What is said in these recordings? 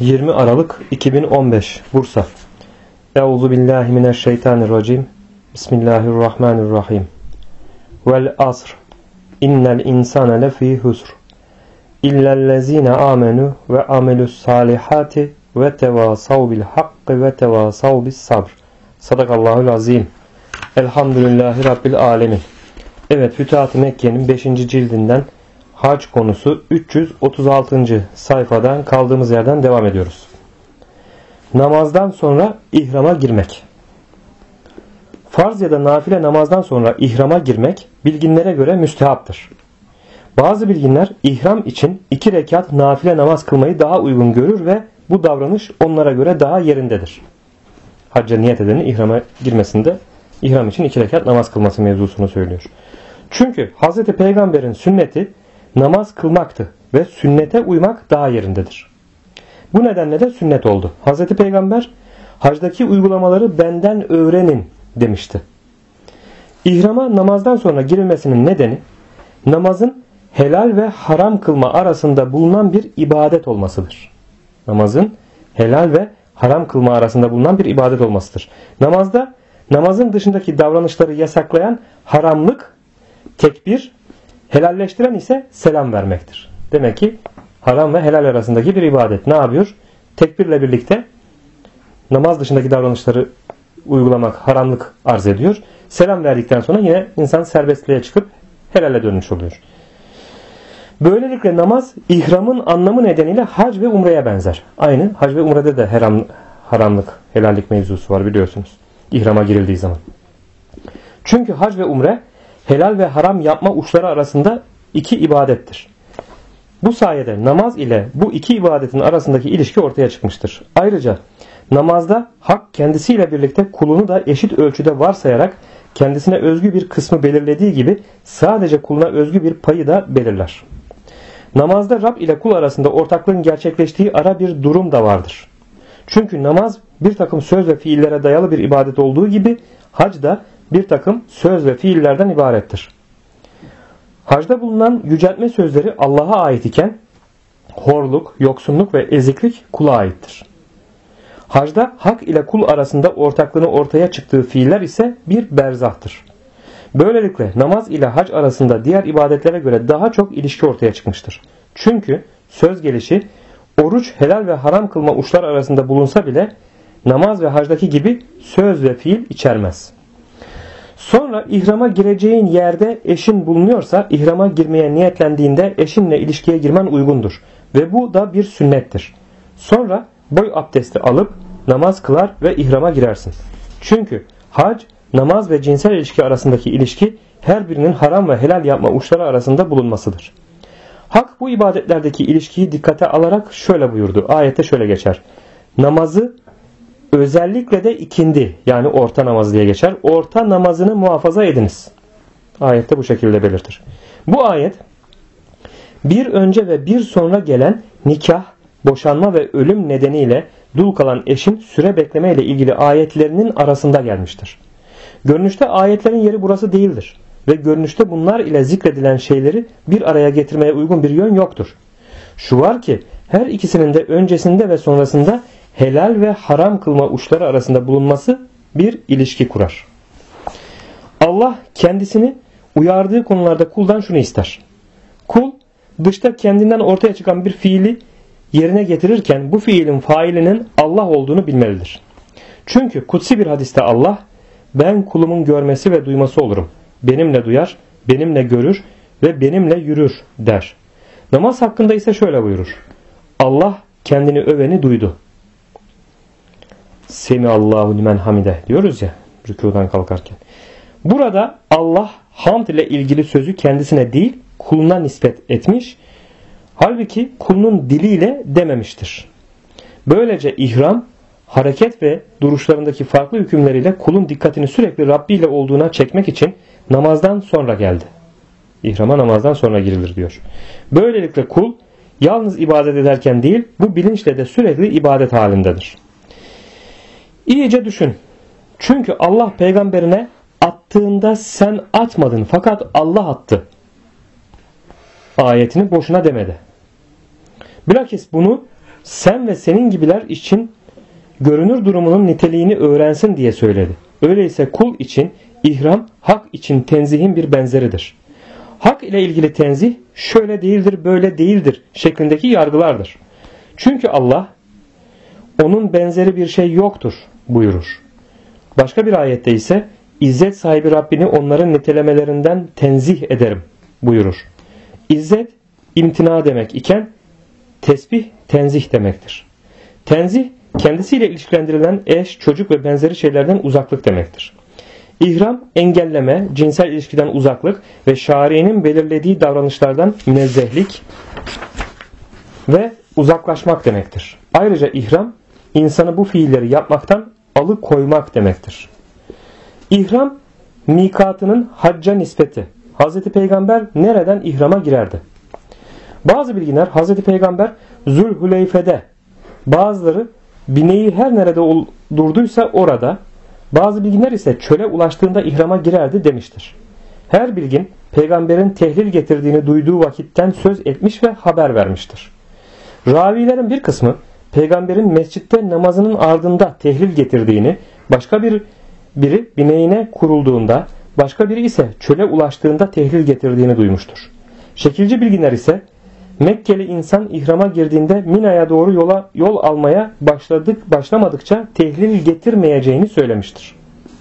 20 Aralık 2015 Bursa. Euzubillahimineşşeytanirracim. Bismillahirrahmanirrahim. Vel asr. İnnel insane lefî husr. İllellezîne âmenû ve amelüssâlihâti ve tevâsav bil hakkı ve tevâsav bis sabr. Sadakallahul azim. Elhamdülillahi Rabbil alemin. Evet, Fütuhat-ı Mekke'nin 5. cildinden hac konusu 336. sayfadan kaldığımız yerden devam ediyoruz. Namazdan sonra ihrama girmek. Farz ya da nafile namazdan sonra ihrama girmek bilginlere göre müstehaptır. Bazı bilginler ihram için 2 rekat nafile namaz kılmayı daha uygun görür ve bu davranış onlara göre daha yerindedir. Hacca niyet edenin ihrama girmesinde ihram için 2 rekat namaz kılması mevzusunu söylüyor. Çünkü Hz. Peygamber'in sünneti namaz kılmaktı ve sünnete uymak daha yerindedir. Bu nedenle de sünnet oldu. Hz. Peygamber hacdaki uygulamaları benden öğrenin demişti. İhrama namazdan sonra girilmesinin nedeni namazın helal ve haram kılma arasında bulunan bir ibadet olmasıdır. Namazın helal ve haram kılma arasında bulunan bir ibadet olmasıdır. Namazda namazın dışındaki davranışları yasaklayan haramlık tekbir, helalleştiren ise selam vermektir. Demek ki haram ve helal arasındaki bir ibadet. Ne yapıyor? Tekbirle birlikte namaz dışındaki davranışları uygulamak haramlık arz ediyor. Selam verdikten sonra yine insan serbestliğe çıkıp helale dönmüş oluyor. Böylelikle namaz ihramın anlamı nedeniyle hac ve umreye benzer. Aynı hac ve umrede de haramlık, helallik mevzusu var biliyorsunuz. İhrama girildiği zaman. Çünkü hac ve umre helal ve haram yapma uçları arasında 2 ibadettir. Bu sayede namaz ile bu 2 ibadetin arasındaki ilişki ortaya çıkmıştır. Ayrıca namazda hak kendisiyle birlikte kulunu da eşit ölçüde varsayarak kendisine özgü bir kısmı belirlediği gibi sadece kuluna özgü bir payı da belirler. Namazda Rab ile kul arasında ortaklığın gerçekleştiği ara bir durum da vardır. Çünkü namaz bir takım söz ve fiillere dayalı bir ibadet olduğu gibi hac da bir takım söz ve fiillerden ibarettir. Hacda bulunan yüceltme sözleri Allah'a ait iken horluk, yoksunluk ve eziklik kula aittir. Hacda hak ile kul arasında ortaklığını ortaya çıktığı fiiller ise bir berzahtır. Böylelikle namaz ile hac arasında diğer ibadetlere göre daha çok ilişki ortaya çıkmıştır. Çünkü söz gelişi oruç helal ve haram kılma uçlar arasında bulunsa bile namaz ve hacdaki gibi söz ve fiil içermez. Sonra ihrama gireceğin yerde eşin bulunuyorsa ihrama girmeye niyetlendiğinde eşinle ilişkiye girmen uygundur. Ve bu da bir sünnettir. Sonra boy abdesti alıp namaz kılar ve ihrama girersin. Çünkü hac, namaz ve cinsel ilişki arasındaki ilişki her birinin haram ve helal yapma uçları arasında bulunmasıdır. Hak bu ibadetlerdeki ilişkiyi dikkate alarak şöyle buyurdu. Ayette şöyle geçer. Namazı özellikle de ikindi yani orta namaz diye geçer. Orta namazını muhafaza ediniz. Ayette bu şekilde belirtir. Bu ayet bir önce ve bir sonra gelen nikah, boşanma ve ölüm nedeniyle dul kalan eşin süre bekleme ile ilgili ayetlerinin arasında gelmiştir. Görünüşte ayetlerin yeri burası değildir. Ve görünüşte bunlar ile zikredilen şeyleri bir araya getirmeye uygun bir yön yoktur. Şu var ki her ikisinin de öncesinde ve sonrasında helal ve haram kılma uçları arasında bulunması bir ilişki kurar. Allah kendisini uyardığı konularda kuldan şunu ister. Kul dışta kendinden ortaya çıkan bir fiili yerine getirirken bu fiilin failinin Allah olduğunu bilmelidir. Çünkü kutsi bir hadiste Allah, ben kulumun görmesi ve duyması olurum. Benimle duyar, benimle görür ve benimle yürür der. Namaz hakkında ise şöyle buyurur. Allah kendini öveni duydu. Semiallahu limen hamide diyoruz ya rükûdan kalkarken. Burada Allah hamd ile ilgili sözü kendisine değil kuluna nispet etmiş. Halbuki kulunun diliyle dememiştir. Böylece ihram, hareket ve duruşlarındaki farklı hükümleriyle kulun dikkatini sürekli Rabbi ile olduğuna çekmek için namazdan sonra geldi. İhrama namazdan sonra girilir diyor. Böylelikle kul yalnız ibadet ederken değil bu bilinçle de sürekli ibadet halindedir. İyice düşün. Çünkü Allah peygamberine attığında sen atmadın fakat Allah attı ayetini boşuna demedi. Bilakis bunu sen ve senin gibiler için görünür durumunun niteliğini öğrensin diye söyledi. Öyleyse kul için ihram hak için tenzihin bir benzeridir. Hak ile ilgili tenzih şöyle değildir, böyle değildir şeklindeki yargılardır. Çünkü Allah onun benzeri bir şey yoktur buyurur. Başka bir ayette ise İzzet sahibi Rabbini onların nitelemelerinden tenzih ederim buyurur. İzzet imtina demek iken tesbih tenzih demektir. Tenzih kendisiyle ilişkilendirilen eş, çocuk ve benzeri şeylerden uzaklık demektir. İhram engelleme, cinsel ilişkiden uzaklık ve şari'nin belirlediği davranışlardan münezzehlik ve uzaklaşmak demektir. Ayrıca ihram insanı bu fiilleri yapmaktan alıkoymak demektir. İhram mikatının hacca nispeti. Hz. Peygamber nereden ihrama girerdi? Bazı bilginler Hz. Peygamber Zülhüleyfe'de, bazıları bineği her nerede durduysa orada, bazı bilginler ise çöle ulaştığında ihrama girerdi demiştir. Her bilgin peygamberin tehlil getirdiğini duyduğu vakitten söz etmiş ve haber vermiştir. Ravilerin bir kısmı peygamberin mescitte namazının ardında tehlil getirdiğini, başka biri bineğine kurulduğunda, başka biri ise çöle ulaştığında tehlil getirdiğini duymuştur. Şekilci bilginler ise Mekkeli insan ihrama girdiğinde Mina'ya doğru yol almaya başlamadıkça tehlil getirmeyeceğini söylemiştir.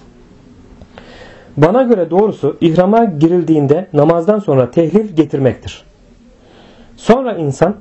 Bana göre doğrusu ihrama girildiğinde namazdan sonra tehlil getirmektir. Sonra insan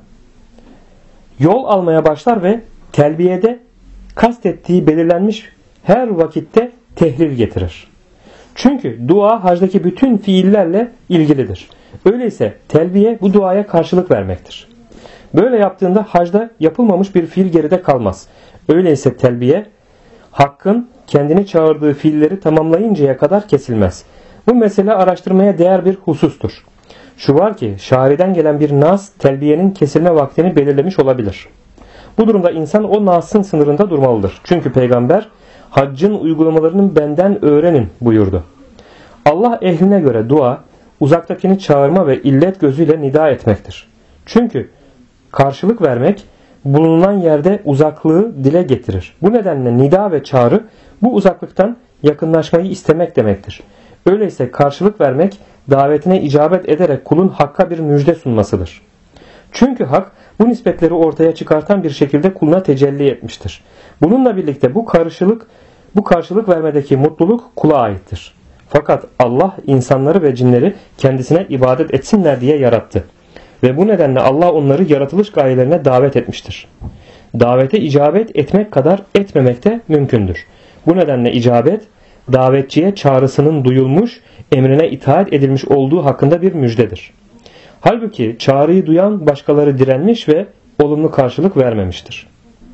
yol almaya başlar ve telbiyede kastettiği belirlenmiş her vakitte tehlil getirir. Çünkü dua hacdaki bütün fiillerle ilgilidir. Öyleyse telbiye bu duaya karşılık vermektir. Böyle yaptığında hacda yapılmamış bir fiil geride kalmaz. Öyleyse telbiye hakkın kendini çağırdığı fiilleri tamamlayıncaya kadar kesilmez. Bu mesele araştırmaya değer bir husustur. Şu var ki şairden gelen bir nas telbiyenin kesilme vaktini belirlemiş olabilir. Bu durumda insan o nasın sınırında durmalıdır. Çünkü peygamber haccın uygulamalarını benden öğrenin buyurdu. Allah ehline göre dua uzaktakini çağırma ve illet gözüyle nida etmektir. Çünkü karşılık vermek bulunan yerde uzaklığı dile getirir. Bu nedenle nida ve çağrı bu uzaklıktan yakınlaşmayı istemek demektir. Öyleyse karşılık vermek davetine icabet ederek kulun hakka bir müjde sunmasıdır. Çünkü hak bu nispetleri ortaya çıkartan bir şekilde kuluna tecelli etmiştir. Bununla birlikte bu karşılık vermedeki mutluluk kula aittir. Fakat Allah insanları ve cinleri kendisine ibadet etsinler diye yarattı. Ve bu nedenle Allah onları yaratılış gayelerine davet etmiştir. Davete icabet etmek kadar etmemek de mümkündür. Bu nedenle icabet, davetçiye çağrısının duyulmuş, emrine itaat edilmiş olduğu hakkında bir müjdedir. Halbuki çağrıyı duyan başkaları direnmiş ve olumlu karşılık vermemiştir.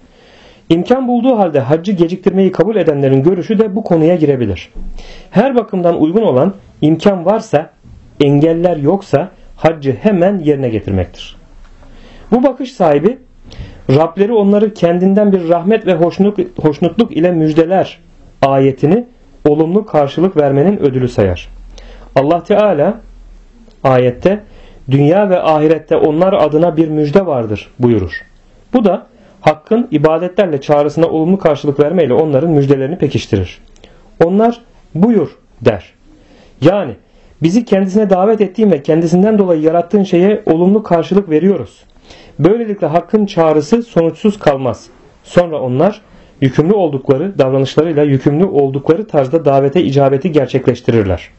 İmkan bulduğu halde haccı geciktirmeyi kabul edenlerin görüşü de bu konuya girebilir. Her bakımdan uygun olan imkan varsa, engeller yoksa haccı hemen yerine getirmektir. Bu bakış sahibi Rableri onları kendinden bir rahmet ve hoşnutluk ile müjdeler ayetini olumlu karşılık vermenin ödülü sayar. Allah Teala ayette dünya ve ahirette onlar adına bir müjde vardır buyurur. Bu da Hakk'ın ibadetlerle çağrısına olumlu karşılık vermeyle onların müjdelerini pekiştirir. Onlar buyur der. Yani bizi kendisine davet ettiğin ve kendisinden dolayı yarattığın şeye olumlu karşılık veriyoruz. Böylelikle Hakk'ın çağrısı sonuçsuz kalmaz. Sonra onlar yükümlü oldukları davranışlarıyla yükümlü oldukları tarzda davete icabeti gerçekleştirirler.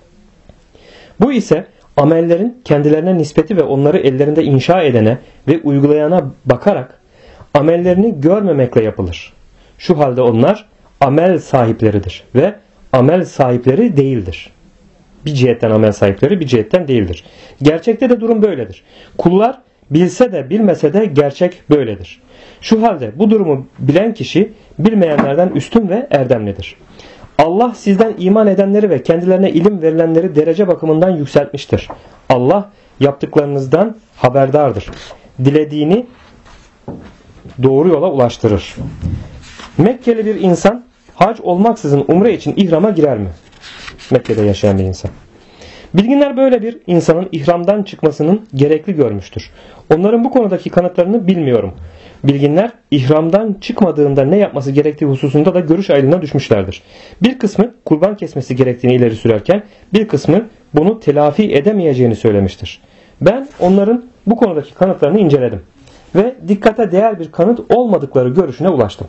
Bu ise amellerin kendilerine nispeti ve onları ellerinde inşa edene ve uygulayana bakarak amellerini görmemekle yapılır. Şu halde onlar amel sahipleridir ve amel sahipleri değildir. Bir cihetten amel sahipleri, bir cihetten değildir. Gerçekte de durum böyledir. Kullar bilse de bilmese de gerçek böyledir. Şu halde bu durumu bilen kişi bilmeyenlerden üstün ve erdemlidir. Allah sizden iman edenleri ve kendilerine ilim verilenleri derece bakımından yükseltmiştir. Allah yaptıklarınızdan haberdardır. Dilediğini doğru yola ulaştırır. Mekkeli bir insan hac olmaksızın umre için ihrama girer mi? Mekke'de yaşayan bir insan. Bilginler böyle bir insanın ihramdan çıkmasının gerekli görmüştür. Onların bu konudaki kanıtlarını bilmiyorum. Bilginler ihramdan çıkmadığında ne yapması gerektiği hususunda da görüş ayrılığına düşmüşlerdir. Bir kısmı kurban kesmesi gerektiğini ileri sürerken bir kısmı bunu telafi edemeyeceğini söylemiştir. Ben onların bu konudaki kanıtlarını inceledim ve dikkate değer bir kanıt olmadıkları görüşüne ulaştım.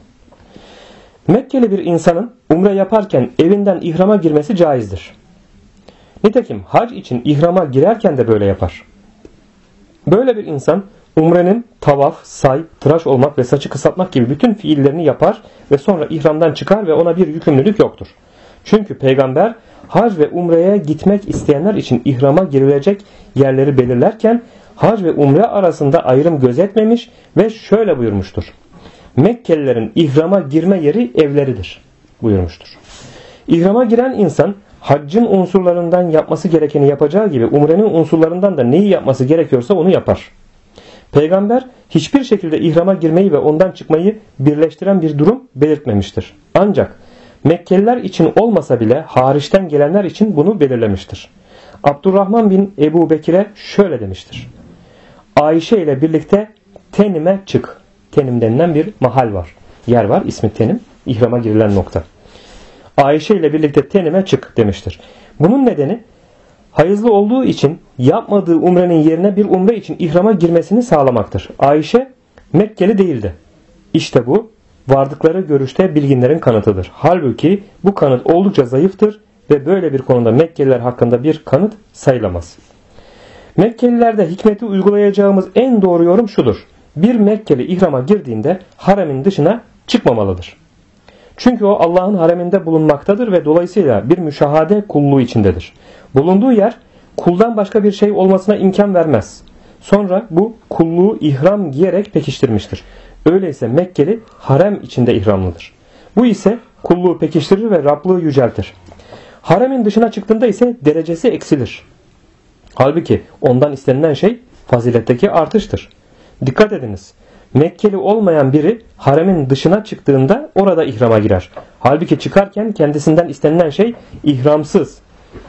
Mekkeli bir insanın umre yaparken evinden ihrama girmesi caizdir. Nitekim hac için ihrama girerken de böyle yapar. Böyle bir insan umrenin tavaf, say, tıraş olmak ve saçı kısaltmak gibi bütün fiillerini yapar ve sonra ihramdan çıkar ve ona bir yükümlülük yoktur. Çünkü peygamber hac ve umreye gitmek isteyenler için ihrama girilecek yerleri belirlerken hac ve umre arasında ayrım gözetmemiş ve şöyle buyurmuştur. Mekkelilerin ihrama girme yeri evleridir buyurmuştur. İhrama giren insan haccın unsurlarından yapması gerekeni yapacağı gibi umrenin unsurlarından da neyi yapması gerekiyorsa onu yapar. Peygamber hiçbir şekilde ihrama girmeyi ve ondan çıkmayı birleştiren bir durum belirtmemiştir. Ancak Mekkeliler için olmasa bile hariçten gelenler için bunu belirlemiştir. Abdurrahman bin Ebu Bekir'e şöyle demiştir. Ayşe ile birlikte Tenim'e çık. Tenim denilen bir mahal var. Yer var. İsmi Tenim. İhrama girilen nokta. Ayşe ile birlikte Tenim'e çık demiştir. Bunun nedeni hayızlı olduğu için yapmadığı umrenin yerine bir umre için ihrama girmesini sağlamaktır. Ayşe Mekkeli değildi. İşte bu vardıkları görüşte bilginlerin kanıtıdır. Halbuki bu kanıt oldukça zayıftır ve böyle bir konuda Mekkeliler hakkında bir kanıt sayılamaz. Mekkelilerde hikmeti uygulayacağımız en doğru yorum şudur. Bir Mekkeli ihrama girdiğinde haremin dışına çıkmamalıdır. Çünkü o Allah'ın hareminde bulunmaktadır ve dolayısıyla bir müşahade kulluğu içindedir. Bulunduğu yer kuldan başka bir şey olmasına imkan vermez. Sonra bu kulluğu ihram giyerek pekiştirmiştir. Öyleyse Mekkeli harem içinde ihramlıdır. Bu ise kulluğu pekiştirir ve Rablığı yüceltir. Haremin dışına çıktığında ise derecesi eksilir. Halbuki ondan istenilen şey faziletteki artıştır. Dikkat ediniz. Mekkeli olmayan biri haremin dışına çıktığında orada ihrama girer. Halbuki çıkarken kendisinden istenilen şey ihramsız.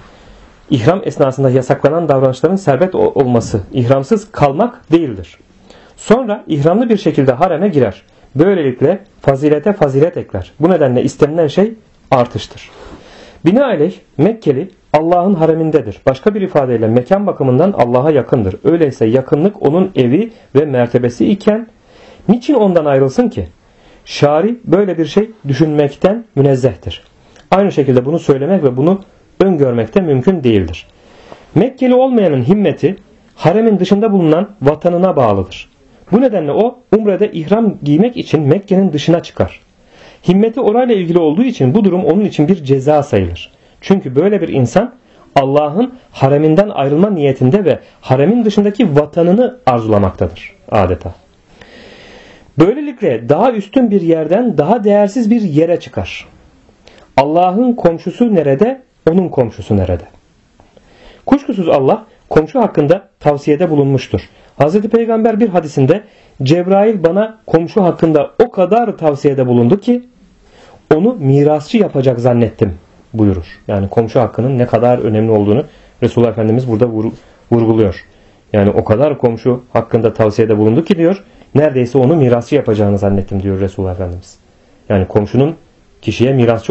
İhram esnasında yasaklanan davranışların serbest olması, ihramsız kalmak değildir. Sonra ihramlı bir şekilde hareme girer. Böylelikle fazilete fazilet ekler. Bu nedenle istenilen şey artıştır. Binaenaleyh Mekkeli Allah'ın haremindedir. Başka bir ifadeyle mekan bakımından Allah'a yakındır. Öyleyse yakınlık onun evi ve mertebesi iken niçin ondan ayrılsın ki? Şari böyle bir şey düşünmekten münezzehtir. Aynı şekilde bunu söylemek ve bunu öngörmek de mümkün değildir. Mekkeli olmayanın himmeti haremin dışında bulunan vatanına bağlıdır. Bu nedenle o umrede ihram giymek için Mekke'nin dışına çıkar. Himmeti orayla ilgili olduğu için bu durum onun için bir ceza sayılır. Çünkü böyle bir insan Allah'ın hareminden ayrılma niyetinde ve haremin dışındaki vatanını arzulamaktadır adeta. Böylelikle daha üstün bir yerden daha değersiz bir yere çıkar. Allah'ın komşusu nerede? Onun komşusu nerede? Kuşkusuz Allah komşu hakkında tavsiyede bulunmuştur. Hz. Peygamber bir hadisinde Cebrail bana komşu hakkında o kadar tavsiyede bulundu ki onu mirasçı yapacak zannettim buyurur. Yani komşu hakkının ne kadar önemli olduğunu Resulullah Efendimiz burada vurguluyor. Yani o kadar komşu hakkında tavsiyede bulundu ki diyor, neredeyse onu mirasçı yapacağını zannettim diyor Resulullah Efendimiz. Yani komşunun kişiye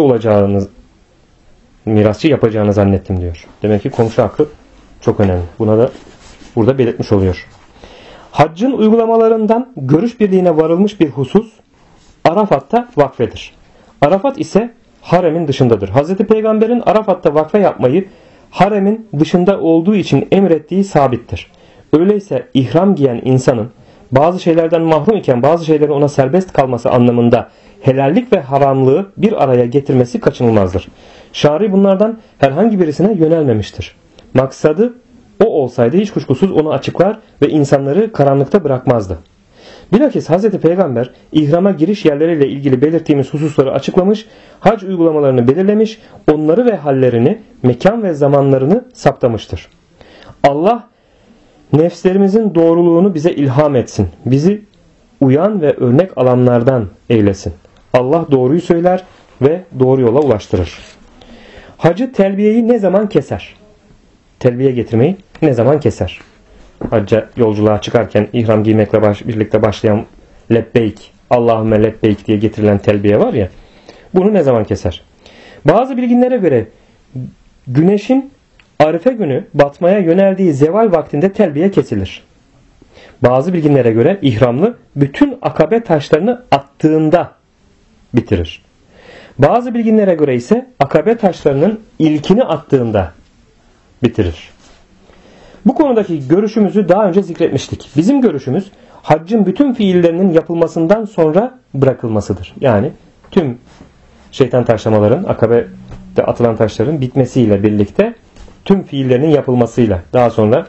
mirasçı yapacağını zannettim diyor. Demek ki komşu hakkı çok önemli. Buna da burada belirtmiş oluyor. Haccın uygulamalarından görüş birliğine varılmış bir husus Arafat'ta vakfedir. Arafat ise haremin dışındadır. Hz. Peygamber'in Arafat'ta vakfe yapmayı haremin dışında olduğu için emrettiği sabittir. Öyleyse ihram giyen insanın bazı şeylerden mahrum iken bazı şeylerin ona serbest kalması anlamında helallik ve haramlığı bir araya getirmesi kaçınılmazdır. Şari bunlardan herhangi birisine yönelmemiştir. Maksadı o olsaydı hiç kuşkusuz onu açıklar ve insanları karanlıkta bırakmazdı. Bilakis Hz. Peygamber ihrama giriş yerleriyle ilgili belirttiğimiz hususları açıklamış, hac uygulamalarını belirlemiş, onları ve hallerini, mekan ve zamanlarını saptamıştır. Allah nefslerimizin doğruluğunu bize ilham etsin. Bizi uyan ve örnek alanlardan eylesin. Allah doğruyu söyler ve doğru yola ulaştırır. Hacı telbiyeyi ne zaman keser? Telbiye getirmeyi ne zaman keser? Hacca yolculuğa çıkarken ihram giymekle birlikte başlayan lebbeyk, Allahümme lebbeyk diye getirilen telbiye var ya, bunu ne zaman keser? Bazı bilginlere göre güneşin Arife günü batmaya yöneldiği zeval vaktinde telbiye kesilir. Bazı bilginlere göre ihramlı bütün akabe taşlarını attığında bitirir. Bazı bilginlere göre ise akabe taşlarının ilkini attığında bitirir. Bu konudaki görüşümüzü daha önce zikretmiştik. Bizim görüşümüz haccın bütün fiillerinin yapılmasından sonra bırakılmasıdır. Yani tüm şeytan taşlamaların, akabede atılan taşların bitmesiyle birlikte tüm fiillerinin yapılmasıyla, daha sonra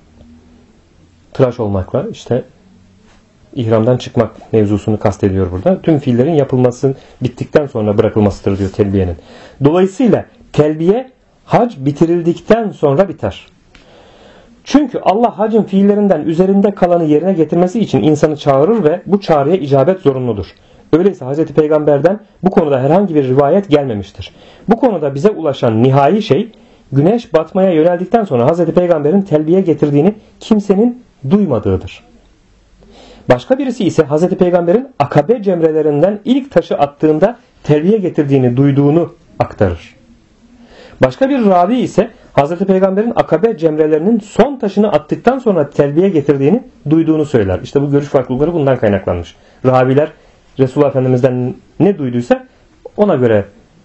tıraş olmakla, işte ihramdan çıkmak mevzusunu kastediyor burada. Tüm fiillerin yapılması bittikten sonra bırakılmasıdır diyor telbiyenin. Dolayısıyla telbiye hac bitirildikten sonra biter. Çünkü Allah hacın fiillerinden üzerinde kalanı yerine getirmesi için insanı çağırır ve bu çağrıya icabet zorunludur. Öyleyse Hz. Peygamber'den bu konuda herhangi bir rivayet gelmemiştir. Bu konuda bize ulaşan nihai şey, güneş batmaya yöneldikten sonra Hz. Peygamber'in telbiye getirdiğini kimsenin duymadığıdır. Başka birisi ise Hz. Peygamber'in akabe cemrelerinden ilk taşı attığında telbiye getirdiğini duyduğunu aktarır. Başka bir ravi ise Hz. Peygamber'in akabe cemrelerinin son taşını attıktan sonra telbiye getirdiğini duyduğunu söyler. İşte bu görüş farklılıkları bundan kaynaklanmış. Raviler Resulullah Efendimiz'den ne duyduysa ona göre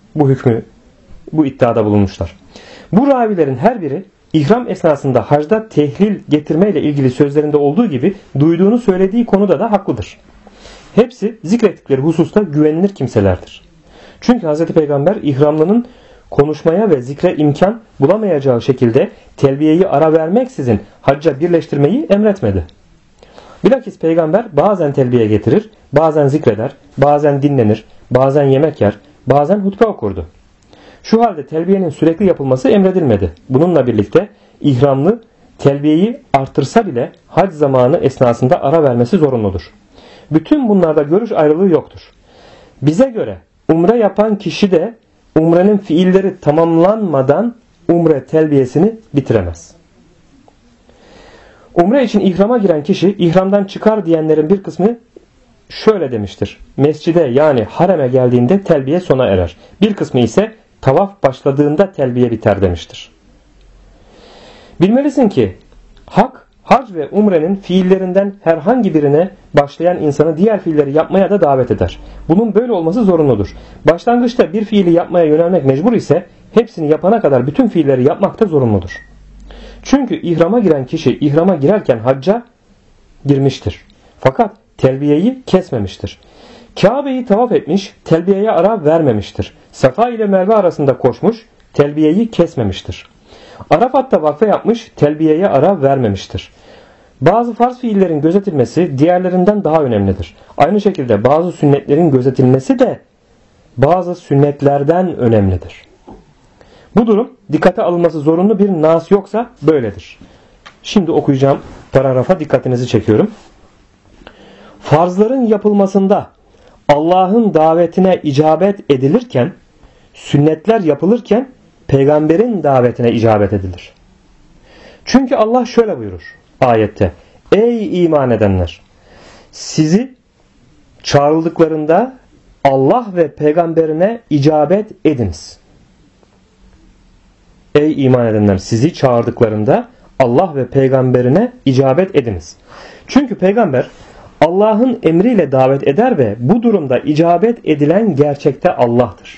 bu iddiada bulunmuşlar. Bu ravilerin her biri ihram esnasında hacda tehlil getirmeyle ilgili sözlerinde olduğu gibi duyduğunu söylediği konuda da haklıdır. Hepsi zikrettikleri hususta güvenilir kimselerdir. Çünkü Hz. Peygamber ihramlının konuşmaya ve zikre imkan bulamayacağı şekilde telbiyeyi ara vermeksizin hacca birleştirmeyi emretmedi. Bilakis Peygamber bazen telbiye getirir, bazen zikreder, bazen dinlenir, bazen yemek yer, bazen hutbe okurdu. Şu halde telbiyenin sürekli yapılması emredilmedi. Bununla birlikte ihramlı telbiyeyi artırsa bile hac zamanı esnasında ara vermesi zorunludur. Bütün bunlarda görüş ayrılığı yoktur. Bize göre umre yapan kişi de umrenin fiilleri tamamlanmadan umre telbiyesini bitiremez. Umre için ihrama giren kişi ihramdan çıkar diyenlerin bir kısmı şöyle demiştir. Mescide yani hareme geldiğinde telbiye sona erer. Bir kısmı ise tavaf başladığında telbiye biter demiştir. Bilmelisin ki hac ve umrenin fiillerinden herhangi birine başlayan insanı diğer fiilleri yapmaya da davet eder. Bunun böyle olması zorunludur. Başlangıçta bir fiili yapmaya yönelmek mecbur ise hepsini yapana kadar bütün fiilleri yapmak da zorunludur. Çünkü ihrama giren kişi ihrama girerken hacca girmiştir. Fakat telbiyeyi kesmemiştir. Kabe'yi tavaf etmiş, telbiyeye ara vermemiştir. Safa ile Merve arasında koşmuş, telbiyeyi kesmemiştir. Arafat'ta vakfe yapmış, telbiyeye ara vermemiştir. Bazı farz fiillerin gözetilmesi diğerlerinden daha önemlidir. Aynı şekilde bazı sünnetlerin gözetilmesi de bazı sünnetlerden önemlidir. Bu durum dikkate alınması zorunlu bir nas yoksa böyledir. Şimdi okuyacağım paragrafa dikkatinizi çekiyorum. Farzların yapılmasında Allah'ın davetine icabet edilirken, sünnetler yapılırken peygamberin davetine icabet edilir. Çünkü Allah şöyle buyurur ayette: Ey iman edenler! Sizi çağrıldıklarında Allah ve peygamberine icabet ediniz. Ey iman edenler! Sizi çağırdıklarında Allah ve peygamberine icabet ediniz. Çünkü peygamber Allah'ın emriyle davet eder ve bu durumda icabet edilen gerçekte Allah'tır.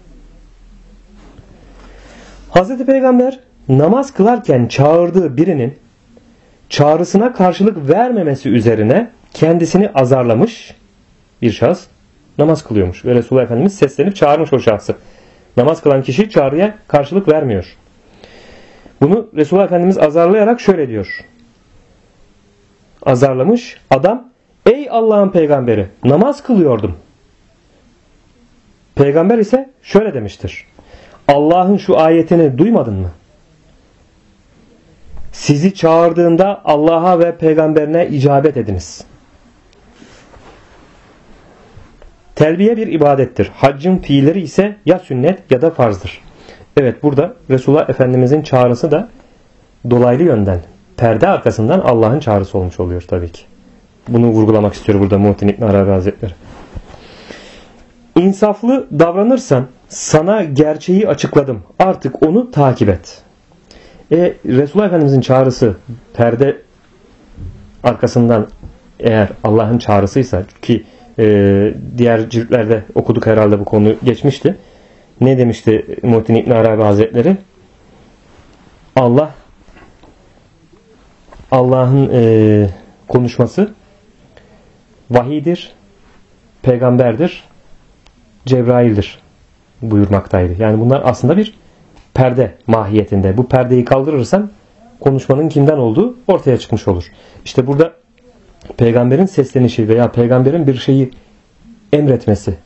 Hz. Peygamber namaz kılarken çağırdığı birinin çağrısına karşılık vermemesi üzerine kendisini azarlamış bir şahıs namaz kılıyormuş. Ve Resulullah Efendimiz seslenip çağırmış o şahsı. Namaz kılan kişi çağrıya karşılık vermiyor. Bunu Resulullah Efendimiz azarlayarak şöyle diyor. Azarlamış adam: Ey Allah'ın peygamberi, namaz kılıyordum. Peygamber ise şöyle demiştir: Allah'ın şu ayetini duymadın mı? Sizi çağırdığında Allah'a ve peygamberine icabet ediniz. Telbiye bir ibadettir. Haccın fiilleri ise ya sünnet ya da farzdır. Evet, burada Resulullah Efendimizin çağrısı da dolaylı yönden, perde arkasından Allah'ın çağrısı olmuş oluyor tabii ki. Bunu vurgulamak istiyor burada Muhittin İbn Arabi Hazretleri. İnsaflı davranırsan sana gerçeği açıkladım. Artık onu takip et. Resulullah Efendimizin çağrısı perde arkasından eğer Allah'ın çağrısıysa ki diğer ciltlerde okuduk herhalde bu konu geçmişti. Ne demişti Muhittin İbn Arabi Hazretleri? Allah'ın konuşması vahiydir, peygamberdir, Cebrail'dir buyurmaktaydı. Yani bunlar aslında bir perde mahiyetinde. Bu perdeyi kaldırırsan konuşmanın kimden olduğu ortaya çıkmış olur. İşte burada peygamberin seslenişi veya peygamberin bir şeyi emretmesi,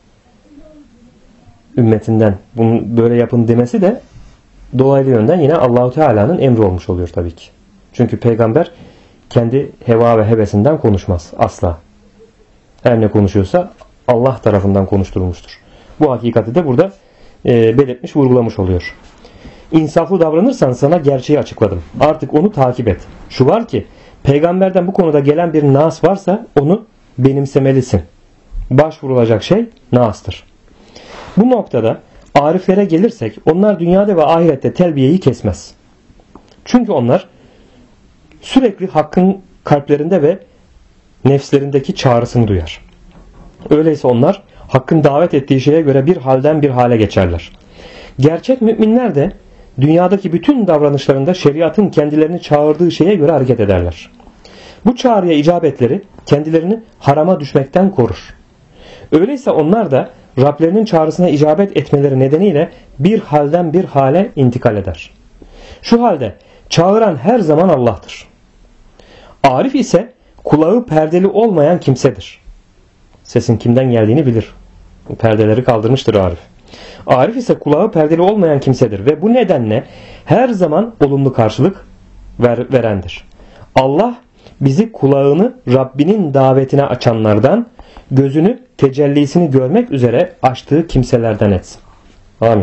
ümmetinden bunu böyle yapın demesi de dolaylı yönden yine Allahu Teala'nın emri olmuş oluyor tabii ki. Çünkü peygamber kendi heva ve hevesinden konuşmaz asla. Her ne konuşuyorsa Allah tarafından konuşturulmuştur. Bu hakikati de burada belirtmiş, vurgulamış oluyor. İnsaflı davranırsan sana gerçeği açıkladım. Artık onu takip et. Şu var ki peygamberden bu konuda gelen bir nas varsa onu benimsemelisin. Başvurulacak şey nas'tır. Bu noktada ariflere gelirsek onlar dünyada ve ahirette telbiyeyi kesmez. Çünkü onlar sürekli hakkın kalplerinde ve nefslerindeki çağrısını duyar. Öyleyse onlar hakkın davet ettiği şeye göre bir halden bir hale geçerler. Gerçek müminler de dünyadaki bütün davranışlarında şeriatın kendilerini çağırdığı şeye göre hareket ederler. Bu çağrıya icabetleri kendilerini harama düşmekten korur. Öyleyse onlar da Rablerinin çağrısına icabet etmeleri nedeniyle bir halden bir hale intikal eder. Şu halde çağıran her zaman Allah'tır. Arif ise kulağı perdeli olmayan kimsedir. Sesin kimden geldiğini bilir. Bu perdeleri kaldırmıştır Arif. Arif ise kulağı perdeli olmayan kimsedir ve bu nedenle her zaman olumlu karşılık verendir. Allah bizi kulağını Rabbinin davetine açanlardan, gözünü tecellisini görmek üzere açtığı kimselerden etsin. Amin.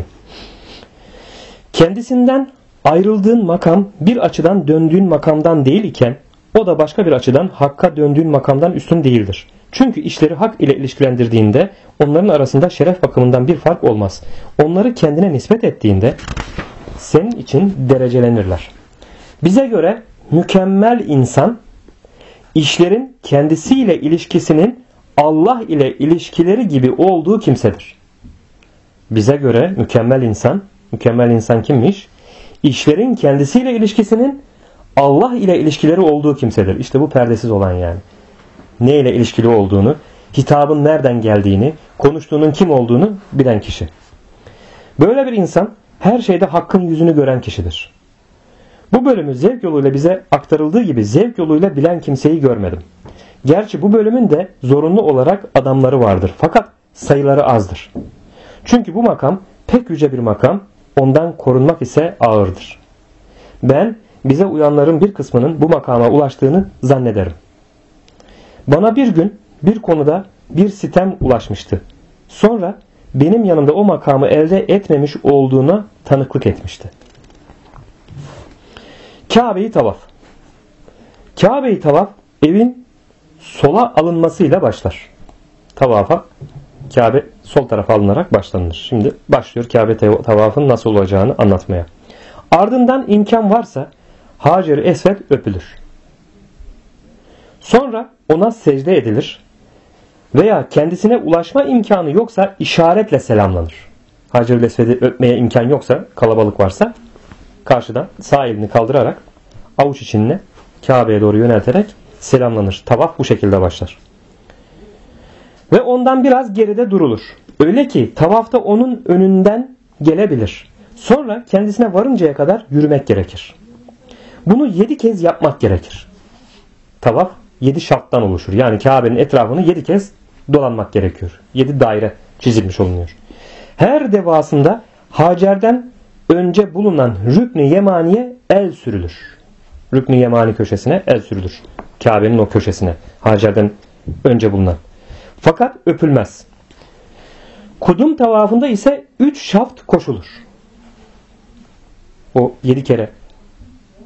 Kendisinden ayrıldığın makam bir açıdan döndüğün makamdan değil iken o da başka bir açıdan hakka döndüğün makamdan üstün değildir. Çünkü işleri hak ile ilişkilendirdiğinde onların arasında şeref bakımından bir fark olmaz. Onları kendine nispet ettiğinde senin için derecelenirler. Bize göre mükemmel insan işlerin kendisiyle ilişkisinin Allah ile ilişkileri gibi olduğu kimsedir. Bize göre mükemmel insan kimmiş? İşlerin kendisiyle ilişkisinin Allah ile ilişkileri olduğu kimsedir. İşte bu perdesiz olan yani. Ne ile ilişkili olduğunu, hitabın nereden geldiğini, konuştuğunun kim olduğunu bilen kişi. Böyle bir insan her şeyde hakkın yüzünü gören kişidir. Bu bölümü zevk yoluyla bize aktarıldığı gibi zevk yoluyla bilen kimseyi görmedim. Gerçi bu bölümün de zorunlu olarak adamları vardır. Fakat sayıları azdır. Çünkü bu makam pek yüce bir makam, ondan korunmak ise ağırdır. Ben bize uyanların bir kısmının bu makama ulaştığını zannederim. Bana bir gün bir konuda bir sitem ulaşmıştı. Sonra benim yanımda o makamı elde etmemiş olduğuna tanıklık etmişti. Kabe'yi tavaf. Kabe'yi tavaf evin sola alınmasıyla başlar. Tavafa Kabe sol tarafa alınarak başlanır. Şimdi başlıyor Kabe tavafın nasıl olacağını anlatmaya. Ardından imkan varsa Hacer-i Esved öpülür. Sonra ona secde edilir veya kendisine ulaşma imkanı yoksa işaretle selamlanır. Hacer-i Esved'i öpmeye imkan yoksa, kalabalık varsa karşıdan sağ elini kaldırarak avuç içine Kabe'ye doğru yönelterek selamlanır. Tavaf bu şekilde başlar. Ve ondan biraz geride durulur. Öyle ki tavafta onun önünden gelebilir. Sonra kendisine varıncaya kadar yürümek gerekir. Bunu 7 kez yapmak gerekir. Tavaf 7 şarttan oluşur. Yani Kabe'nin etrafını 7 kez dolanmak gerekiyor. 7 daire çizilmiş olunuyor. Her defasında Hacer'den önce bulunan Rükn-i Yemani'ye el sürülür. Rükn-i Yemani köşesine el sürülür. Kabe'nin o köşesine. Hacer'den önce bulunan. Fakat öpülmez. Kudum tavafında ise 3 şaft koşulur. O 7 kere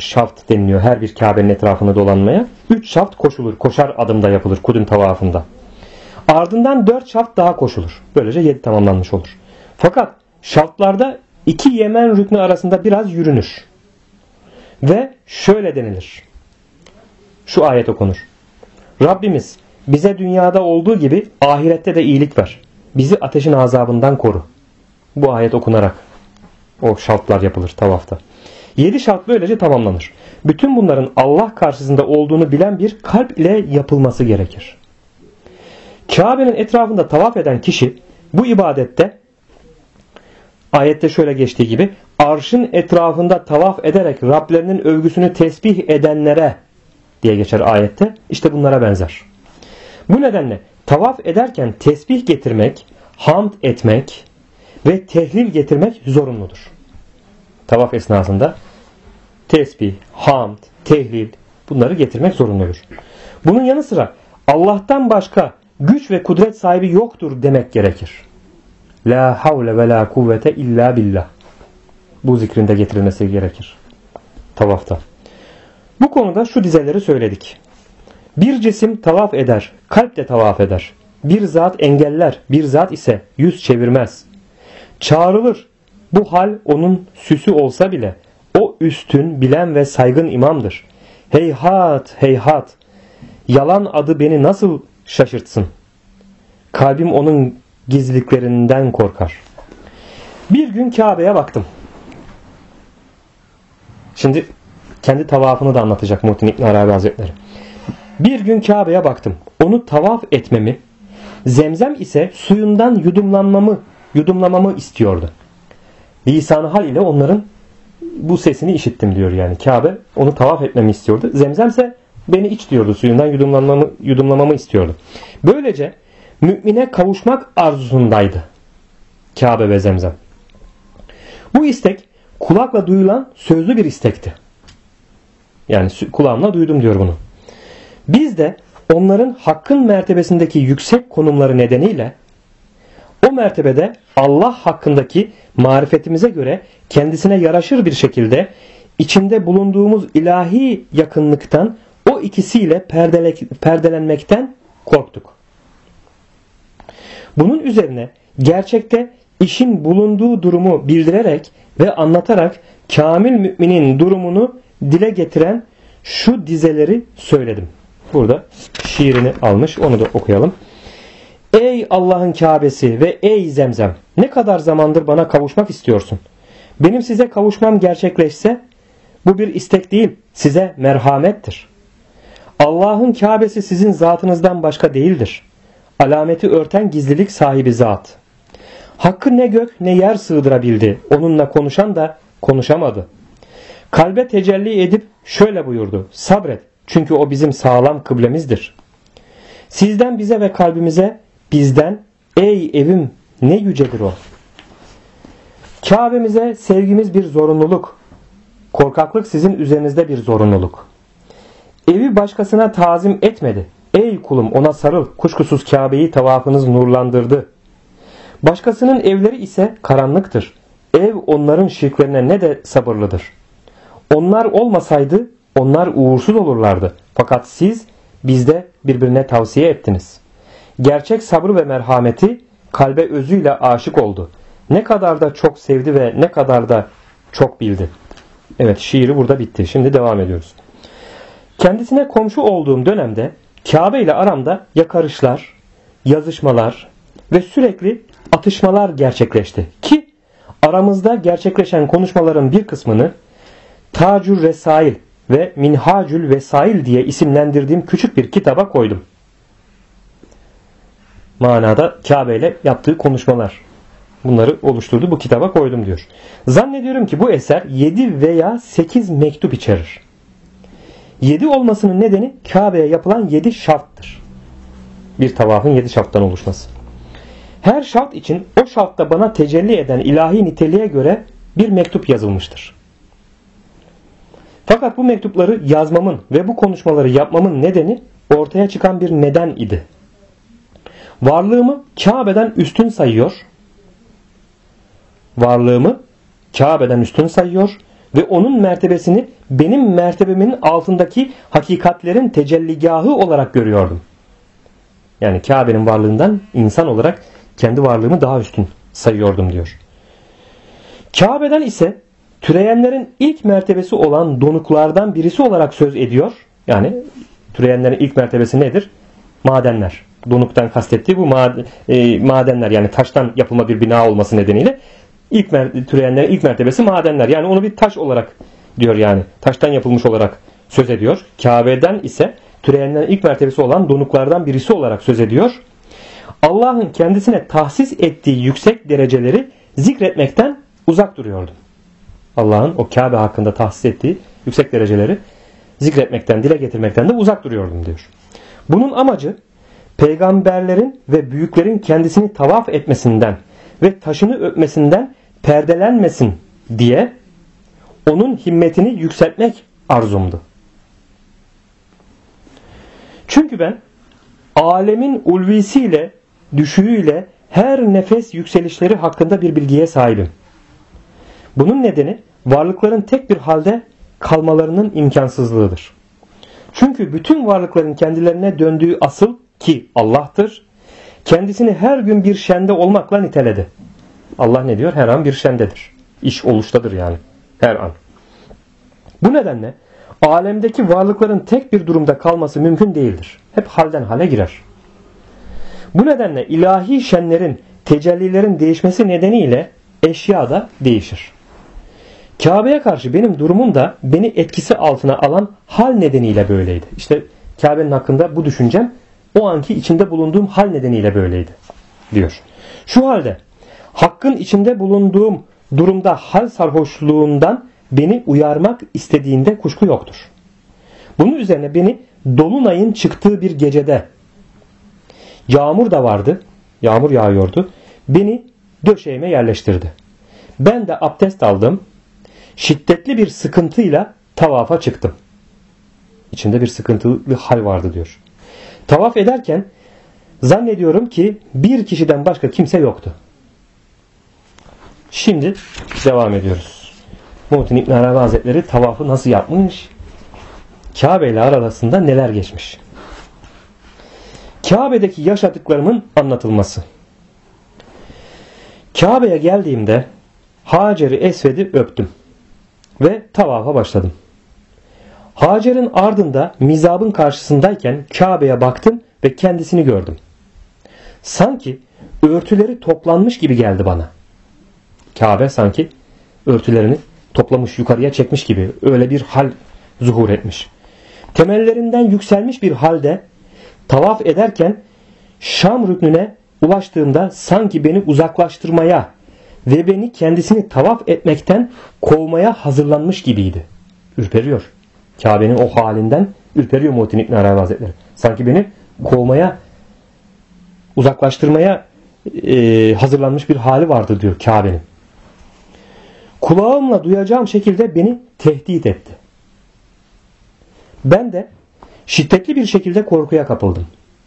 şaft deniliyor her bir Kabe'nin etrafını dolanmaya. 3 şaft koşulur. Koşar adımda yapılır kudüm tavafında. Ardından 4 şaft daha koşulur. Böylece 7 tamamlanmış olur. Fakat şaftlarda 2 Yemen rüknü arasında biraz yürünür. Ve şöyle denilir. Şu ayet okunur. Rabbimiz bize dünyada olduğu gibi ahirette de iyilik ver. Bizi ateşin azabından koru. Bu ayet okunarak o şartlar yapılır tavafta. 7 şart böylece tamamlanır. Bütün bunların Allah karşısında olduğunu bilen bir kalp ile yapılması gerekir. Kabe'nin etrafında tavaf eden kişi bu ibadette ayette şöyle geçtiği gibi arşın etrafında tavaf ederek Rablerinin övgüsünü tesbih edenlere diye geçer ayette. İşte bunlara benzer. Bu nedenle tavaf ederken tesbih getirmek, hamd etmek ve tehlil getirmek zorunludur. Tavaf esnasında tesbih, hamd, tehlil bunları getirmek zorunludur. Bunun yanı sıra Allah'tan başka güç ve kudret sahibi yoktur demek gerekir. La havle ve la kuvvete illa billah. Bu zikrinde getirilmesi gerekir. Tavafta. Bu konuda şu dizeleri söyledik. Bir cisim tavaf eder, kalp de tavaf eder. Bir zat engeller, bir zat ise yüz çevirmez. Çağrılır. Bu hal onun süsü olsa bile o üstün, bilen ve saygın imamdır. Heyhat, heyhat. Yalan adı beni nasıl şaşırtsın? Kalbim onun gizliliklerinden korkar. Bir gün Kabe'ye baktım. Şimdi kendi tavafını da anlatacak Muhittin İbn Arabi Hazretleri. Bir gün Kabe'ye baktım. Onu tavaf etmemi, Zemzem ise suyundan yudumlamamı istiyordu. Lisan-ı hal ile onların bu sesini işittim diyor yani. Kabe onu tavaf etmemi istiyordu. Zemzem ise beni iç diyordu. Suyundan yudumlamamı istiyordu. Böylece mümine kavuşmak arzusundaydı Kabe ve Zemzem. Bu istek kulakla duyulan sözlü bir istekti. Yani kulağımla duydum diyor bunu. Biz de onların hakkın mertebesindeki yüksek konumları nedeniyle o mertebede Allah hakkındaki marifetimize göre kendisine yaraşır bir şekilde içinde bulunduğumuz ilahi yakınlıktan o ikisiyle perdelenmekten korktuk. Bunun üzerine gerçekte işin bulunduğu durumu bildirerek ve anlatarak kamil müminin durumunu dile getiren şu dizeleri söyledim. Burada şiirini almış, onu da okuyalım. Ey Allah'ın Kabe'si ve ey Zemzem, ne kadar zamandır bana kavuşmak istiyorsun? Benim size kavuşmam gerçekleşse bu bir istek değil, size merhamettir. Allah'ın Kabe'si sizin zatınızdan başka değildir. Alameti örten gizlilik sahibi zat. Hakkı ne gök ne yer sığdırabildi. Onunla konuşan da konuşamadı. Kalbe tecelli edip şöyle buyurdu. Sabret, çünkü o bizim sağlam kıblemizdir. Sizden bize ve kalbimize, bizden ey evim ne yücedir o. Kabe'mize sevgimiz bir zorunluluk. Korkaklık sizin üzerinizde bir zorunluluk. Evi başkasına tazim etmedi. Ey kulum ona sarıl. Kuşkusuz Kabe'yi tavafınız nurlandırdı. Başkasının evleri ise karanlıktır. Ev onların şirklerine ne de sabırlıdır. Onlar olmasaydı onlar uğursuz olurlardı. Fakat siz bizde birbirine tavsiye ettiniz. Gerçek sabrı ve merhameti kalbe özüyle aşık oldu. Ne kadar da çok sevdi ve ne kadar da çok bildi. Evet, şiiri burada bitti. Şimdi devam ediyoruz. Kendisine komşu olduğum dönemde Kabe ile aramda yakarışlar, yazışmalar ve sürekli atışmalar gerçekleşti. Ki aramızda gerçekleşen konuşmaların bir kısmını Tacül Resail ve Minhacül Vesail diye isimlendirdiğim küçük bir kitaba koydum. Manada Kabe ile yaptığı konuşmalar. Bunları oluşturdu, bu kitaba koydum diyor. Zannediyorum ki bu eser 7 veya 8 mektup içerir. 7 olmasının nedeni Kabe'ye yapılan 7 şarttır. Bir tavafın 7 şarttan oluşması. Her şart için o şartta bana tecelli eden ilahi niteliğe göre bir mektup yazılmıştır. Fakat bu mektupları yazmamın ve bu konuşmaları yapmamın nedeni ortaya çıkan bir neden idi. Varlığımı Kabe'den üstün sayıyor. ve onun mertebesini benim mertebemin altındaki hakikatlerin tecelligahı olarak görüyordum. Yani Kabe'nin varlığından insan olarak kendi varlığımı daha üstün sayıyordum diyor. Kabe'den ise türeyenlerin ilk mertebesi olan donuklardan birisi olarak söz ediyor. Yani türeyenlerin ilk mertebesi nedir? Madenler. Donuktan kastettiği bu madenler, yani taştan yapılma bir bina olması nedeniyle türeyenlerin ilk mertebesi madenler. Yani onu bir taş olarak diyor, yani taştan yapılmış olarak söz ediyor. Kabe'den ise türeyenlerin ilk mertebesi olan donuklardan birisi olarak söz ediyor. Allah'ın kendisine tahsis ettiği yüksek dereceleri zikretmekten uzak duruyordum. Allah'ın o Kabe hakkında tahsis ettiği yüksek dereceleri zikretmekten, dile getirmekten de uzak duruyordum diyor. Bunun amacı peygamberlerin ve büyüklerin kendisini tavaf etmesinden ve taşını öpmesinden perdelenmesin diye onun himmetini yükseltmek arzumdu. Çünkü ben alemin ulvisiyle, düşüğüyle her nefes yükselişleri hakkında bir bilgiye sahibim. Bunun nedeni varlıkların tek bir halde kalmalarının imkansızlığıdır. Çünkü bütün varlıkların kendilerine döndüğü asıl ki Allah'tır, kendisini her gün bir şende olmakla niteledi. Allah ne diyor? Her an bir şendedir. İş oluştadır yani. Her an. Bu nedenle alemdeki varlıkların tek bir durumda kalması mümkün değildir. Hep halden hale girer. Bu nedenle ilahi şenlerin, tecellilerin değişmesi nedeniyle eşya da değişir. Kabe'ye karşı benim durumum da beni etkisi altına alan hal nedeniyle böyleydi. İşte Kabe'nin hakkında bu düşüncem o anki içinde bulunduğum hal nedeniyle böyleydi diyor. Şu halde Hakk'ın içinde bulunduğum durumda hal sarhoşluğundan beni uyarmak istediğinde kuşku yoktur. Bunun üzerine beni dolunayın çıktığı bir gecede, yağmur da vardı, yağmur yağıyordu, beni döşeğime yerleştirdi. Ben de abdest aldım, şiddetli bir sıkıntıyla tavafa çıktım. İçinde bir sıkıntılı hal vardı diyor. Tavaf ederken zannediyorum ki bir kişiden başka kimse yoktu. Şimdi devam ediyoruz. Muhittin İbn Arabi Hazretleri tavafı nasıl yapmış? Kabe ile arasında neler geçmiş? Kabe'deki yaşadıklarımın anlatılması. Kabe'ye geldiğimde Hacer-i Esved'i öptüm ve tavafa başladım. Hacer'in ardında mizabın karşısındayken Kabe'ye baktım ve kendisini gördüm. Sanki örtüleri toplanmış gibi geldi bana. Kabe sanki örtülerini toplamış, yukarıya çekmiş gibi öyle bir hal zuhur etmiş. Temellerinden yükselmiş bir halde tavaf ederken Şam rüknüne ulaştığımda sanki beni uzaklaştırmaya ve beni kendisini tavaf etmekten kovmaya hazırlanmış gibiydi. Ürperiyor. Kabe'nin o halinden ürperiyor Muhittin İbn Arabi Hazretleri. Sanki beni kovmaya, uzaklaştırmaya hazırlanmış bir hali vardı diyor Kabe'nin. Kulağımla duyacağım şekilde beni tehdit etti. Ben de şiddetli bir şekilde korkuya kapıldım.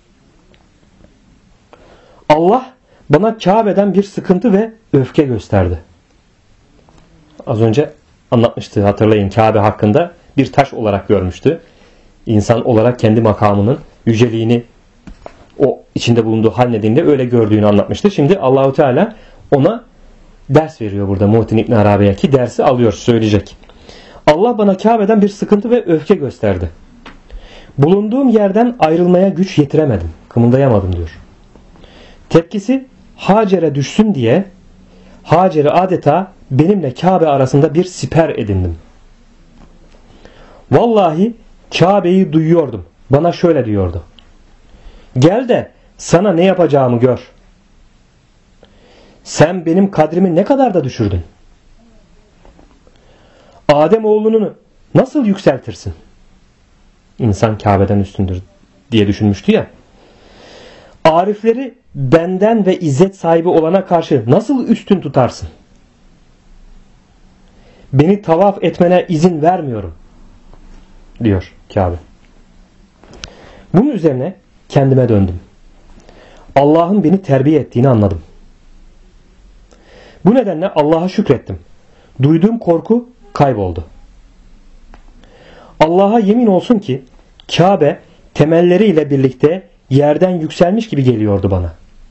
Allah bana Kabe'den bir sıkıntı ve öfke gösterdi. Az önce anlatmıştı, hatırlayın, Kabe hakkında bir taş olarak görmüştü. İnsan olarak kendi makamının yüceliğini o içinde bulunduğu hal nedeniyle öyle gördüğünü anlatmıştı. Şimdi Allahu Teala ona ders veriyor burada Muhittin İbn Arabi'ye, ki dersi alıyor, söyleyecek. Allah bana Kabe'den bir sıkıntı ve öfke gösterdi. Bulunduğum yerden ayrılmaya güç yetiremedim. Kımıldayamadım diyor. Tepkisi Hacer'e düşsün diye Hacer'i adeta benimle Kabe arasında bir siper edindim. Vallahi Kabe'yi duyuyordum. Bana şöyle diyordu: gel de sana ne yapacağımı gör. Sen benim kadrimi ne kadar da düşürdün. Adem oğlunu nasıl yükseltirsin? İnsan Kabe'den üstündür diye düşünmüştü ya. Arifleri benden ve izzet sahibi olana karşı nasıl üstün tutarsın? Beni tavaf etmene izin vermiyorum diyor Kabe. Bunun üzerine kendime döndüm. Allah'ın beni terbiye ettiğini anladım. Bu nedenle Allah'a şükrettim. Duyduğum korku kayboldu. Allah'a yemin olsun ki Kabe temelleriyle birlikte yerden yükselmiş gibi geliyordu bana.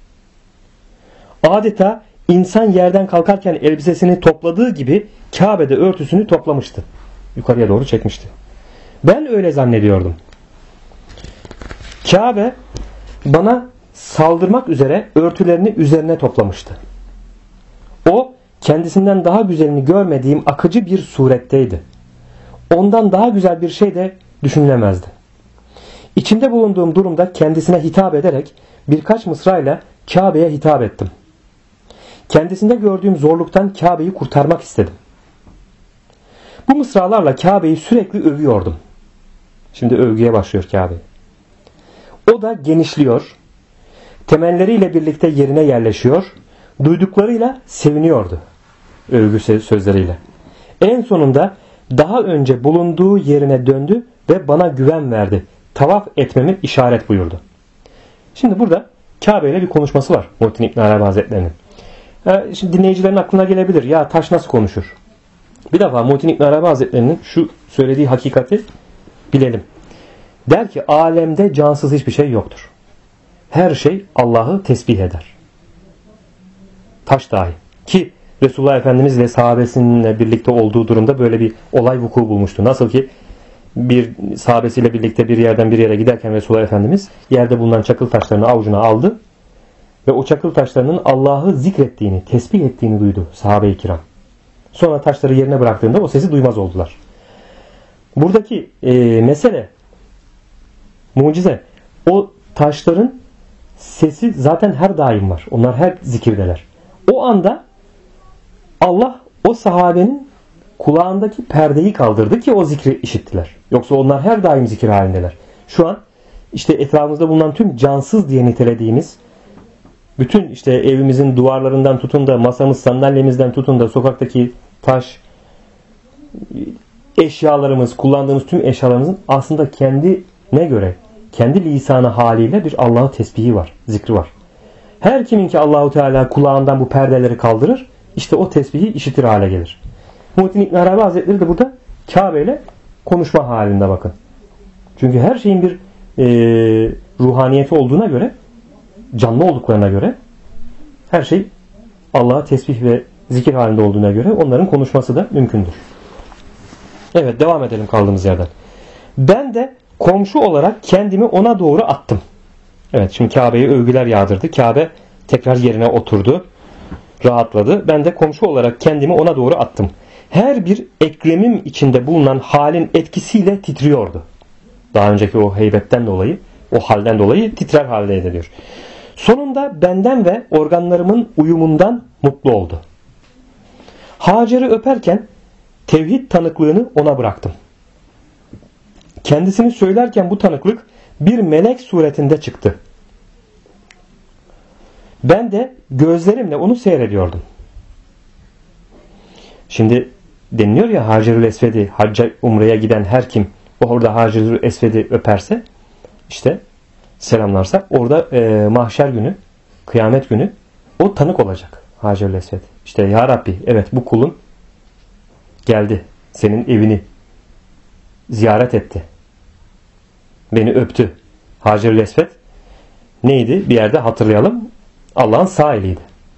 Adeta insan yerden kalkarken elbisesini topladığı gibi Kabe'de örtüsünü toplamıştı. Yukarıya doğru çekmişti. Ben öyle zannediyordum. Kabe bana saldırmak üzere örtülerini üzerine toplamıştı. O kendisinden daha güzelini görmediğim akıcı bir suretteydi. Ondan daha güzel bir şey de düşünülemezdi. İçinde bulunduğum durumda kendisine hitap ederek birkaç mısrayla Kabe'ye hitap ettim. Kendisinde gördüğüm zorluktan Kabe'yi kurtarmak istedim. Bu mısralarla Kabe'yi sürekli övüyordum. Şimdi övgüye başlıyor Kabe. O da genişliyor, temelleriyle birlikte yerine yerleşiyor, duyduklarıyla seviniyordu övgü sözleriyle. En sonunda daha önce bulunduğu yerine döndü ve bana güven verdi. Tavaf etmemi işaret buyurdu. Şimdi burada Kabe ile bir konuşması var Muhittin İbn Arabi Hazretleri'nin. Şimdi dinleyicilerin aklına gelebilir. Ya taş nasıl konuşur? Bir defa Muhittin İbn Arabi Hazretleri'nin şu söylediği hakikati bilelim. Der ki alemde cansız hiçbir şey yoktur. Her şey Allah'ı tesbih eder. Taş dahi. Ki Resulullah Efendimiz ve sahabesinle birlikte olduğu durumda böyle bir olay vuku bulmuştu. Nasıl ki bir sahabesiyle birlikte bir yerden bir yere giderken Resulullah Efendimiz yerde bulunan çakıl taşlarını avucuna aldı ve o çakıl taşlarının Allah'ı zikrettiğini, tesbih ettiğini duydu sahabe-i kiram. Sonra taşları yerine bıraktığında o sesi duymaz oldular. Buradaki mesele mucize. O taşların sesi zaten her daim var. Onlar her zikirdeler. O anda Allah o sahabenin kulağındaki perdeyi kaldırdı ki o zikri işittiler. Yoksa onlar her daim zikir halindeler. Şu an işte etrafımızda bulunan tüm cansız diye nitelediğimiz bütün işte evimizin duvarlarından tutun da masamız sandalyemizden tutun da sokaktaki taş eşyalarımız, kullandığımız tüm eşyalarımızın aslında kendine göre, kendi lisanı haliyle bir Allah'ı tesbihi var, zikri var. Her kimin ki Allahu Teala kulağından bu perdeleri kaldırır, işte o tesbihi işitir hale gelir. Muhittin İbn Arabi Hazretleri de burada Kabe ile konuşma halinde bakın. Çünkü her şeyin bir ruhaniyeti olduğuna göre, canlı olduklarına göre, her şey Allah'a tesbih ve zikir halinde olduğuna göre onların konuşması da mümkündür. Evet, devam edelim kaldığımız yerden. Ben de komşu olarak kendimi ona doğru attım. Evet, şimdi Kabe'ye övgüler yağdırdı. Kabe tekrar yerine oturdu. Rahatladı. Ben de komşu olarak kendimi ona doğru attım. Her bir eklemim içinde bulunan halin etkisiyle titriyordu. Daha önceki o heybetten dolayı, o halden dolayı titrer haldeydi diyor. Sonunda benden ve organlarımın uyumundan mutlu oldu. Hacer'i öperken tevhid tanıklığını ona bıraktım. Kendisini söylerken bu tanıklık bir melek suretinde çıktı. Ben de gözlerimle onu seyrediyordum. Şimdi deniliyor ya Hacerül Esved'i hacca umreye giden her kim orada Hacerül Esved'i öperse işte selamlarsa orada mahşer günü, kıyamet günü o tanık olacak Hacerül Esved. İşte ya Rabbi evet bu kulun geldi senin evini ziyaret etti. Beni öptü. Hacerül Esved neydi? Bir yerde hatırlayalım. Allah'ın sağ eliydi.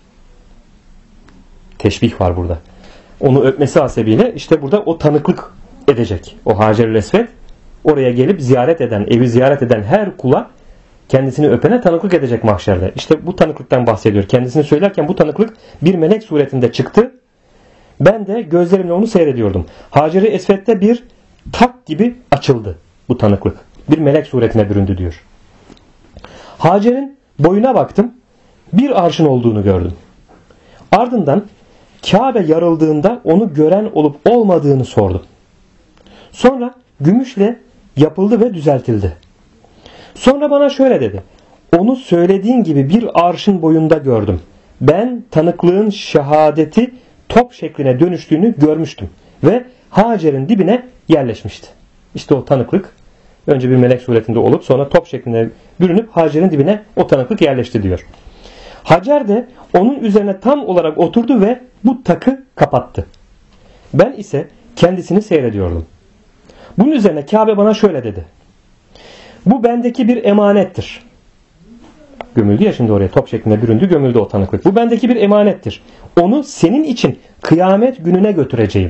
Teşbih var burada. Onu öpmesi hasebiyle işte burada o tanıklık edecek. O Hacerül Esved oraya gelip ziyaret eden, evi ziyaret eden her kula kendisini öpene tanıklık edecek mahşerde. İşte bu tanıklıktan bahsediyor. Kendisini söylerken bu tanıklık bir melek suretinde çıktı. Ben de gözlerimle onu seyrediyordum. Hacer-i Esved'de bir tak gibi açıldı bu tanıklık. Bir melek suretine büründü diyor. Hacer'in boyuna baktım. Bir arşın olduğunu gördüm. Ardından Kabe yarıldığında onu gören olup olmadığını sordum. Sonra gümüşle yapıldı ve düzeltildi. Sonra bana şöyle dedi. Onu söylediğin gibi bir arşın boyunda gördüm. Ben tanıklığın şehadeti top şekline dönüştüğünü görmüştüm. Ve Hacer'in dibine yerleşmişti. İşte o tanıklık önce bir melek suretinde olup sonra top şeklinde bürünüp Hacer'in dibine o tanıklık yerleşti diyor. Hacer de onun üzerine tam olarak oturdu ve bu takı kapattı. Ben ise kendisini seyrediyordum. Bunun üzerine Kabe bana şöyle dedi. Bu bendeki bir emanettir. Gömüldü ya şimdi oraya, top şeklinde büründü, gömüldü o tanıklık. Bu bendeki bir emanettir. Onu senin için kıyamet gününe götüreceğim.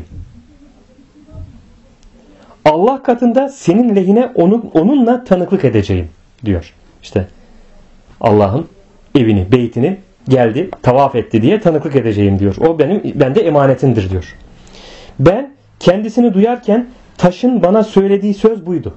Allah katında senin lehine onunla tanıklık edeceğim diyor. İşte Allah'ın evini, beytini geldi, tavaf etti diye tanıklık edeceğim diyor. O bende emanetindir diyor. Ben kendisini duyarken taşın bana söylediği söz buydu.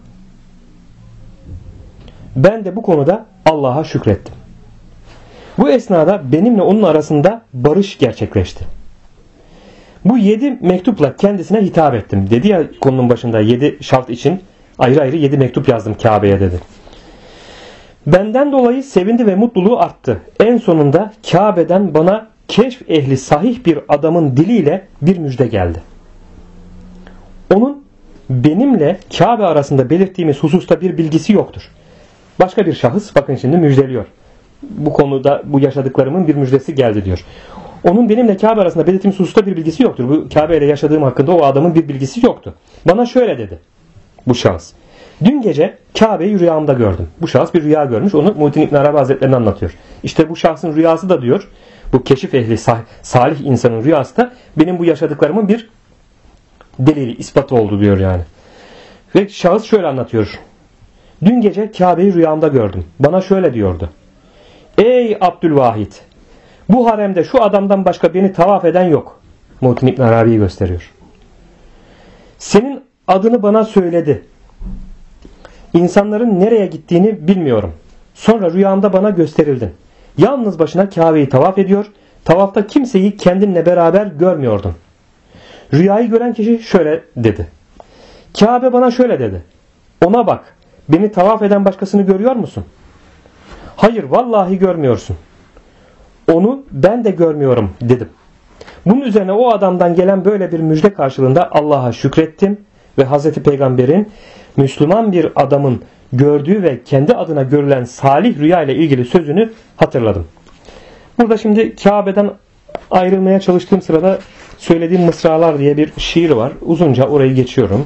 Ben de bu konuda Allah'a şükrettim. Bu esnada benimle onun arasında barış gerçekleşti. Bu 7 mektupla kendisine hitap ettim. Dedi ya konunun başında 7 şart için ayrı ayrı 7 mektup yazdım Kabe'ye dedi. Benden dolayı sevindi ve mutluluğu arttı. En sonunda Kabe'den bana keşf ehli sahih bir adamın diliyle bir müjde geldi. Onun benimle Kabe arasında belirttiğimiz hususta bir bilgisi yoktur. Başka bir şahıs bakın şimdi müjdeliyor. Bu konuda bu yaşadıklarımın bir müjdesi geldi diyor. Onun benimle Kabe arasında belirttiğimiz hususta bir bilgisi yoktur. Bu Kabe ile yaşadığım hakkında o adamın bir bilgisi yoktu. Bana şöyle dedi bu şahıs. Dün gece Kabe'yi rüyamda gördüm. Bu şahıs bir rüya görmüş. Onu Muhittin İbn Arabi Hazretleri anlatıyor. İşte bu şahsın rüyası da diyor. Bu keşif ehli salih insanın rüyası da benim bu yaşadıklarımın bir delili, ispatı oldu diyor yani. Ve şahıs şöyle anlatıyor. Dün gece Kabe'yi rüyamda gördüm. Bana şöyle diyordu. Ey Abdülvahid! Bu haremde şu adamdan başka beni tavaf eden yok. Muhittin İbn Arabi'yi gösteriyor. Senin adını bana söyledi. İnsanların nereye gittiğini bilmiyorum. Sonra rüyamda bana gösterildin. Yalnız başına Kabe'yi tavaf ediyor. Tavafta kimseyi kendinle beraber görmüyordun. Rüyayı gören kişi şöyle dedi. Kabe bana şöyle dedi. Ona bak. Beni tavaf eden başkasını görüyor musun? Hayır vallahi görmüyorsun. Onu ben de görmüyorum dedim. Bunun üzerine o adamdan gelen böyle bir müjde karşılığında Allah'a şükrettim ve Hazreti Peygamber'in Müslüman bir adamın gördüğü ve kendi adına görülen salih rüya ile ilgili sözünü hatırladım. Burada şimdi Kabe'den ayrılmaya çalıştığım sırada söylediğim Mısralar diye bir şiir var. Uzunca orayı geçiyorum.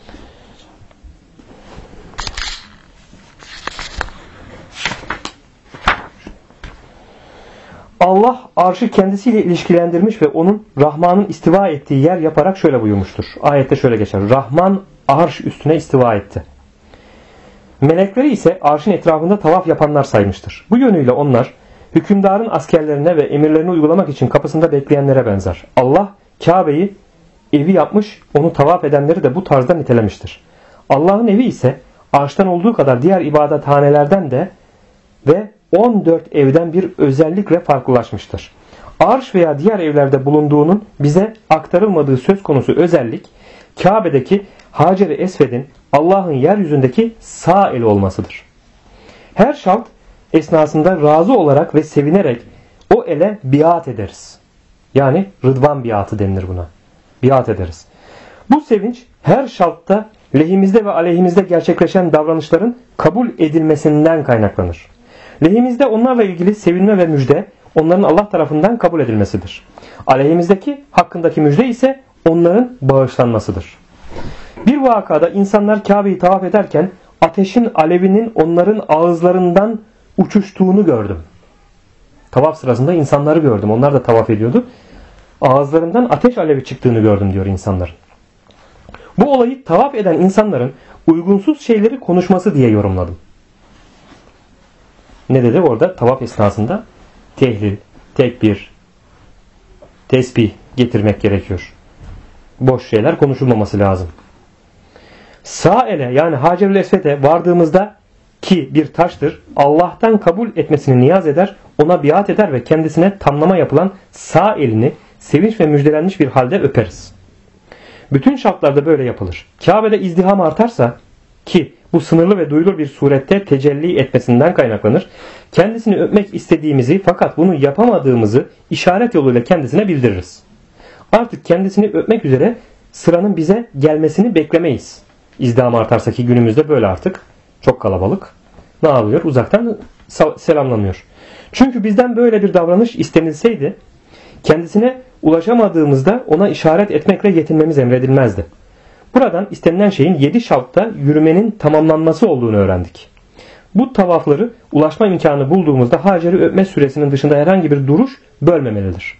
Allah arşı kendisiyle ilişkilendirmiş ve onun Rahman'ın istiva ettiği yer yaparak şöyle buyurmuştur. Ayette şöyle geçer. Rahman arş üstüne istiva etti. Melekleri ise arşın etrafında tavaf yapanlar saymıştır. Bu yönüyle onlar hükümdarın askerlerine ve emirlerini uygulamak için kapısında bekleyenlere benzer. Allah Kabe'yi evi yapmış, onu tavaf edenleri de bu tarzda nitelemiştir. Allah'ın evi ise arştan olduğu kadar diğer ibadethanelerden de ve 14 evden bir özellikle farklılaşmıştır. Arş veya diğer evlerde bulunduğunun bize aktarılmadığı söz konusu özellik, Kabe'deki Hacer-i Esved'in Allah'ın yeryüzündeki sağ eli olmasıdır. Her şart esnasında razı olarak ve sevinerek o ele biat ederiz. Yani rıdvan biatı denilir buna. Biat ederiz. Bu sevinç her şartta lehimizde ve aleyhimizde gerçekleşen davranışların kabul edilmesinden kaynaklanır. Lehimizde onlarla ilgili sevinme ve müjde onların Allah tarafından kabul edilmesidir. Aleyhimizdeki hakkındaki müjde ise onların bağışlanmasıdır. Bir vakada insanlar Kabe'yi tavaf ederken ateşin alevinin onların ağızlarından uçuştuğunu gördüm. Tavaf sırasında insanları gördüm. Onlar da tavaf ediyordu. Ağızlarından ateş alevi çıktığını gördüm diyor insanlar. Bu olayı tavaf eden insanların uygunsuz şeyleri konuşması diye yorumladım. Ne dedi orada? Tavaf esnasında tehlil, tekbir, tesbih getirmek gerekiyor. Boş şeyler konuşulmaması lazım. Sağ ele yani Hacer-ül Esved'e vardığımızda ki bir taştır, Allah'tan kabul etmesini niyaz eder, ona biat eder ve kendisine tamlama yapılan sağ elini sevinç ve müjdelenmiş bir halde öperiz. Bütün şartlarda böyle yapılır. Kabe'de izdiham artarsa ki bu sınırlı ve duyulur bir surette tecelli etmesinden kaynaklanır. Kendisini öpmek istediğimizi fakat bunu yapamadığımızı işaret yoluyla kendisine bildiririz. Artık kendisini öpmek üzere sıranın bize gelmesini beklemeyiz. İzdiham artarsa ki günümüzde böyle artık çok kalabalık. Ne yapıyor? Uzaktan selamlanıyor. Çünkü bizden böyle bir davranış istenilseydi kendisine ulaşamadığımızda ona işaret etmekle yetinmemiz emredilmezdi. Buradan istenilen şeyin 7 şavkta yürümenin tamamlanması olduğunu öğrendik. Bu tavafları ulaşma imkanı bulduğumuzda Hacer'i öpme süresinin dışında herhangi bir duruş bölmemelidir.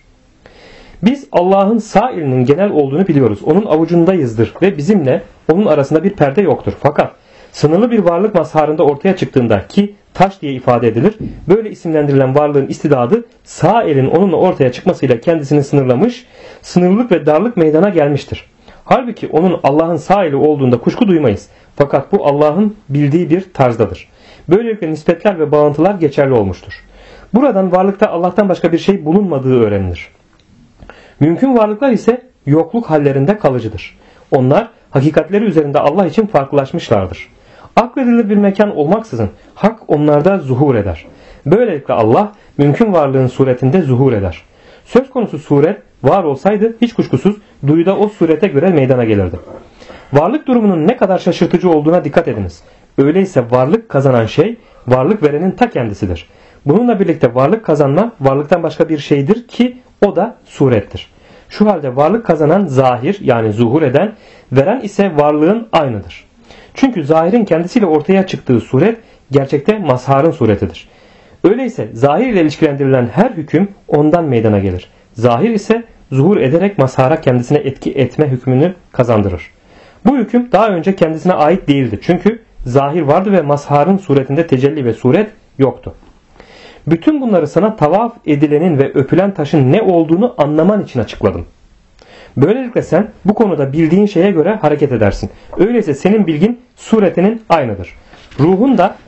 Biz Allah'ın sağ elinin genel olduğunu biliyoruz. Onun avucundayızdır ve bizimle onun arasında bir perde yoktur. Fakat sınırlı bir varlık mazharında ortaya çıktığında ki taş diye ifade edilir, böyle isimlendirilen varlığın istidadı sağ elin onunla ortaya çıkmasıyla kendisini sınırlamış, sınırlılık ve darlık meydana gelmiştir. Halbuki onun Allah'ın sağ eli olduğunda kuşku duymayız. Fakat bu Allah'ın bildiği bir tarzdadır. Böylelikle nispetler ve bağıntılar geçerli olmuştur. Buradan varlıkta Allah'tan başka bir şey bulunmadığı öğrenilir. Mümkün varlıklar ise yokluk hallerinde kalıcıdır. Onlar hakikatleri üzerinde Allah için farklılaşmışlardır. Akledilir bir mekan olmaksızın hak onlarda zuhur eder. Böylelikle Allah mümkün varlığın suretinde zuhur eder. Söz konusu suret var olsaydı hiç kuşkusuz duyuda o surete göre meydana gelirdi. Varlık durumunun ne kadar şaşırtıcı olduğuna dikkat ediniz. Öyleyse varlık kazanan şey varlık verenin ta kendisidir. Bununla birlikte varlık kazanma varlıktan başka bir şeydir ki o da surettir. Şu halde varlık kazanan zahir yani zuhur eden, veren ise varlığın aynıdır. Çünkü zahirin kendisiyle ortaya çıktığı suret gerçekte mazharın suretidir. Öyleyse zahir ile ilişkilendirilen her hüküm ondan meydana gelir. Zahir ise zuhur ederek mazhara kendisine etki etme hükmünü kazandırır. Bu hüküm daha önce kendisine ait değildi. Çünkü zahir vardı ve mazharın suretinde tecelli ve suret yoktu. Bütün bunları sana tavaf edilenin ve öpülen taşın ne olduğunu anlaman için açıkladım. Böylelikle sen bu konuda bildiğin şeye göre hareket edersin. Öyleyse senin bilgin suretinin aynıdır. Ruhun da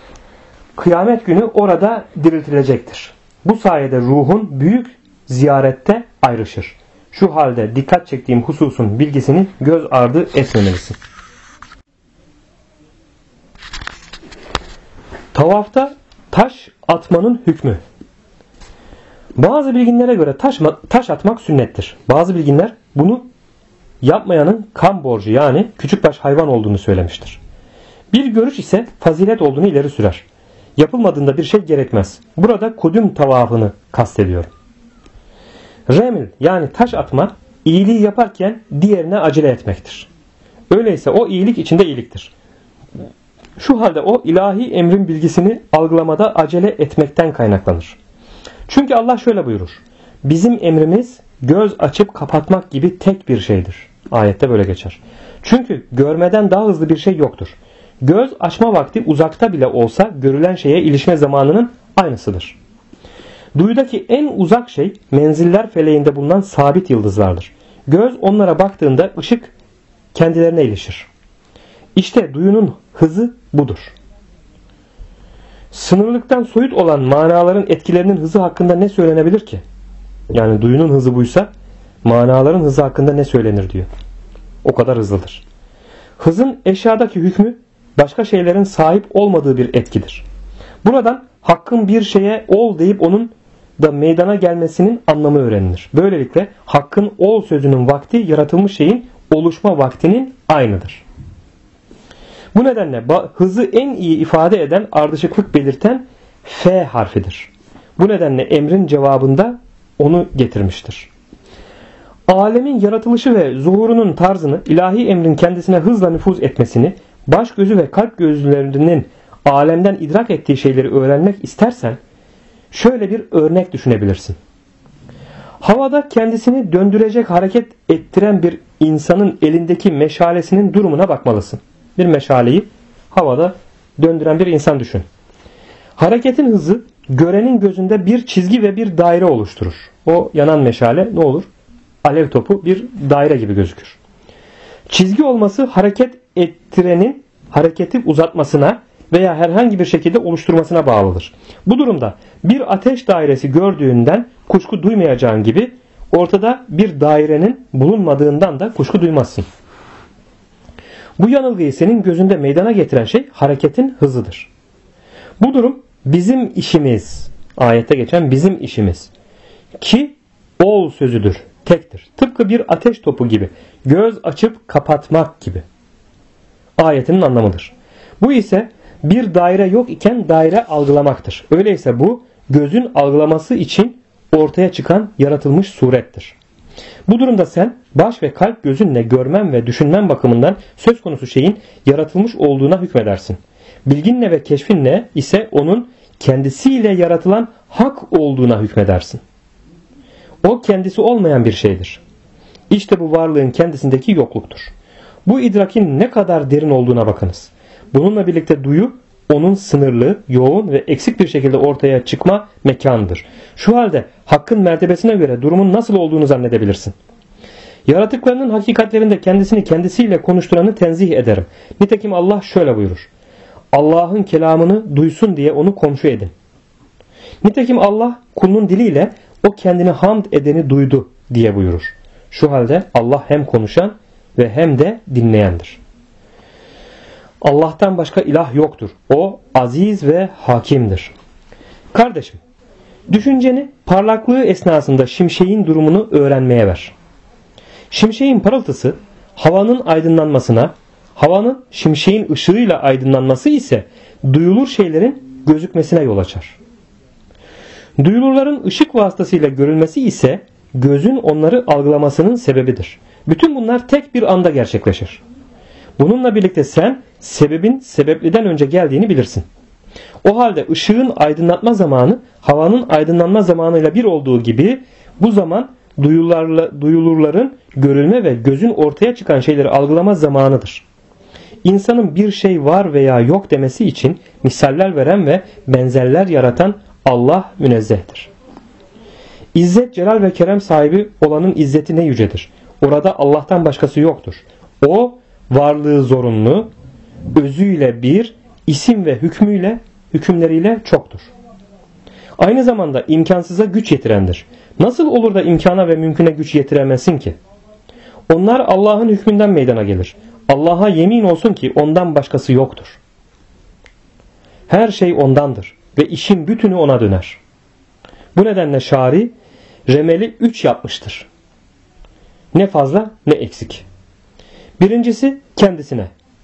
kıyamet günü orada diriltilecektir. Bu sayede ruhun büyük ziyarette ayrışır. Şu halde dikkat çektiğim hususun bilgisini göz ardı etmemelisin. Tavafta taş atmanın hükmü. Bazı bilginlere göre taş atmak sünnettir. Bazı bilginler bunu yapmayanın kan borcu yani küçükbaş hayvan olduğunu söylemiştir. Bir görüş ise fazilet olduğunu ileri sürer. Yapılmadığında bir şey gerekmez. Burada kudüm tavafını kastediyorum. Remil yani taş atma iyiliği yaparken diğerine acele etmektir. Öyleyse o iyilik içinde iyiliktir. Şu halde o ilahi emrin bilgisini algılamada acele etmekten kaynaklanır. Çünkü Allah şöyle buyurur. Bizim emrimiz göz açıp kapatmak gibi tek bir şeydir. Ayette böyle geçer. Çünkü görmeden daha hızlı bir şey yoktur. Göz açma vakti uzakta bile olsa görülen şeye ilişme zamanının aynısıdır. Duyudaki en uzak şey menziller feleğinde bulunan sabit yıldızlardır. Göz onlara baktığında ışık kendilerine ilişir. İşte duyunun hızı budur. Sınırlıktan soyut olan manaların etkilerinin hızı hakkında ne söylenebilir ki? Yani duyunun hızı buysa manaların hızı hakkında ne söylenir diyor. O kadar hızlıdır. Hızın eşyadaki hükmü başka şeylerin sahip olmadığı bir etkidir. Buradan hakkın bir şeye ol deyip onun da meydana gelmesinin anlamı öğrenilir. Böylelikle hakkın ol sözünün vakti yaratılmış şeyin oluşma vaktinin aynıdır. Bu nedenle hızı en iyi ifade eden ardışıklık belirten F harfidir. Bu nedenle emrin cevabında onu getirmiştir. Alemin yaratılışı ve zuhurunun tarzını, ilahi emrin kendisine hızla nüfuz etmesini, baş gözü ve kalp gözlerinin alemden idrak ettiği şeyleri öğrenmek istersen şöyle bir örnek düşünebilirsin. Havada kendisini döndürecek hareket ettiren bir insanın elindeki meşalesinin durumuna bakmalısın. Bir meşaleyi havada döndüren bir insan düşün. Hareketin hızı görenin gözünde bir çizgi ve bir daire oluşturur. O yanan meşale ne olur? Alev topu bir daire gibi gözükür. Çizgi olması hareket ettirenin hareketi uzatmasına veya herhangi bir şekilde oluşturmasına bağlıdır. Bu durumda bir ateş dairesi gördüğünden kuşku duymayacağın gibi ortada bir dairenin bulunmadığından da kuşku duymazsın. Bu yanılgıyı senin gözünde meydana getiren şey hareketin hızıdır. Bu durum bizim işimiz. Ayette geçen bizim işimiz. Ki ol sözüdür. Tektir. Tıpkı bir ateş topu gibi. Göz açıp kapatmak gibi. Ayetinin anlamıdır. Bu ise bir daire yok iken daire algılamaktır. Öyleyse bu gözün algılaması için ortaya çıkan yaratılmış surettir. Bu durumda sen baş ve kalp gözünle görmen ve düşünmen bakımından söz konusu şeyin yaratılmış olduğuna hükmedersin. Bilginle ve keşfinle ise onun kendisiyle yaratılan hak olduğuna hükmedersin. O kendisi olmayan bir şeydir. İşte bu varlığın kendisindeki yokluktur. Bu idrakin ne kadar derin olduğuna bakınız. Bununla birlikte duyu onun sınırlı, yoğun ve eksik bir şekilde ortaya çıkma mekanıdır. Şu halde hakkın mertebesine göre durumun nasıl olduğunu zannedebilirsin. Yaratıklarının hakikatlerinde kendisini kendisiyle konuşturanı tenzih ederim. Nitekim Allah şöyle buyurur. Allah'ın kelamını duysun diye onu komşu edin. Nitekim Allah kulunun diliyle o kendini hamd edeni duydu diye buyurur. Şu halde Allah hem konuşan ve hem de dinleyendir. Allah'tan başka ilah yoktur. O aziz ve hakimdir. Kardeşim, düşünceni parlaklığı esnasında şimşeğin durumunu öğrenmeye ver. Şimşeğin parıltısı havanın aydınlanmasına, havanın şimşeğin ışığıyla aydınlanması ise duyulur şeylerin gözükmesine yol açar. Duyulurların ışık vasıtasıyla görülmesi ise gözün onları algılamasının sebebidir. Bütün bunlar tek bir anda gerçekleşir. Bununla birlikte sen sebebin sebepliden önce geldiğini bilirsin. O halde ışığın aydınlatma zamanı havanın aydınlanma zamanıyla bir olduğu gibi bu zaman duyulurların görülme ve gözün ortaya çıkan şeyleri algılama zamanıdır. İnsanın bir şey var veya yok demesi için misaller veren ve benzerler yaratan Allah münezzehtir. İzzet, celal ve kerem sahibi olanın izzeti ne yücedir. Orada Allah'tan başkası yoktur. O varlığı zorunlu, özüyle bir, isim ve hükümleriyle çoktur. Aynı zamanda imkansıza güç yetirendir. Nasıl olur da imkana ve mümküne güç yetiremezsin ki? Onlar Allah'ın hükmünden meydana gelir. Allah'a yemin olsun ki ondan başkası yoktur. Her şey ondandır ve işin bütünü ona döner. Bu nedenle şari remeli 3 yapmıştır. Ne fazla ne eksik. Birincisi kendisine.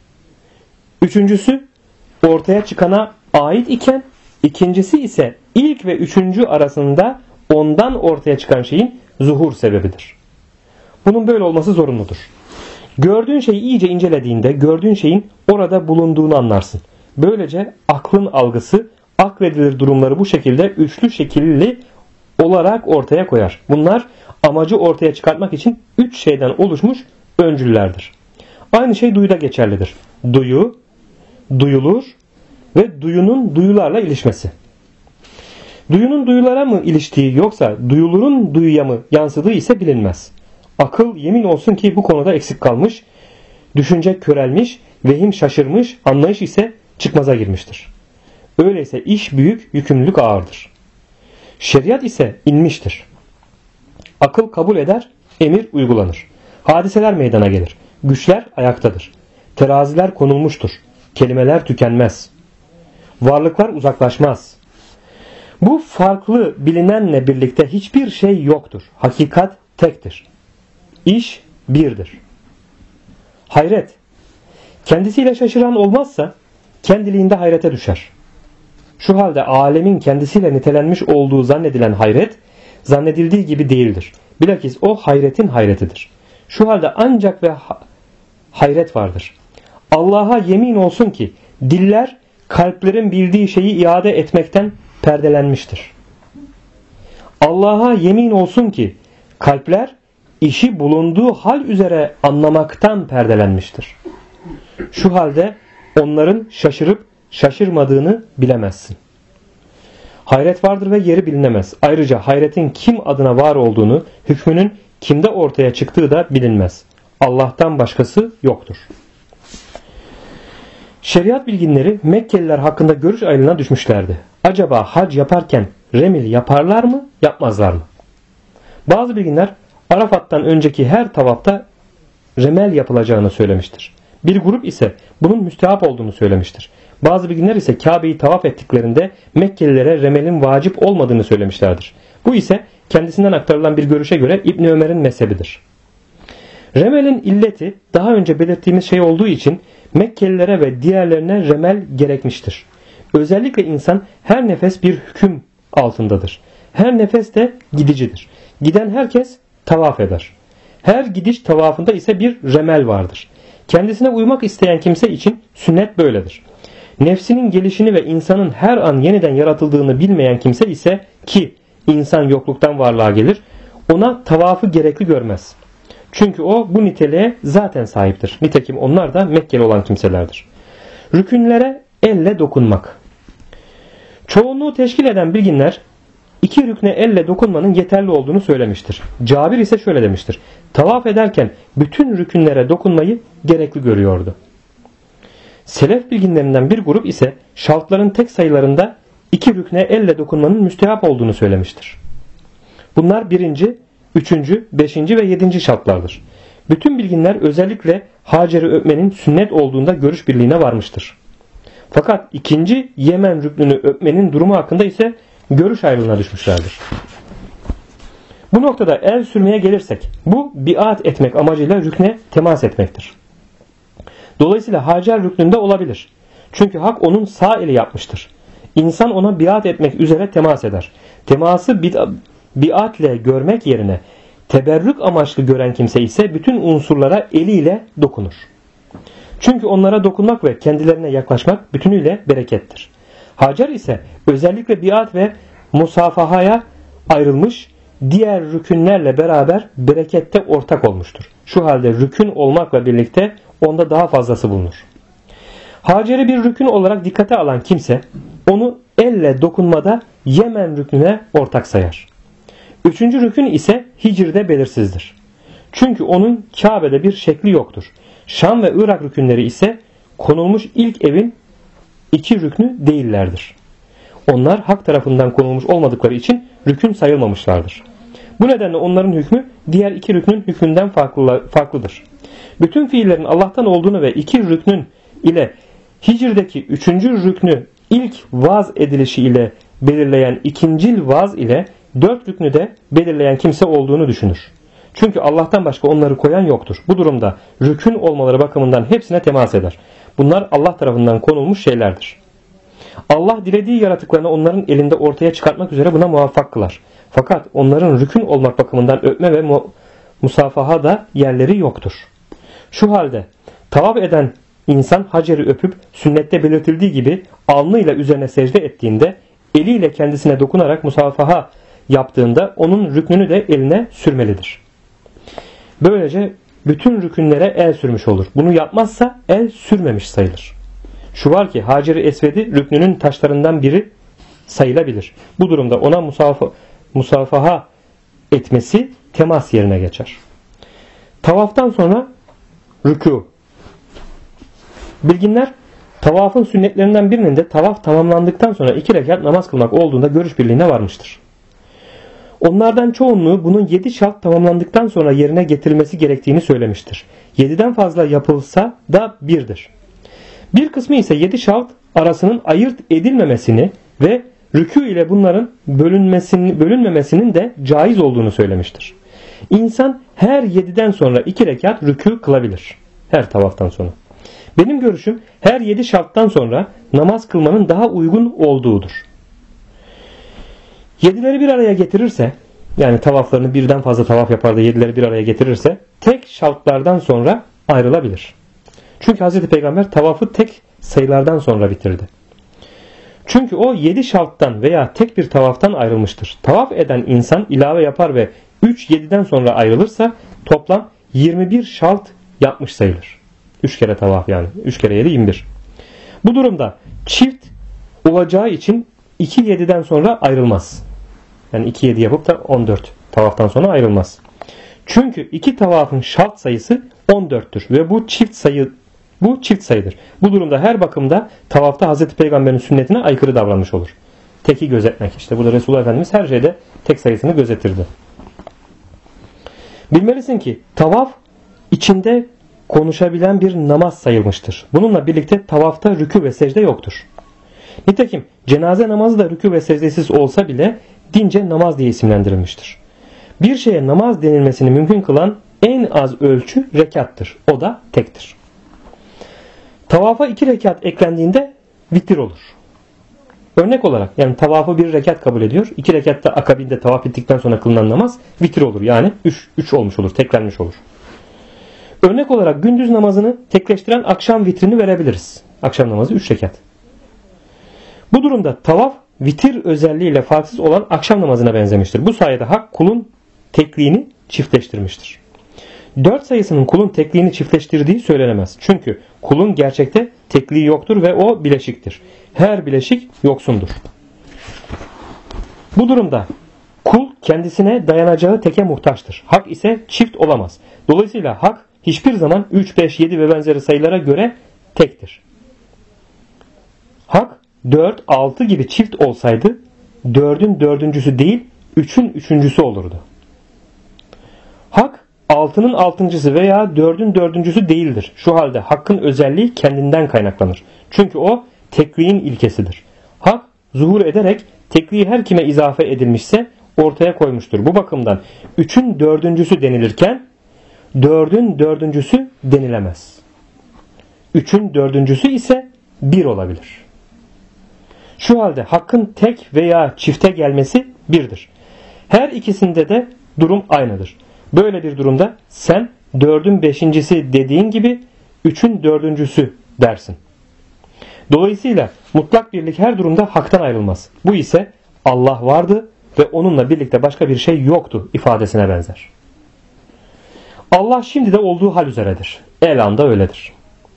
Üçüncüsü ortaya çıkana ait iken ikincisi ise ilk ve üçüncü arasında ondan ortaya çıkan şeyin zuhur sebebidir. Bunun böyle olması zorunludur. Gördüğün şeyi iyice incelediğinde gördüğün şeyin orada bulunduğunu anlarsın. Böylece aklın algısı akledilir durumları bu şekilde üçlü şekilli olarak ortaya koyar. Bunlar amacı ortaya çıkartmak için 3 şeyden oluşmuş öncüllerdir. Aynı şey duyuda geçerlidir. Duyu, duyulur ve duyunun duyularla ilişmesi. Duyunun duyulara mı iliştiği yoksa duyulurun duyuya mı yansıdığı ise bilinmez. Akıl yemin olsun ki bu konuda eksik kalmış, düşünce körelmiş, vehim şaşırmış, anlayış ise çıkmaza girmiştir. Öyleyse iş büyük, yükümlülük ağırdır. Şeriat ise inmiştir. Akıl kabul eder, emir uygulanır. Hadiseler meydana gelir. Güçler ayaktadır. Teraziler konulmuştur. Kelimeler tükenmez. Varlıklar uzaklaşmaz. Bu farklı bilinenle birlikte hiçbir şey yoktur. Hakikat tektir. İş birdir. Hayret. Kendisiyle şaşıran olmazsa kendiliğinde hayrete düşer. Şu halde alemin kendisiyle nitelenmiş olduğu zannedilen hayret zannedildiği gibi değildir. Bilakis o hayretin hayretidir. Şu halde ancak ve hayret vardır. Allah'a yemin olsun ki diller kalplerin bildiği şeyi iade etmekten perdelenmiştir. Allah'a yemin olsun ki kalpler işi bulunduğu hal üzere anlamaktan perdelenmiştir. Şu halde onların şaşırıp şaşırmadığını bilemezsin. Hayret vardır ve yeri bilinemez. Ayrıca hayretin kim adına var olduğunu, hükmünün kimde ortaya çıktığı da bilinmez. Allah'tan başkası yoktur. Şeriat bilginleri Mekkeliler hakkında görüş ayrılığına düşmüşlerdi. Acaba hac yaparken remil yaparlar mı, yapmazlar mı? Bazı bilginler Arafat'tan önceki her tavafta remel yapılacağını söylemiştir. Bir grup ise bunun müstehap olduğunu söylemiştir. Bazı bilginler ise Kabe'yi tavaf ettiklerinde Mekkelilere remelin vacip olmadığını söylemişlerdir. Bu ise kendisinden aktarılan bir görüşe göre İbni Ömer'in mezhebidir. Remelin illeti daha önce belirttiğimiz şey olduğu için Mekkelilere ve diğerlerine remel gerekmiştir. Özellikle insan her nefes bir hüküm altındadır. Her nefes de gidicidir. Giden herkes tavaf eder. Her gidiş tavafında ise bir remel vardır. Kendisine uymak isteyen kimse için sünnet böyledir. Nefsinin gelişini ve insanın her an yeniden yaratıldığını bilmeyen kimse ise, ki insan yokluktan varlığa gelir, ona tavafı gerekli görmez. Çünkü o bu niteliğe zaten sahiptir. Nitekim onlar da Mekkeli olan kimselerdir. Rükünlere elle dokunmak. Çoğunluğu teşkil eden bilginler iki rükne elle dokunmanın yeterli olduğunu söylemiştir. Cabir ise şöyle demiştir: tavaf ederken bütün rükünlere dokunmayı gerekli görüyordu. Selef bilginlerinden bir grup ise şartların tek sayılarında iki rükne elle dokunmanın müstehap olduğunu söylemiştir. Bunlar 1. 3. 5. ve 7. şartlardır. Bütün bilginler özellikle Hacer'i öpmenin sünnet olduğunda görüş birliğine varmıştır. Fakat 2. Yemen rüknünü öpmenin durumu hakkında ise görüş ayrılığına düşmüşlerdir. Bu noktada el sürmeye gelirsek, bu biat etmek amacıyla rükne temas etmektir. Dolayısıyla Hacer rüknünde olabilir. Çünkü hak onun sağ eli yapmıştır. İnsan ona biat etmek üzere temas eder. Teması biatle görmek yerine teberrük amaçlı gören kimse ise bütün unsurlara eliyle dokunur. Çünkü onlara dokunmak ve kendilerine yaklaşmak bütünüyle berekettir. Hacer ise özellikle biat ve musafahaya ayrılmış, diğer rükünlerle beraber berekette ortak olmuştur. Şu halde rükün olmakla birlikte onda daha fazlası bulunur. Hacer'i bir rükün olarak dikkate alan kimse onu elle dokunmada Yemen rüknüne ortak sayar. 3. rükün ise Hicr'de belirsizdir. Çünkü onun Kabe'de bir şekli yoktur. Şam ve Irak rükünleri ise konulmuş ilk evin 2 rüknü değillerdir. Onlar hak tarafından konulmuş olmadıkları için rükün sayılmamışlardır. Bu nedenle onların hükmü diğer 2 rüknün hükmünden farklıdır. Bütün fiillerin Allah'tan olduğunu ve 2 rüknün ile Hicr'deki 3. rüknü ilk vaz edilişi ile belirleyen ikincil vaz ile 4 rüknü de belirleyen kimse olduğunu düşünür. Çünkü Allah'tan başka onları koyan yoktur. Bu durumda rükün olmaları bakımından hepsine temas eder. Bunlar Allah tarafından konulmuş şeylerdir. Allah dilediği yaratıklarını onların elinde ortaya çıkartmak üzere buna muvaffak kılar. Fakat onların rükün olmak bakımından öpme ve musafaha da yerleri yoktur. Şu halde tavaf eden insan Hacer'i öpüp sünnette belirtildiği gibi alnıyla üzerine secde ettiğinde, eliyle kendisine dokunarak musafaha yaptığında onun rüknünü de eline sürmelidir. Böylece bütün rükünlere el sürmüş olur. Bunu yapmazsa el sürmemiş sayılır. Şu var ki Hacer-i Esved'i rüknünün taşlarından biri sayılabilir. Bu durumda ona musafaha etmesi temas yerine geçer. Tavaftan sonra rükû. Bilginler tavafın sünnetlerinden birinin de tavaf tamamlandıktan sonra 2 rekat namaz kılmak olduğunda görüş birliğine varmıştır. Onlardan çoğunluğu bunun 7 şart tamamlandıktan sonra yerine getirilmesi gerektiğini söylemiştir. 7'den fazla yapılsa da 1'dir. Bir kısmı ise 7 şart arasının ayırt edilmemesini ve rükû ile bunların bölünmemesinin de caiz olduğunu söylemiştir. İnsan her 7'den sonra 2 rekat rükû kılabilir. Her tavaftan sonra. Benim görüşüm her 7 şarttan sonra namaz kılmanın daha uygun olduğudur. 7'leri bir araya getirirse, yani tavaflarını birden fazla tavaf yapar da 7'leri bir araya getirirse tek şartlardan sonra ayrılabilir. Çünkü Hz. Peygamber tavafı tek sayılardan sonra bitirdi. Çünkü o 7 şarttan veya tek bir tavaftan ayrılmıştır. Tavaf eden insan ilave yapar ve 3-7'den sonra ayrılırsa toplam 21 şart yapmış sayılır. 3 kere tavaf yani. 3 kere 7 21. Bu durumda çift olacağı için 2-7'den sonra ayrılmaz. Yani 2-7 yapıp da 14 tavaftan sonra ayrılmaz. Çünkü 2 tavafın şart sayısı 14'tür ve bu çift sayıdır. Bu durumda her bakımda tavafta Hazreti Peygamber'in sünnetine aykırı davranmış olur. Teki gözetmek. İşte burada Resulullah Efendimiz her şeyde tek sayısını gözetirdi. Bilmelisin ki tavaf içinde konuşabilen bir namaz sayılmıştır. Bununla birlikte tavafta rükû ve secde yoktur. Nitekim cenaze namazı da rükû ve secdesiz olsa bile dince namaz diye isimlendirilmiştir. Bir şeye namaz denilmesini mümkün kılan en az ölçü rekattır. O da tektir. Tavafa 2 rekat eklendiğinde vitir olur. Örnek olarak yani tavafı bir rekat kabul ediyor. 2 rekatta akabinde tavaf bittikten sonra kılınan namaz vitir olur. Yani 3 olmuş olur, tekrarmış olur. Örnek olarak gündüz namazını tekleştiren akşam vitrini verebiliriz. Akşam namazı 3 rekat. Bu durumda tavaf vitir özelliğiyle farksız olan akşam namazına benzemiştir. Bu sayede Hak kulun tekliğini çiftleştirmiştir. 4 sayısının kulun tekliğini çiftleştirdiği söylenemez. Çünkü kulun gerçekte tekliği yoktur ve o bileşiktir. Her bileşik yoksundur. Bu durumda kul kendisine dayanacağı teke muhtaçtır. Hak ise çift olamaz. Dolayısıyla Hak hiçbir zaman 3, 5, 7 ve benzeri sayılara göre tektir. Hak 4, 6 gibi çift olsaydı 4'ün dördüncüsü değil 3'ün üçüncüsü olurdu. Hak 6'nın altıncısı veya 4'ün dördüncüsü değildir. Şu halde Hakk'ın özelliği kendinden kaynaklanır. Çünkü o tekliğin ilkesidir. Hak zuhur ederek tekliği her kime izafe edilmişse ortaya koymuştur. Bu bakımdan 3'ün dördüncüsü denilirken 4'ün dördüncüsü denilemez. 3'ün dördüncüsü ise 1 olabilir. Şu halde Hakk'ın tek veya çifte gelmesi 1'dir. Her ikisinde de durum aynıdır. Böyle bir durumda sen 4'ün beşincisi dediğin gibi 3'ün dördüncüsü dersin. Dolayısıyla mutlak birlik her durumda Hak'tan ayrılmaz. Bu ise Allah vardı ve onunla birlikte başka bir şey yoktu ifadesine benzer. Allah şimdi de olduğu hal üzeredir. Elan da öyledir.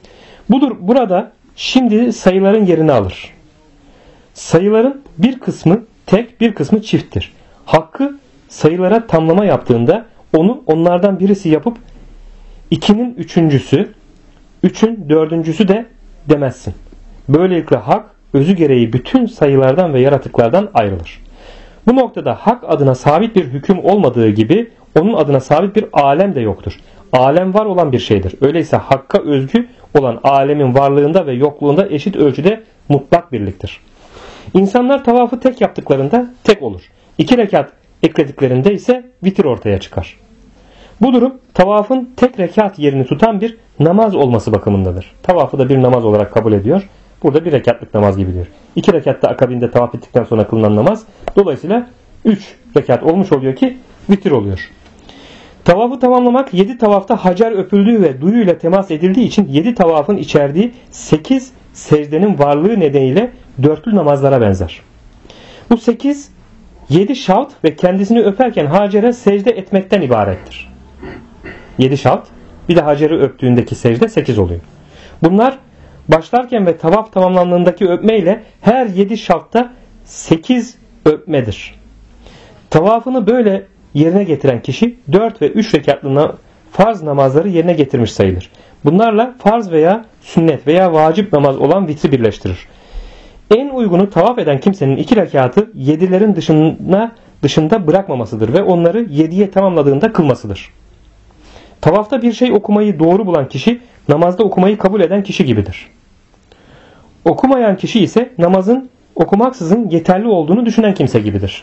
Burada şimdi sayıların yerini alır. Sayıların bir kısmı tek, bir kısmı çifttir. Hakkı sayılara tamlama yaptığında onu onlardan birisi yapıp 2'nin üçüncüsü, 3'ün dördüncüsü de demezsin. Böylelikle Hak özü gereği bütün sayılardan ve yaratıklardan ayrılır. Bu noktada Hak adına sabit bir hüküm olmadığı gibi onun adına sabit bir alem de yoktur. Alem var olan bir şeydir. Öyleyse Hakk'a özgü olan alemin varlığında ve yokluğunda eşit ölçüde mutlak birliktir. İnsanlar tavafı tek yaptıklarında tek olur. 2 rekat eklediklerinde ise vitir ortaya çıkar. Bu durum tavafın tek rekat yerini tutan bir namaz olması bakımındadır. Tavafı da bir namaz olarak kabul ediyor. Burada 1 rekatlık namaz gibi diyor. 2 rekatta akabinde tavaf ettikten sonra kılınan namaz. Dolayısıyla 3 rekat olmuş oluyor ki vitir oluyor. Tavafı tamamlamak 7 tavafta hacer öpüldüğü ve duyuyla temas edildiği için 7 tavafın içerdiği 8 secdenin varlığı nedeniyle dörtlü namazlara benzer. Bu 8, 7 şalt ve kendisini öperken Hacer'e secde etmekten ibarettir. 7 şalt, bir de Hacer'i öptüğündeki secde 8 oluyor. Bunlar başlarken ve tavaf tamamlandığındaki öpme ile her 7 şaltta 8 öpmedir. Tavafını böyle yerine getiren kişi 4 ve 3 rekatlı farz namazları yerine getirmiş sayılır. Bunlarla farz veya sünnet veya vacip namaz olan vitri birleştirir. En uygunu tavaf eden kimsenin 2 rekatı 7'lerin dışında bırakmamasıdır ve onları 7'ye tamamladığında kılmasıdır. Tavafta bir şey okumayı doğru bulan kişi namazda okumayı kabul eden kişi gibidir. Okumayan kişi ise namazın okumaksızın yeterli olduğunu düşünen kimse gibidir.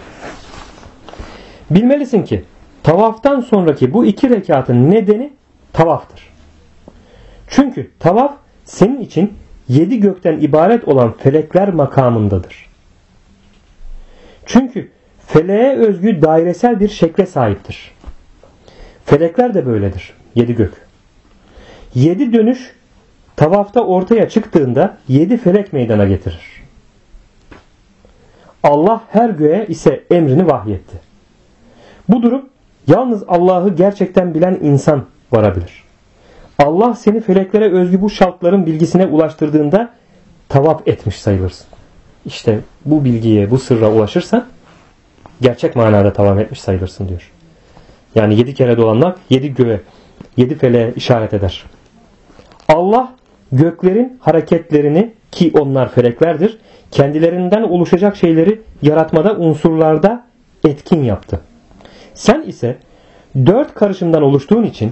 Bilmelisin ki tavaftan sonraki bu 2 rekatın nedeni tavaftır. Çünkü tavaf senin için 7 gökten ibaret olan felekler makamındadır. Çünkü feleğe özgü dairesel bir şekle sahiptir. Felekler de böyledir. 7 gök. 7 dönüş tavafta ortaya çıktığında 7 felek meydana getirir. Allah her göğe ise emrini vahyetti. Bu durum yalnız Allah'ı gerçekten bilen insan varabilir. Allah seni feleklere özgü bu şartların bilgisine ulaştırdığında tavaf etmiş sayılırsın. İşte bu bilgiye, bu sırra ulaşırsan gerçek manada tavaf etmiş sayılırsın diyor. Yani 7 kere dolanmak 7 göğe, 7 feleğe işaret eder. Allah göklerin hareketlerini, ki onlar feleklerdir, kendilerinden oluşacak şeyleri yaratmada, unsurlarda etkin yaptı. Sen ise 4 karışımdan oluştuğun için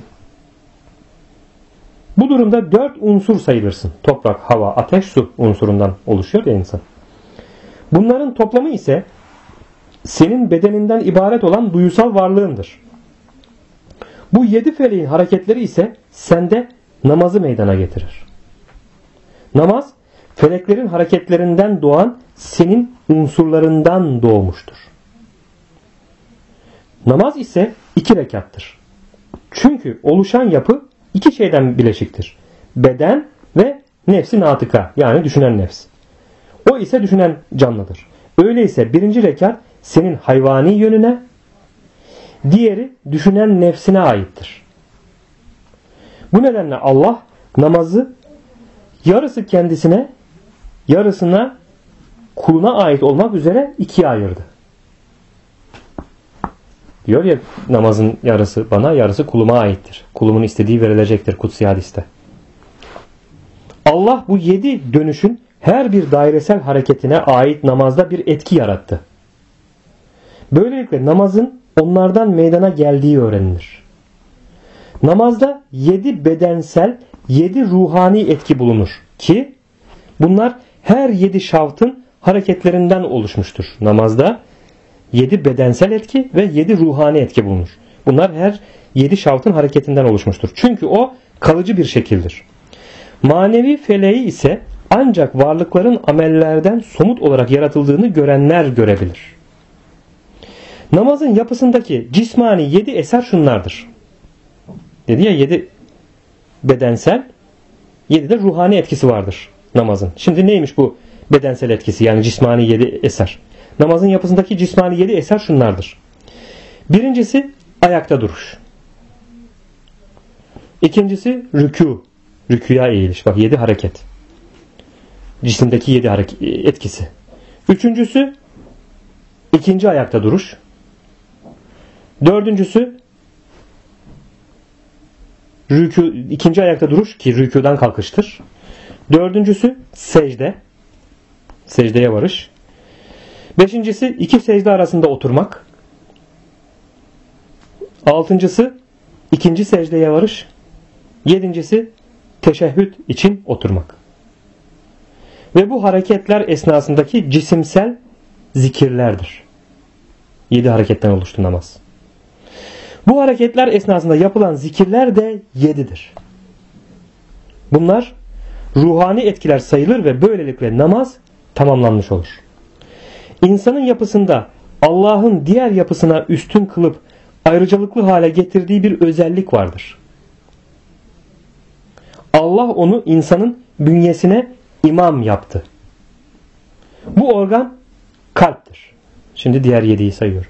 bu durumda 4 unsur sayılırsın. Toprak, hava, ateş, su unsurundan oluşuyor ya insan. Bunların toplamı ise senin bedeninden ibaret olan duyusal varlığındır. Bu 7 feleğin hareketleri ise sende namazı meydana getirir. Namaz, feleklerin hareketlerinden doğan senin unsurlarından doğmuştur. Namaz ise 2 rekattır. Çünkü oluşan yapı 2 şeyden bileşiktir. Beden ve nefsi natıka, yani düşünen nefs. O ise düşünen canlıdır. Öyleyse 1. rekat senin hayvani yönüne, diğeri düşünen nefsine aittir. Bu nedenle Allah namazı yarısı kendisine, yarısına kuluna ait olmak üzere 2'ye ayırdı. Diyor ya, namazın yarısı bana, yarısı kuluma aittir. Kulumun istediği verilecektir kutsi hadiste. Allah bu 7 dönüşün her bir dairesel hareketine ait namazda bir etki yarattı. Böylelikle namazın onlardan meydana geldiği öğrenilir. Namazda 7 bedensel, 7 ruhani etki bulunur ki bunlar her 7 şaftın hareketlerinden oluşmuştur. Namazda 7 bedensel etki ve 7 ruhani etki bulunur. Bunlar her 7 şaftın hareketinden oluşmuştur. Çünkü o kalıcı bir şekildir. Manevi feleği ise ancak varlıkların amellerden somut olarak yaratıldığını görenler görebilir. Namazın yapısındaki cismani 7 eser şunlardır. Dedi ya, 7 bedensel, 7 de ruhani etkisi vardır namazın. Şimdi neymiş bu bedensel etkisi, yani cismani 7 eser? Namazın yapısındaki cismani 7 eser şunlardır. Birincisi ayakta duruş. İkincisi rükû. Rükûya eğiliş. Bak, 7 hareket. Cisimdeki 7 etkisi. Üçüncüsü ikinci ayakta duruş. Dördüncüsü rükû, ikinci ayakta duruş ki rükûdan kalkıştır. Dördüncüsü secde. Secdeye varış. Beşincisi 2 secde arasında oturmak. Altıncısı 2. secdeye varış. Yedincisi teşehhüd için oturmak. Ve bu hareketler esnasındaki cisimsel zikirlerdir. 7 hareketten oluştu namaz. Bu hareketler esnasında yapılan zikirler de 7'dir. Bunlar ruhani etkiler sayılır ve böylelikle namaz tamamlanmış olur. İnsanın yapısında Allah'ın diğer yapısına üstün kılıp ayrıcalıklı hale getirdiği bir özellik vardır. Allah onu insanın bünyesine imam yaptı. Bu organ kalptir. Şimdi diğer 7'yi sayıyorum.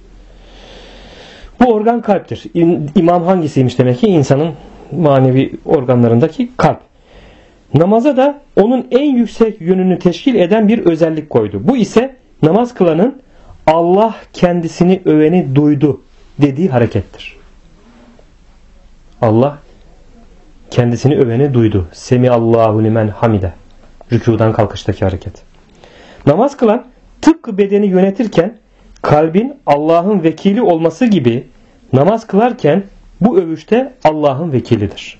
Bu organ kalptir. İmam hangisiymiş demek ki? İnsanın manevi organlarındaki kalp. Namaza da onun en yüksek yönünü teşkil eden bir özellik koydu. Bu ise namaz kılanın Allah kendisini öveni duydu dediği harekettir. Allah kendisini öveni duydu. Semiallahu limen hamide. Rükûdan kalkıştaki hareket. Namaz kılan tıpkı bedeni yönetirken kalbin Allah'ın vekili olması gibi namaz kılarken bu övüşte Allah'ın vekilidir.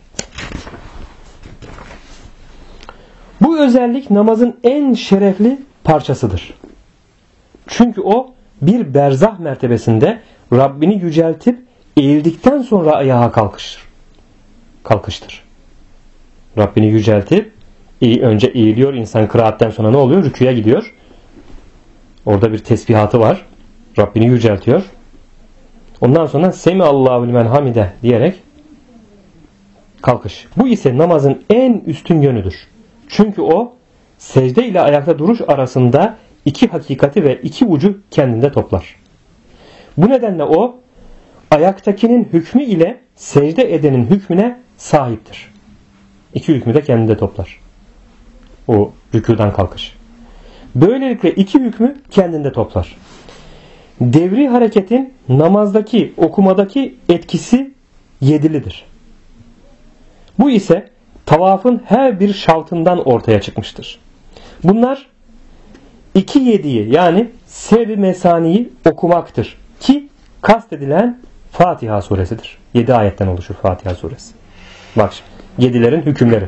Bu özellik namazın en şerefli parçasıdır. Çünkü o bir berzah mertebesinde Rabbini yüceltip eğildikten sonra ayağa kalkıştır. Rabbini yüceltip önce eğiliyor insan, kıraatten sonra ne oluyor? Rüküye gidiyor. Orada bir tesbihatı var. Rabbini yüceltiyor. Ondan sonra Semiallahu limen hamide diyerek kalkış. Bu ise namazın en üstün yönüdür. Çünkü o secde ile ayakta duruş arasında 2 hakikati ve 2 ucu kendinde toplar. Bu nedenle o ayaktakinin hükmü ile secde edenin hükmüne sahiptir. 2 hükmü de kendinde toplar. O rükûdan kalkış. Böylelikle 2 hükmü kendinde toplar. Devri hareketin namazdaki, okumadaki etkisi 7'lidir. Bu ise tavafın her bir şaltından ortaya çıkmıştır. Bunlar 2-7'yi yani sev-i mesaniyi okumaktır ki kastedilen Fatiha suresidir. 7 ayetten oluşur Fatiha suresi. Bak şimdi 7'lerin hükümleri.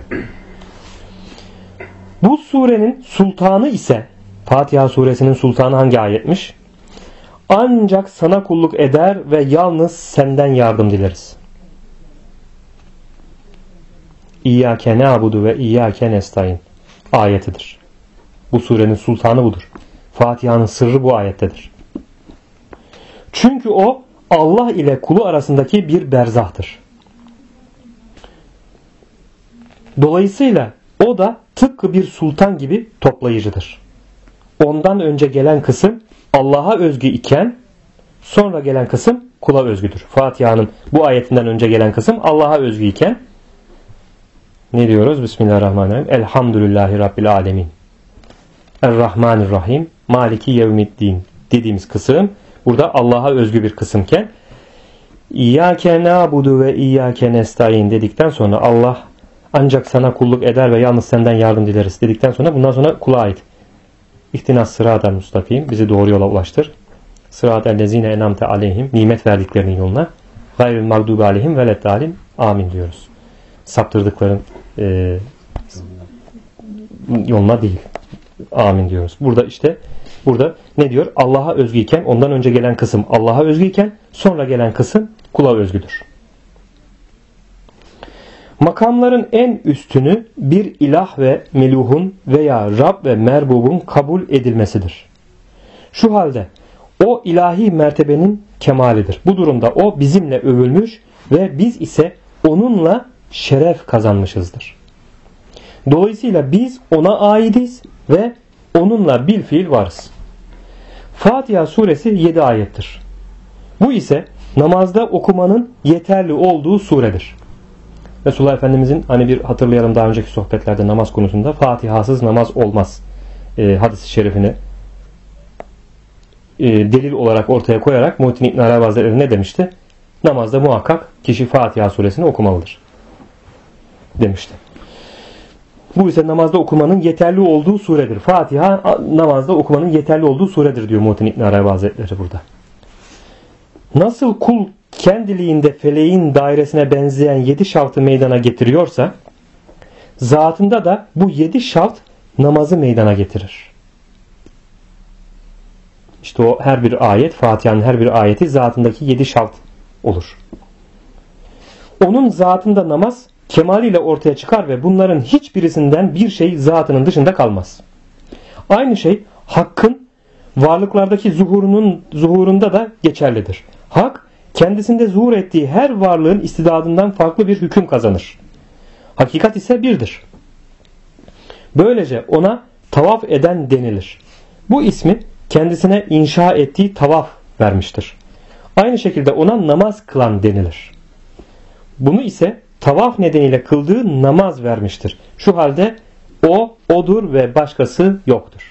Bu surenin sultanı ise, Fatiha suresinin sultanı hangi ayetmiş? Ancak sana kulluk eder ve yalnız senden yardım dileriz. İyyâke na'budu ve iyyâke nestaîn. ayetidir. Bu surenin sultanı budur. Fatiha'nın sırrı bu ayettedir. Çünkü o Allah ile kulu arasındaki bir berzahtır. Dolayısıyla o da tıpkı bir sultan gibi toplayıcıdır. Ondan önce gelen kısım Allah'a özgü iken sonra gelen kısım kula özgüdür. Fatiha'nın bu ayetinden önce gelen kısım Allah'a özgü iken ne diyoruz? Bismillahirrahmanirrahim. Elhamdülillahi Rabbil alemin. Errahmanirrahim. Maliki yevmiddin dediğimiz kısım burada Allah'a özgü bir kısımken İyyâke nâbudu ve iyyâke nestaîn dedikten sonra Allah ancak sana kulluk eder ve yalnız senden yardım dileriz dedikten sonra bundan sonra kula ait. İhtinas sıratel mustakim, bizi doğru yola ulaştır. Sıratel lezine enamte aleyhim, nimet verdiklerinin yoluna. Gayril mağdubi aleyhim veleddâlim. Amin diyoruz. Saptırdıkların yoluna değil. Amin diyoruz. Burada ne diyor? Allah'a özgüyken, ondan önce gelen kısım Allah'a özgüyken, sonra gelen kısım kula özgüdür. Makamların en üstünü bir ilah ve meluhun veya Rab ve merbubun kabul edilmesidir. Şu halde o ilahi mertebenin kemalidir. Bu durumda o bizimle övülmüş ve biz ise onunla şeref kazanmışızdır. Dolayısıyla biz ona aidiz ve onunla bilfiil varız. Fatiha suresi 7 ayettir. Bu ise namazda okumanın yeterli olduğu suredir. Resulullah Efendimizin hani bir hatırlayalım daha önceki sohbetlerde namaz konusunda Fatihasız namaz olmaz hadis-i şerifini delil olarak ortaya koyarak Muhittin İbn Arabi Hazretleri ne demişti? Namazda muhakkak kişi Fatiha suresini okumalıdır demişti. Bu ise namazda okumanın yeterli olduğu suredir. Fatiha namazda okumanın yeterli olduğu suredir diyor Muhittin İbn Arabi Hazretleri burada. Nasıl kul kendiliğinde feleğin dairesine benzeyen 7 şaftı meydana getiriyorsa zatında da bu 7 şaft namazı meydana getirir. İşte o her bir ayet, Fatiha'nın her bir ayeti zatındaki 7 şaft olur. Onun zatında namaz kemaliyle ortaya çıkar ve bunların hiçbirisinden bir şey zatının dışında kalmaz. Aynı şey Hakk'ın varlıklardaki zuhurunda da geçerlidir. Hak kendisinde zuhur ettiği her varlığın istidadından farklı bir hüküm kazanır. Hakikat ise birdir. Böylece ona tavaf eden denilir. Bu ismi kendisine inşa ettiği tavaf vermiştir. Aynı şekilde ona namaz kılan denilir. Bunu ise tavaf nedeniyle kıldığı namaz vermiştir. Şu halde o, odur ve başkası yoktur.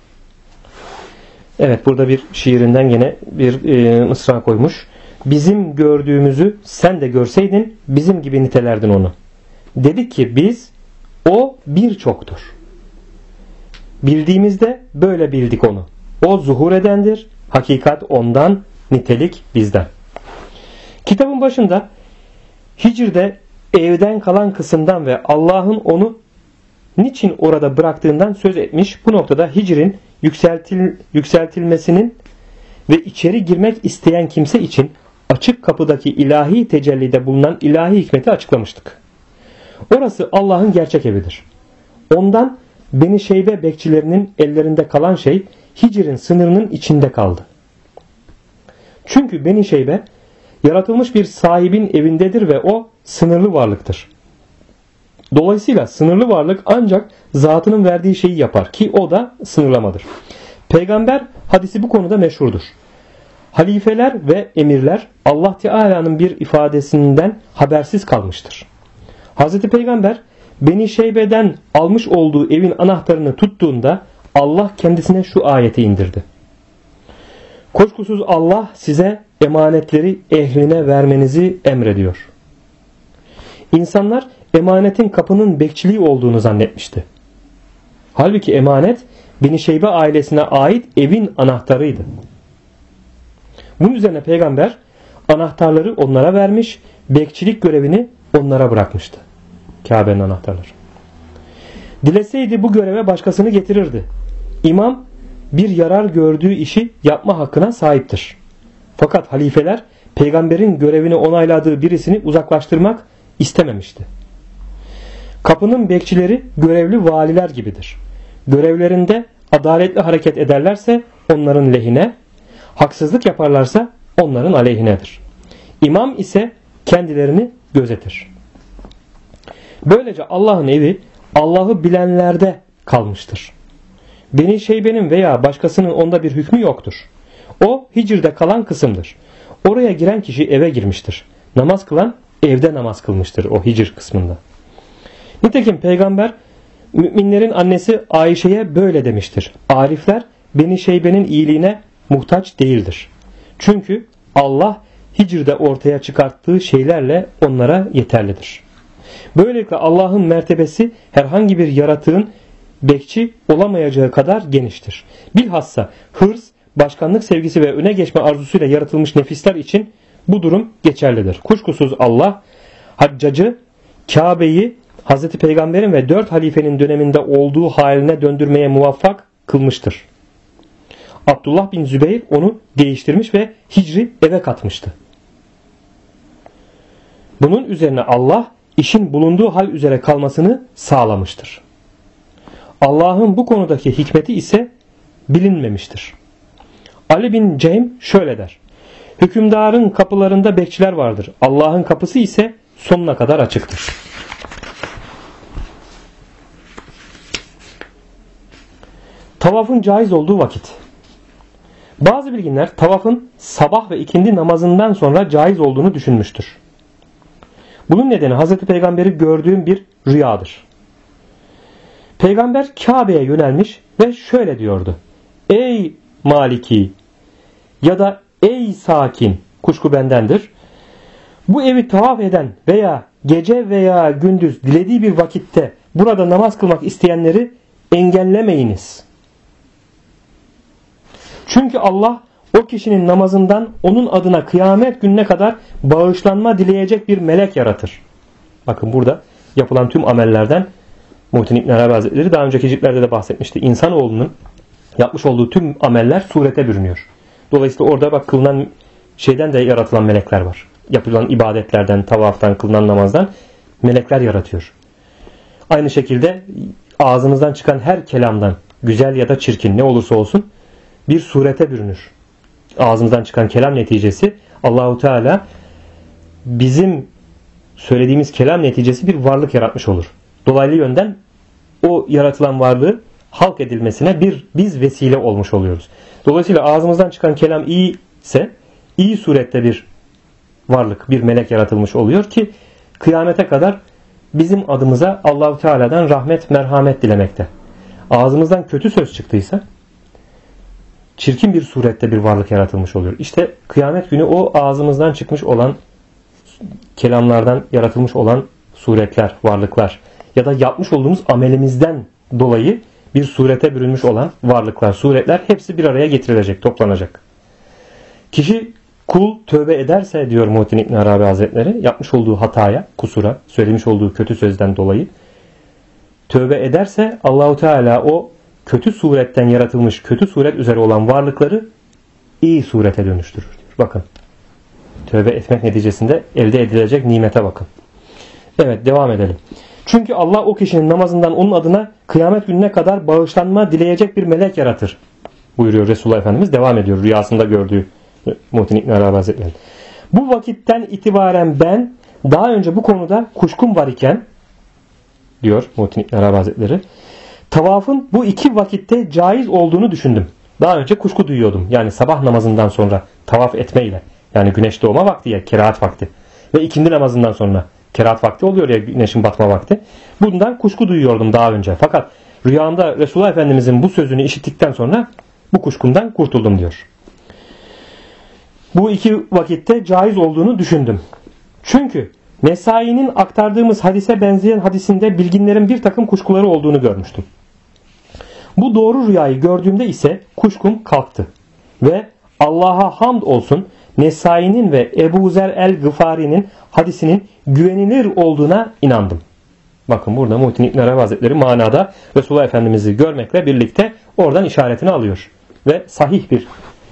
Evet, burada bir şiirinden yine bir mısra koymuş. Bizim gördüğümüzü sen de görseydin bizim gibi nitelerdin onu. Dedik ki biz o birçoktur. Bildiğimizde böyle bildik onu. O zuhur edendir. Hakikat ondan, nitelik bizden. Kitabın başında Hicr'de evden kalan kısımdan ve Allah'ın onu niçin orada bıraktığından söz etmiş. Bu noktada Hicr'in yükseltilmesinin ve içeri girmek isteyen kimse için açık kapıdaki ilahi tecellide bulunan ilahi hikmeti açıklamıştık. Orası Allah'ın gerçek evidir. Ondan Beni Şeybe bekçilerinin ellerinde kalan şey Hicr'in sınırının içinde kaldı. Çünkü Beni Şeybe yaratılmış bir sahibin evindedir ve o sınırlı varlıktır. Dolayısıyla sınırlı varlık ancak zatının verdiği şeyi yapar ki o da sınırlamadır. Peygamber hadisi bu konuda meşhurdur. Halifeler ve emirler Allah Teala'nın bir ifadesinden habersiz kalmıştır. Hazreti Peygamber Beni Şeybe'den almış olduğu evin anahtarını tuttuğunda Allah kendisine şu ayeti indirdi. Kuşkusuz Allah size emanetleri ehline vermenizi emrediyor. İnsanlar emanetin kapının bekçiliği olduğunu zannetmişti. Halbuki emanet Beni Şeybe ailesine ait evin anahtarıydı. Bunun üzerine peygamber anahtarları onlara vermiş, bekçilik görevini onlara bırakmıştı. Kabe'nin anahtarları. Dileseydi bu göreve başkasını getirirdi. İmam bir yarar gördüğü işi yapma hakkına sahiptir. Fakat halifeler peygamberin görevini onayladığı birisini uzaklaştırmak istememişti. Kapının bekçileri görevli valiler gibidir. Görevlerinde adaletli hareket ederlerse onların lehine, haksızlık yaparlarsa onların aleyhinedir. İmam ise kendilerini gözetir. Böylece Allah'ın evi Allah'ı bilenlerde kalmıştır. Beni Şeybe'nin veya başkasının onda bir hükmü yoktur. O Hicr'de kalan kısımdır. Oraya giren kişi eve girmiştir. Namaz kılan evde namaz kılmıştır o Hicr kısmında. Nitekim peygamber müminlerin annesi Ayşe'ye böyle demiştir. Arifler Beni Şeybe'nin iyiliğine muhtaç değildir. Çünkü Allah Hicr'de ortaya çıkarttığı şeylerle onlara yeterlidir. Böylelikle Allah'ın mertebesi herhangi bir yaratığın bekçi olamayacağı kadar geniştir. Bilhassa hırs, başkanlık sevgisi ve öne geçme arzusuyla yaratılmış nefisler için bu durum geçerlidir. Kuşkusuz Allah Haccacı Kabe'yi Hz. Peygamber'in ve 4 halifenin döneminde olduğu haline döndürmeye muvaffak kılmıştır. Abdullah bin Zübeyir onu değiştirmiş ve Hicri eve katmıştı. Bunun üzerine Allah işin bulunduğu hal üzere kalmasını sağlamıştır. Allah'ın bu konudaki hikmeti ise bilinmemiştir. Ali bin Ceym şöyle der. Hükümdarın kapılarında bekçiler vardır. Allah'ın kapısı ise sonuna kadar açıktır. Tavafın caiz olduğu vakit. Bazı bilginler tavafın sabah ve ikindi namazından sonra caiz olduğunu düşünmüştür. Bunun nedeni Hz. Peygamber'i gördüğüm bir rüyadır. Peygamber Kabe'ye yönelmiş ve şöyle diyordu. Ey Maliki ya da ey sakin, kuşku bendendir. Bu evi tavaf eden veya gece veya gündüz dilediği bir vakitte burada namaz kılmak isteyenleri engellemeyiniz. Çünkü Allah o kişinin namazından onun adına kıyamet gününe kadar bağışlanma dileyecek bir melek yaratır. Bakın burada yapılan tüm amellerden Muhittin İbn Arabi Hazretleri daha önceki ciltlerde de bahsetmişti. İnsanoğlunun yapmış olduğu tüm ameller surete bürünüyor. Dolayısıyla orada bak kılınan şeyden de yaratılan melekler var. Yapılan ibadetlerden, tavaftan, kılınan namazdan melekler yaratıyor. Aynı şekilde ağzımızdan çıkan her kelamdan, güzel ya da çirkin ne olursa olsun bir surete bürünür. Ağzımızdan çıkan kelam neticesi Allahu Teala bizim söylediğimiz kelam neticesi bir varlık yaratmış olur. Dolaylı yönden o yaratılan varlığı halk edilmesine biz vesile olmuş oluyoruz. Dolayısıyla ağzımızdan çıkan kelam iyi ise iyi surette bir varlık, bir melek yaratılmış oluyor ki kıyamete kadar bizim adımıza Allahu Teala'dan rahmet, merhamet dilemekte. Ağzımızdan kötü söz çıktıysa çirkin bir surette bir varlık yaratılmış oluyor. İşte kıyamet günü o ağzımızdan çıkmış olan kelamlardan yaratılmış olan suretler, varlıklar ya da yapmış olduğumuz amelimizden dolayı bir surete bürünmüş olan varlıklar, suretler hepsi bir araya getirilecek, toplanacak. Kişi kul tövbe ederse diyor Muhittin İbn Arabi Hazretleri yapmış olduğu hataya, kusura, söylemiş olduğu kötü sözden dolayı tövbe ederse Allahu Teala o kötü suretten yaratılmış, kötü suret üzere olan varlıkları iyi surete dönüştürür. Bakın. Tövbe etmek neticesinde elde edilecek nimete bakın. Evet, devam edelim. Çünkü Allah o kişinin namazından onun adına kıyamet gününe kadar bağışlanma dileyecek bir melek yaratır. Buyuruyor Resulullah Efendimiz. Devam ediyor rüyasında gördüğü Muhittin İbn Arabi Hazretleri. Bu vakitten itibaren ben daha önce bu konuda kuşkum var iken diyor Muhittin İbn Arabi Hazretleri, tavafın bu iki vakitte caiz olduğunu düşündüm. Daha önce kuşku duyuyordum. Yani sabah namazından sonra tavaf etmeyle. Yani güneş doğma vakti ya, kerahat vakti. Ve ikindi namazından sonra kerahat vakti oluyor ya, güneşin batma vakti. Bundan kuşku duyuyordum daha önce. Fakat rüyamda Resulullah Efendimizin bu sözünü işittikten sonra bu kuşkumdan kurtuldum diyor. Bu iki vakitte caiz olduğunu düşündüm. Çünkü Nesai'nin aktardığımız hadise benzeyen hadisinde bilginlerin bir takım kuşkuları olduğunu görmüştüm. Bu doğru rüyayı gördüğümde ise kuşkum kalktı. Ve Allah'a hamd olsun Nesai'nin ve Ebu Zer el-Gıfari'nin hadisinin güvenilir olduğuna inandım. Bakın burada Muhittin İbn Arabi Hazretleri manada Resulullah Efendimiz'i görmekle birlikte oradan işaretini alıyor. Ve sahih bir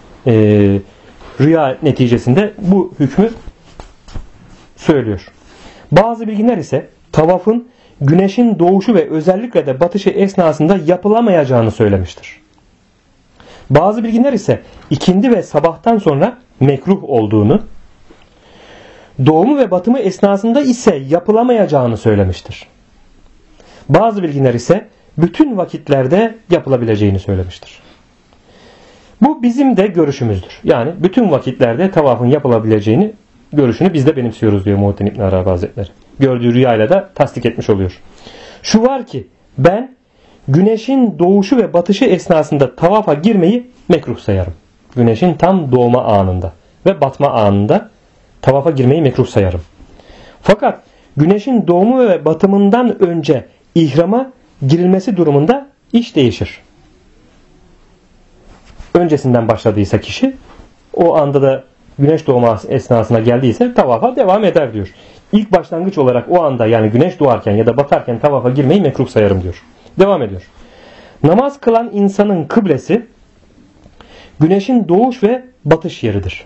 rüya neticesinde bu hükmü söylüyor. Bazı bilginler ise tavafın güneşin doğuşu ve özellikle de batışı esnasında yapılamayacağını söylemiştir. Bazı bilginler ise ikindi ve sabahtan sonra mekruh olduğunu, doğumu ve batımı esnasında ise yapılamayacağını söylemiştir. Bazı bilginler ise bütün vakitlerde yapılabileceğini söylemiştir. Bu bizim de görüşümüzdür. Yani bütün vakitlerde tavafın yapılabileceğini görüşünü biz de benimsiyoruz diyor Muhittin İbn Arabi Hazretleri. Gördüğü rüyayla da tasdik etmiş oluyor. Şu var ki ben güneşin doğuşu ve batışı esnasında tavafa girmeyi mekruh sayarım. Güneşin tam doğma anında ve batma anında tavafa girmeyi mekruh sayarım. Fakat güneşin doğumu ve batımından önce ihrama girilmesi durumunda iş değişir. Öncesinden başladıysa kişi o anda da güneş doğma esnasına geldiyse tavafa devam eder diyor. İlk başlangıç olarak o anda yani güneş doğarken ya da batarken tavafa girmeyi mekruh sayarım diyor. Devam ediyor. Namaz kılan insanın kıblesi güneşin doğuş ve batış yeridir.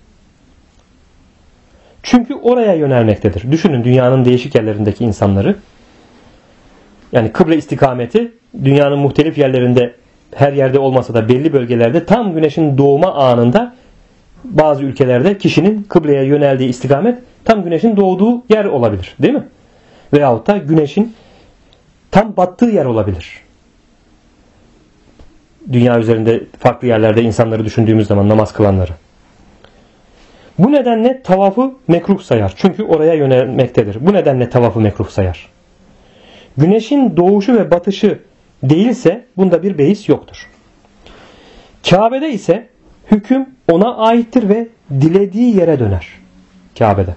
Çünkü oraya yönelmektedir. Düşünün dünyanın değişik yerlerindeki insanları. Yani kıble istikameti dünyanın muhtelif yerlerinde her yerde olmasa da belli bölgelerde tam güneşin doğma anında bazı ülkelerde kişinin kıbleye yöneldiği istikamet tam güneşin doğduğu yer olabilir. Değil mi? Veyahut da güneşin tam battığı yer olabilir. Dünya üzerinde farklı yerlerde insanları düşündüğümüz zaman namaz kılanları. Bu nedenle tavafı mekruh sayar. Çünkü oraya yönelmektedir. Bu nedenle tavafı mekruh sayar. Güneşin doğuşu ve batışı değilse bunda bir beis yoktur. Kabe'de ise hüküm ona aittir ve dilediği yere döner. Kabe'de.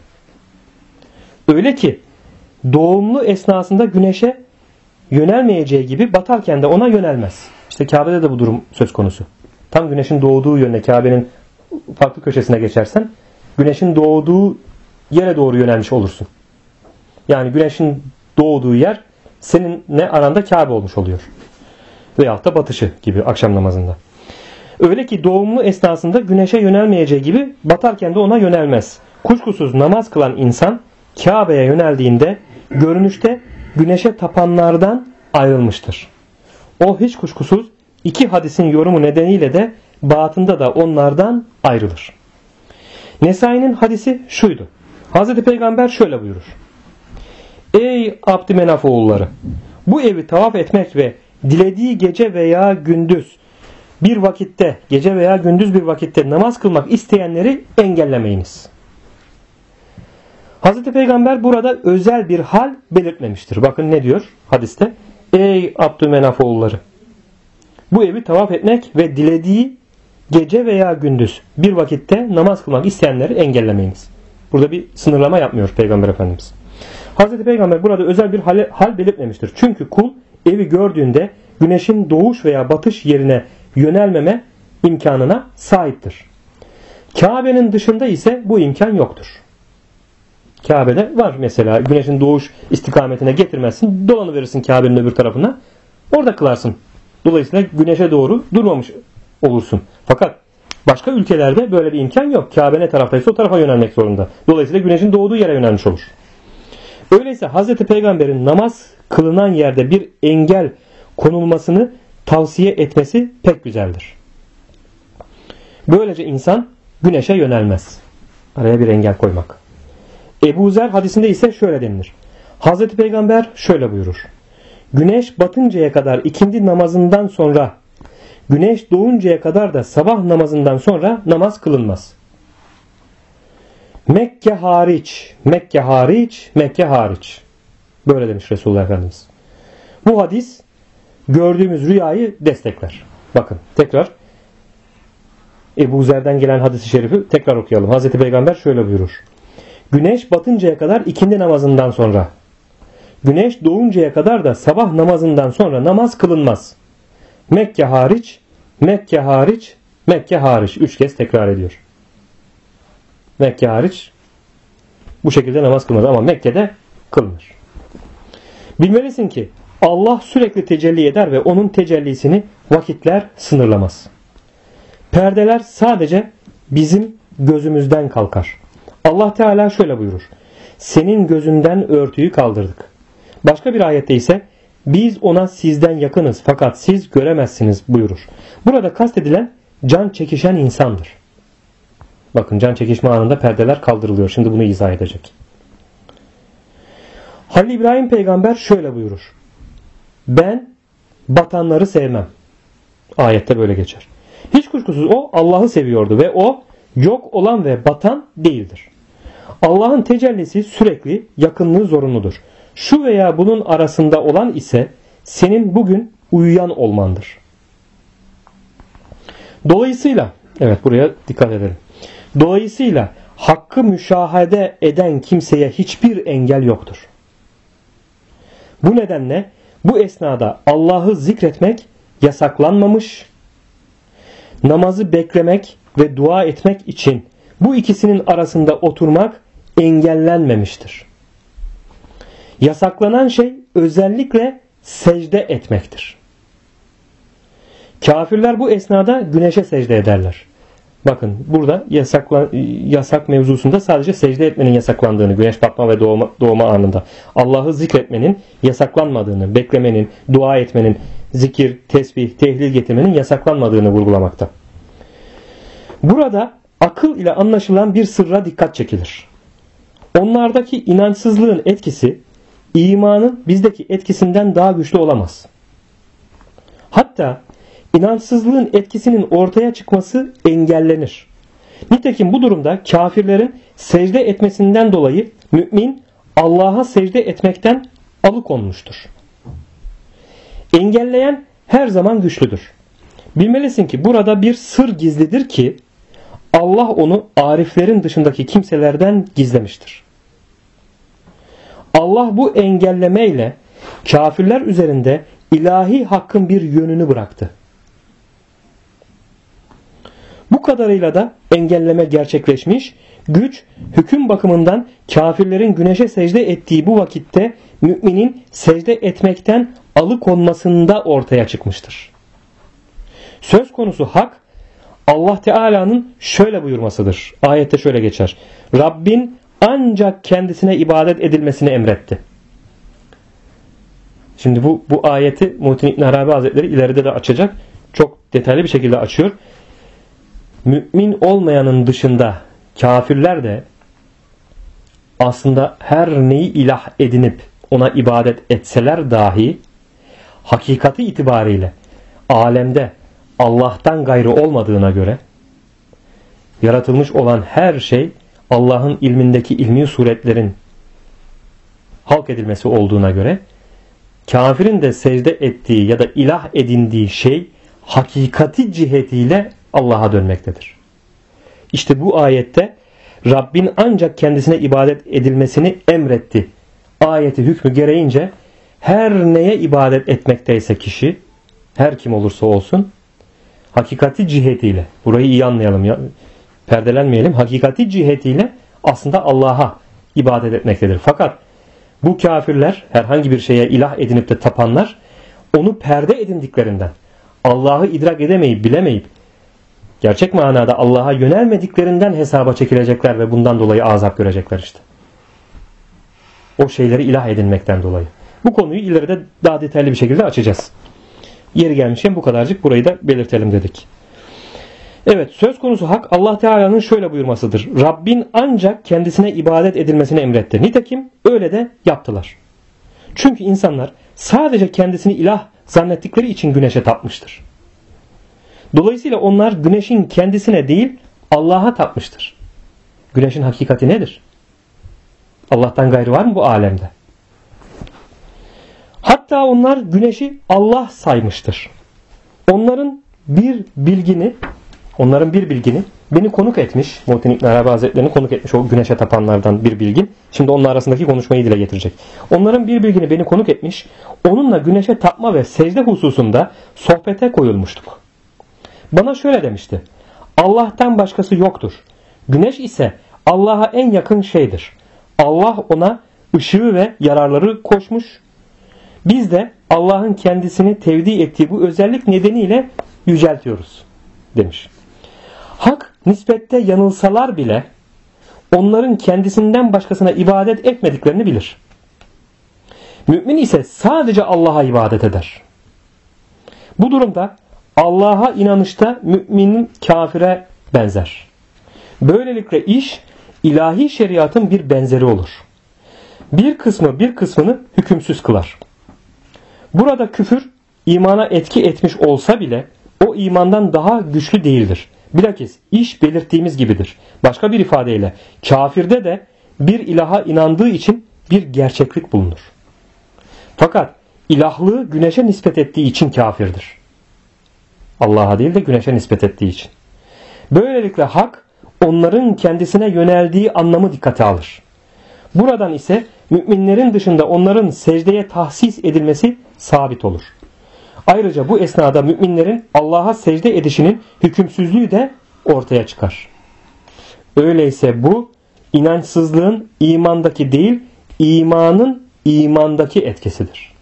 Öyle ki doğumlu esnasında güneşe yönelmeyeceği gibi batarken de ona yönelmez. İşte Kabe'de de bu durum söz konusu. Tam güneşin doğduğu yönde Kabe'nin farklı köşesine geçersen güneşin doğduğu yere doğru yönelmiş olursun. Yani güneşin doğduğu yer seninle aranda Kabe olmuş oluyor. Veyahut da batışı gibi akşam namazında. Öyle ki doğumlu esnasında güneşe yönelmeyeceği gibi batarken de ona yönelmez. Kuşkusuz namaz kılan insan Kabe'ye yöneldiğinde görünüşte güneşe tapanlardan ayrılmıştır. O hiç kuşkusuz iki hadisin yorumu nedeniyle de batında da onlardan ayrılır. Nesai'nin hadisi şuydu. Hazreti Peygamber şöyle buyurur. Ey Abdümenaf oğulları! Bu evi tavaf etmek ve dilediği gece veya gündüz bir vakitte, gece veya gündüz bir vakitte namaz kılmak isteyenleri engellemeyiniz. Hazreti Peygamber burada özel bir hal belirtmemiştir. Bakın ne diyor hadiste? Ey Abdümenaf oğulları! Bu evi tavaf etmek ve dilediği gece veya gündüz bir vakitte namaz kılmak isteyenleri engellemeyiniz. Burada bir sınırlama yapmıyor Peygamber Efendimiz. Hazreti Peygamber burada özel bir hal belirtmemiştir. Çünkü kul evi gördüğünde güneşin doğuş veya batış yerine yönelmeme imkanına sahiptir. Kabe'nin dışında ise bu imkan yoktur. Kabe'de var mesela güneşin doğuş istikametine getirmezsin, dolanıverirsin Kabe'nin öbür tarafına, orada kılarsın. Dolayısıyla güneşe doğru durmamış olursun. Fakat başka ülkelerde böyle bir imkan yok. Kabe ne taraftaysa o tarafa yönelmek zorunda. Dolayısıyla güneşin doğduğu yere yönelmiş olur. Öyleyse Hazreti Peygamber'in namaz kılınan yerde bir engel konulmasını tavsiye etmesi pek güzeldir. Böylece insan güneşe yönelmez. Araya bir engel koymak. Ebu Zer hadisinde ise şöyle denilir. Hazreti Peygamber şöyle buyurur. Güneş batıncaya kadar ikindi namazından sonra, güneş doğuncaya kadar da sabah namazından sonra namaz kılınmaz. Mekke hariç, Mekke hariç, Mekke hariç. Böyle demiş Resulullah Efendimiz. Bu hadis gördüğümüz rüyayı destekler. Bakın tekrar Ebu Zer'den gelen hadis-i şerifi tekrar okuyalım. Hazreti Peygamber şöyle buyurur. Güneş batıncaya kadar ikindi namazından sonra, güneş doğuncaya kadar da sabah namazından sonra namaz kılınmaz. Mekke hariç, Mekke hariç, Mekke hariç. 3 kez tekrar ediyor. Mekke hariç bu şekilde namaz kılmaz ama Mekke'de kılınır. Bilmelisin ki Allah sürekli tecelli eder ve onun tecellisini vakitler sınırlamaz. Perdeler sadece bizim gözümüzden kalkar. Allah Teala şöyle buyurur. Senin gözünden örtüyü kaldırdık. Başka bir ayette ise biz ona sizden yakınız fakat siz göremezsiniz buyurur. Burada kastedilen can çekişen insandır. Bakın, can çekişme anında perdeler kaldırılıyor. Şimdi bunu izah edecek. Halil İbrahim peygamber şöyle buyurur. Ben batanları sevmem. Ayette böyle geçer. Hiç kuşkusuz o Allah'ı seviyordu ve o yok olan ve batan değildir. Allah'ın tecellisi sürekli, yakınlığı zorunludur. Şu veya bunun arasında olan ise senin bugün uyuyan olmandır. Dolayısıyla, evet buraya dikkat edelim. Dolayısıyla hakkı müşahede eden kimseye hiçbir engel yoktur. Bu nedenle bu esnada Allah'ı zikretmek yasaklanmamış, namazı beklemek ve dua etmek için bu ikisinin arasında oturmak engellenmemiştir. Yasaklanan şey özellikle secde etmektir. Kafirler bu esnada güneşe secde ederler. Bakın burada yasak mevzusunda sadece secde etmenin yasaklandığını, güneş batma ve doğma anında Allah'ı zikretmenin yasaklanmadığını, beklemenin, dua etmenin, zikir, tesbih, tehlil getirmenin yasaklanmadığını vurgulamakta. Burada akıl ile anlaşılan bir sırra dikkat çekilir. Onlardaki inançsızlığın etkisi imanın bizdeki etkisinden daha güçlü olamaz. Hatta inançsızlığın etkisinin ortaya çıkması engellenir. Nitekim bu durumda kafirlerin secde etmesinden dolayı mümin Allah'a secde etmekten alıkonmuştur. Engelleyen her zaman güçlüdür. Bilmelisin ki burada bir sır gizlidir ki Allah onu ariflerin dışındaki kimselerden gizlemiştir. Allah bu engellemeyle kafirler üzerinde ilahi hakkın bir yönünü bıraktı. Bu kadarıyla da engelleme gerçekleşmiş, güç hüküm bakımından kafirlerin güneşe secde ettiği bu vakitte müminin secde etmekten alıkonmasında ortaya çıkmıştır. Söz konusu hak Allah Teala'nın şöyle buyurmasıdır. Ayette şöyle geçer. Rabbin ancak kendisine ibadet edilmesini emretti. Şimdi bu ayeti Muhittin İbn Arabi Hazretleri ileride de açacak. Çok detaylı bir şekilde açıyor. Mümin olmayanın dışında kafirler de aslında her neyi ilah edinip ona ibadet etseler dahi hakikati itibariyle alemde Allah'tan gayrı olmadığına göre yaratılmış olan her şey Allah'ın ilmindeki ilmi suretlerin halk edilmesi olduğuna göre kafirin de secde ettiği ya da ilah edindiği şey hakikati cihetiyle Allah'a dönmektedir. İşte bu ayette Rabbin ancak kendisine ibadet edilmesini emretti. Ayeti hükmü gereğince her neye ibadet etmekteyse kişi, her kim olursa olsun, hakikati cihetiyle, burayı iyi anlayalım ya, perdelenmeyelim, hakikati cihetiyle aslında Allah'a ibadet etmektedir. Fakat bu kafirler, herhangi bir şeye ilah edinip de tapanlar, onu perde edindiklerinden, Allah'ı idrak edemeyip, bilemeyip, gerçek manada Allah'a yönelmediklerinden hesaba çekilecekler ve bundan dolayı azap görecekler işte. O şeyleri ilah edinmekten dolayı. Bu konuyu ileride daha detaylı bir şekilde açacağız. Yeri gelmişken bu kadarcık burayı da belirtelim dedik. Evet, söz konusu hak Allah Teala'nın şöyle buyurmasıdır. Rabbin ancak kendisine ibadet edilmesini emretti. Nitekim öyle de yaptılar. Çünkü insanlar sadece kendisini ilah zannettikleri için güneşe tapmıştır. Dolayısıyla onlar güneşin kendisine değil Allah'a tapmıştır. Güneşin hakikati nedir? Allah'tan gayrı var mı bu alemde? Hatta onlar güneşi Allah saymıştır. Onların bir bilgini beni konuk etmiş. Muhittin İbn Arabi Hazretleri'ni konuk etmiş o güneşe tapanlardan bir bilgin. Şimdi onun arasındaki konuşmayı dile getirecek. Onların bir bilgini beni konuk etmiş. Onunla güneşe tapma ve secde hususunda sohbete koyulmuştuk. Bana şöyle demişti. Allah'tan başkası yoktur. Güneş ise Allah'a en yakın şeydir. Allah ona ışığı ve yararları koşmuş. Biz de Allah'ın kendisini tevdi ettiği bu özellik nedeniyle yüceltiyoruz demiş. Hak nispette yanılsalar bile onların kendisinden başkasına ibadet etmediklerini bilir. Mümin ise sadece Allah'a ibadet eder. Bu durumda Allah'a inanışta müminin kafire benzer. Böylelikle iş ilahi şeriatın bir benzeri olur. Bir kısmı bir kısmını hükümsüz kılar. Burada küfür imana etki etmiş olsa bile o imandan daha güçlü değildir. Bilakis iş belirttiğimiz gibidir. Başka bir ifadeyle kafirde de bir ilaha inandığı için bir gerçeklik bulunur. Fakat ilahlığı güneşe nispet ettiği için kafirdir. Allah'a değil de güneşe nispet ettiği için. Böylelikle hak onların kendisine yöneldiği anlamı dikkate alır. Buradan ise müminlerin dışında onların secdeye tahsis edilmesi sabit olur. Ayrıca bu esnada müminlerin Allah'a secde edişinin hükümsüzlüğü de ortaya çıkar. Öyleyse bu inançsızlığın imandaki değil, imanın imandaki etkisidir.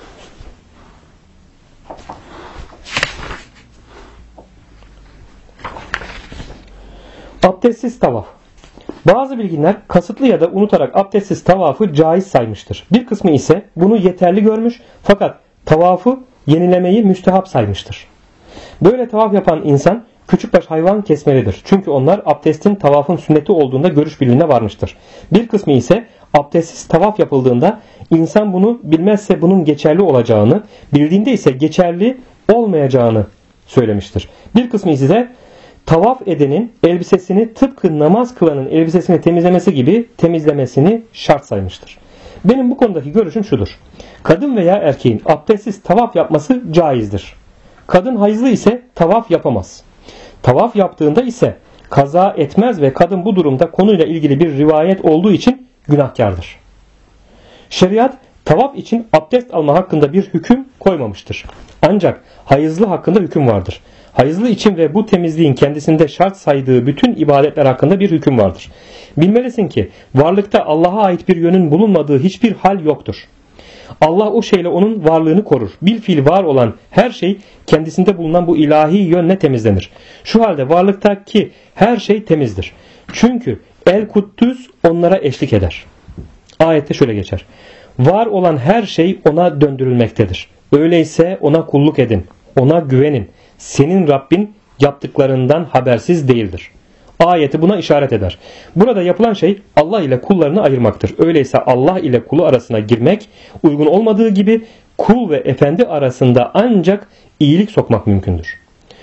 Abdestsiz tavaf. Bazı bilginler kasıtlı ya da unutarak abdestsiz tavafı caiz saymıştır. Bir kısmı ise bunu yeterli görmüş fakat tavafı yenilemeyi müstehap saymıştır. Böyle tavaf yapan insan küçükbaş hayvan kesmelidir. Çünkü onlar abdestin tavafın sünneti olduğunda görüş birliğine varmıştır. Bir kısmı ise abdestsiz tavaf yapıldığında insan bunu bilmezse bunun geçerli olacağını, bildiğinde ise geçerli olmayacağını söylemiştir. Bir kısmı ise de tavaf edenin elbisesini tıpkı namaz kılanın elbisesini temizlemesi gibi temizlemesini şart saymıştır. Benim bu konudaki görüşüm şudur. Kadın veya erkeğin abdestsiz tavaf yapması caizdir. Kadın hayızlı ise tavaf yapamaz. Tavaf yaptığında ise kaza etmez ve kadın bu durumda konuyla ilgili bir rivayet olduğu için günahkardır. Şeriat tavaf için abdest alma hakkında bir hüküm koymamıştır. Ancak hayızlı hakkında hüküm vardır. Hayızlı için ve bu temizliğin kendisinde şart saydığı bütün ibadetler hakkında bir hüküm vardır. Bilmelisin ki varlıkta Allah'a ait bir yönün bulunmadığı hiçbir hal yoktur. Allah o şeyle onun varlığını korur. Bilfiil var olan her şey kendisinde bulunan bu ilahi yönle temizlenir. Şu halde varlıktaki her şey temizdir. Çünkü El-Kuddüs onlara eşlik eder. Ayette şöyle geçer. Var olan her şey ona döndürülmektedir. Öyleyse ona kulluk edin. Ona güvenin. Senin Rabbin yaptıklarından habersiz değildir. Ayeti buna işaret eder. Burada yapılan şey Allah ile kullarını ayırmaktır. Öyleyse Allah ile kulu arasına girmek uygun olmadığı gibi kul ve efendi arasında ancak iyilik sokmak mümkündür.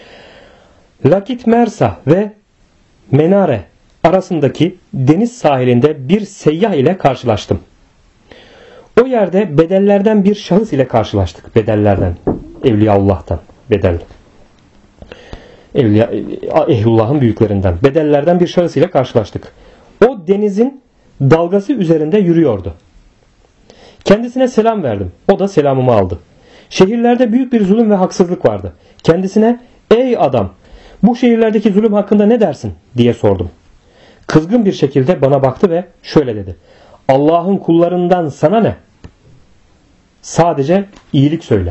Lakit Mersa ve Menare arasındaki deniz sahilinde bir seyyah ile karşılaştım. O yerde bedellerden bir şahıs ile karşılaştık. Bedellerden, Evliyaullah'tan bedel. Ehlullah'ın büyüklerinden, bedellerden bir şahıs ile karşılaştık. O denizin dalgası üzerinde yürüyordu. Kendisine selam verdim. O da selamımı aldı. Şehirlerde büyük bir zulüm ve haksızlık vardı. Kendisine ey adam bu şehirlerdeki zulüm hakkında ne dersin diye sordum. Kızgın bir şekilde bana baktı ve şöyle dedi. Allah'ın kullarından sana ne? Sadece iyilik söyle.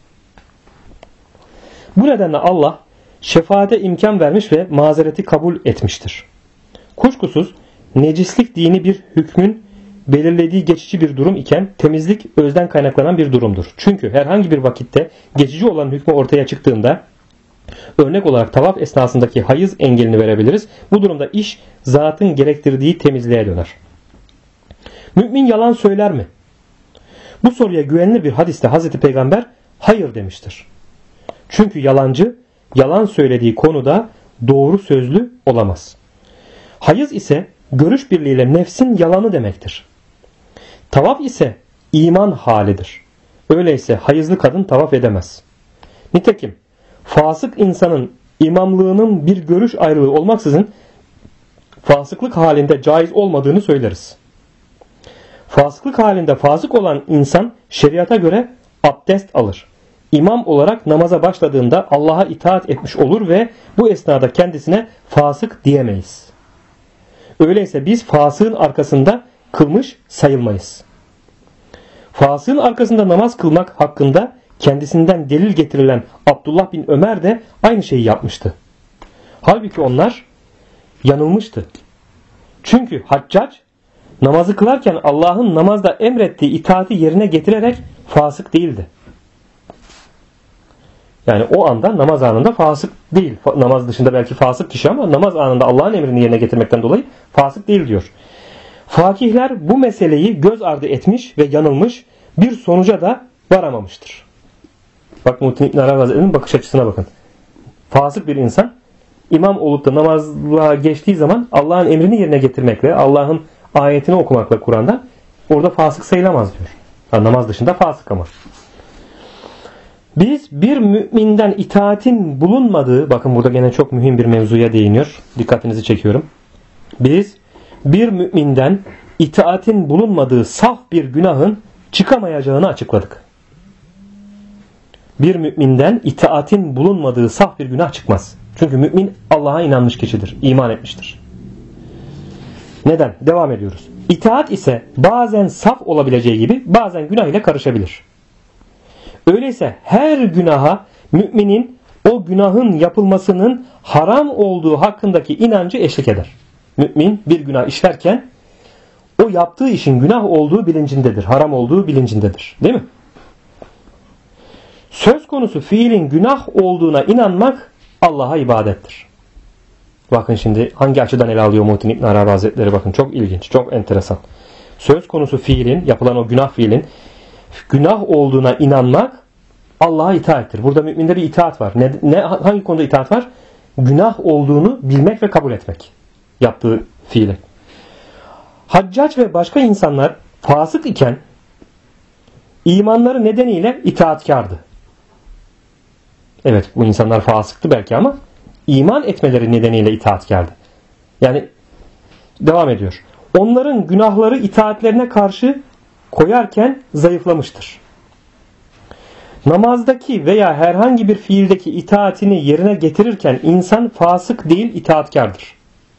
Bu nedenle Allah şefaate imkan vermiş ve mazereti kabul etmiştir. Kuşkusuz necislik dini bir hükmün belirlediği geçici bir durum iken temizlik özden kaynaklanan bir durumdur. Çünkü herhangi bir vakitte geçici olan hükmü ortaya çıktığında örnek olarak tavaf esnasındaki hayız engelini verebiliriz. Bu durumda iş zatın gerektirdiği temizliğe döner. Mümin yalan söyler mi? Bu soruya güvenilir bir hadiste Hazreti Peygamber hayır demiştir. Çünkü yalancı yalan söylediği konuda doğru sözlü olamaz. Hayız ise görüş birliğiyle nefsin yalanı demektir. Tavaf ise iman halidir. Öyleyse hayızlı kadın tavaf edemez. Nitekim fasık insanın imamlığının bir görüş ayrılığı olmaksızın fasıklık halinde caiz olmadığını söyleriz. Fasıklık halinde fasık olan insan şeriata göre abdest alır. İmam olarak namaza başladığında Allah'a itaat etmiş olur ve bu esnada kendisine fasık diyemeyiz. Öyleyse biz fasığın arkasında kılmış sayılmayız. Fasığın arkasında namaz kılmak hakkında kendisinden delil getirilen Abdullah bin Ömer de aynı şeyi yapmıştı. Halbuki onlar yanılmıştı. Çünkü Haccac namazı kılarken Allah'ın namazda emrettiği itaati yerine getirerek fasık değildi. Yani o anda namaz anında fasık değil. Namaz dışında belki fasık kişi ama namaz anında Allah'ın emrini yerine getirmekten dolayı fasık değil diyor. Fakihler bu meseleyi göz ardı etmiş ve yanılmış, bir sonuca da varamamıştır. Bak Muhittin İbn Arabi Hazretleri'nin bakış açısına bakın. Fasık bir insan imam olup da namazla geçtiği zaman Allah'ın emrini yerine getirmekle, Allah'ın ayetini okumakla Kur'an'da orada fasık sayılamaz diyor. Yani namaz dışında fasık ama. Biz bir müminden itaatin bulunmadığı, bakın burada gene çok mühim bir mevzuya değiniyor. Dikkatinizi çekiyorum. Biz bir müminden itaatin bulunmadığı saf bir günahın çıkamayacağını açıkladık. Bir müminden itaatin bulunmadığı saf bir günah çıkmaz. Çünkü mümin Allah'a inanmış kişidir, iman etmiştir. Neden? Devam ediyoruz. İtaat ise bazen saf olabileceği gibi bazen günah ile karışabilir. Öyleyse her günaha müminin o günahın yapılmasının haram olduğu hakkındaki inancı eşlik eder. Mümin bir günah işlerken o yaptığı işin günah olduğu bilincindedir, haram olduğu bilincindedir. Değil mi? Söz konusu fiilin günah olduğuna inanmak Allah'a ibadettir. Bakın şimdi hangi açıdan ele alıyor Muhittin İbn Arabi Hazretleri, bakın çok ilginç, çok enteresan. Söz konusu fiilin, yapılan o günah fiilin günah olduğuna inanmak Allah'a itaattir. Burada müminde bir itaat var. Hangi konuda itaat var? Günah olduğunu bilmek ve kabul etmek. Yaptığı fiili. Haccac ve başka insanlar fasık iken imanları nedeniyle itaatkardı. Evet, bu insanlar fasıktı belki ama iman etmeleri nedeniyle itaatkardı. Yani devam ediyor. Onların günahları itaatlerine karşı koyarken zayıflamıştır. Namazdaki veya herhangi bir fiildeki itaatini yerine getirirken insan fasık değil, itaatkardır.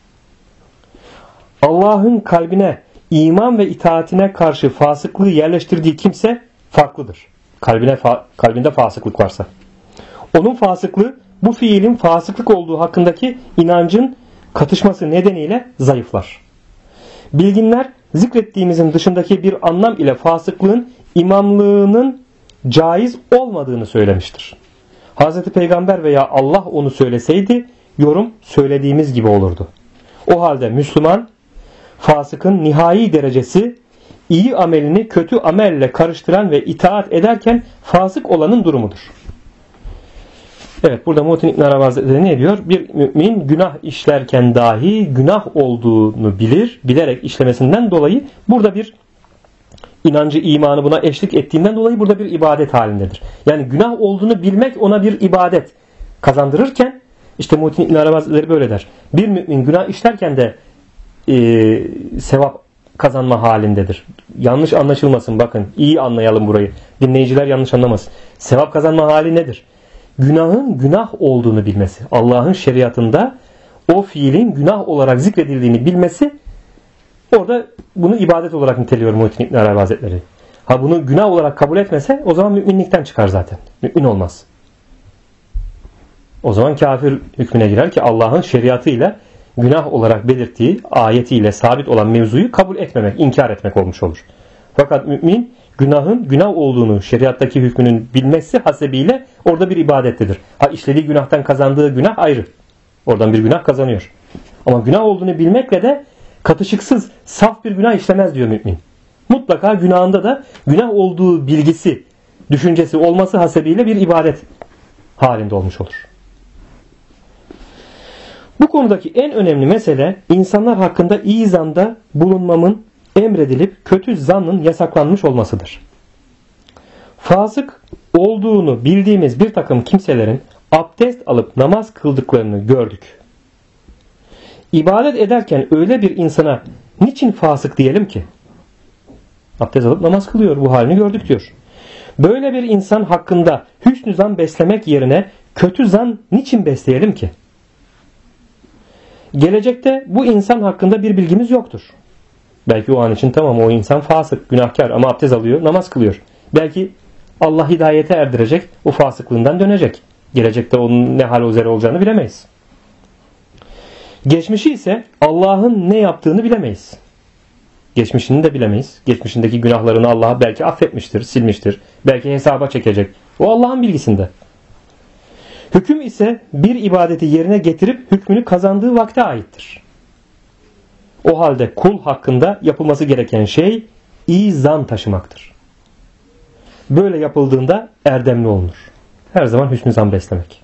Allah'ın kalbine iman ve itaatine karşı fasıklığı yerleştirdiği kimse farklıdır. Kalbinde fasıklık varsa. Onun fasıklığı bu fiilin fasıklık olduğu hakkındaki inancın katışması nedeniyle zayıflar. Bilginler zikrettiğimizin dışındaki bir anlam ile fasıklığın imamlığının caiz olmadığını söylemiştir. Hz. Peygamber veya Allah onu söyleseydi yorum söylediğimiz gibi olurdu. O halde Müslüman fasıkın nihai derecesi iyi amelini kötü amelle karıştıran ve itaat ederken fasık olanın durumudur. Evet, burada Muhittin İbn Arabi Hazretleri ne diyor? Bir mümin günah işlerken dahi günah olduğunu bilerek işlemesinden dolayı burada bir inancı, imanı buna eşlik ettiğinden dolayı burada bir ibadet halindedir. Yani günah olduğunu bilmek ona bir ibadet kazandırırken işte Muhittin İbn Arabi Hazretleri böyle der. Bir mümin günah işlerken de sevap kazanma halindedir. Yanlış anlaşılmasın, bakın iyi anlayalım burayı. Dinleyiciler yanlış anlamasın. Sevap kazanma hali nedir? Günahın günah olduğunu bilmesi. Allah'ın şeriatında o fiilin günah olarak zikredildiğini bilmesi, orada bunu ibadet olarak niteliyor Muhittin İbn Arabi Hazretleri. Ha bunu günah olarak kabul etmese o zaman müminlikten çıkar zaten. Mümin olmaz. O zaman kafir hükmüne girer ki Allah'ın şeriatıyla günah olarak belirttiği ayetiyle sabit olan mevzuyu kabul etmemek, inkar etmek olmuş olur. Fakat mümin günahın günah olduğunu, şeriattaki hükmünün bilmesi hasebiyle orada bir ibadettedir. Ha işlediği günahtan kazandığı günah ayrı. Oradan bir günah kazanıyor. Ama günah olduğunu bilmekle de katışıksız, saf bir günah işlemez diyor mümin. Mutlaka günahında da günah olduğu bilgisi, düşüncesi olması hasebiyle bir ibadet halinde olmuş olur. Bu konudaki en önemli mesele insanlar hakkında iyi zanda bulunmamın emredilip kötü zannın yasaklanmış olmasıdır. Fasık olduğunu bildiğimiz bir takım kimselerin abdest alıp namaz kıldıklarını gördük. İbadet ederken öyle bir insana niçin fasık diyelim ki? Abdest alıp namaz kılıyor, bu halini gördük diyor. Böyle bir insan hakkında hüsnü zan beslemek yerine kötü zan niçin besleyelim ki? Gelecekte bu insan hakkında bir bilgimiz yoktur. Belki o an için tamam, o insan fasık, günahkar ama abdest alıyor, namaz kılıyor. Belki Allah hidayete erdirecek, o fasıklığından dönecek. Gelecekte onun ne hal üzere olacağını bilemeyiz. Geçmişi ise Allah'ın ne yaptığını bilemeyiz. Geçmişini de bilemeyiz. Geçmişindeki günahlarını Allah belki affetmiştir, silmiştir. Belki hesaba çekecek. O Allah'ın bilgisinde. Hüküm ise bir ibadeti yerine getirip hükmünü kazandığı vakte aittir. O halde kul hakkında yapılması gereken şey iyi zan taşımaktır. Böyle yapıldığında erdemli olunur. Her zaman hüsnü zan beslemek.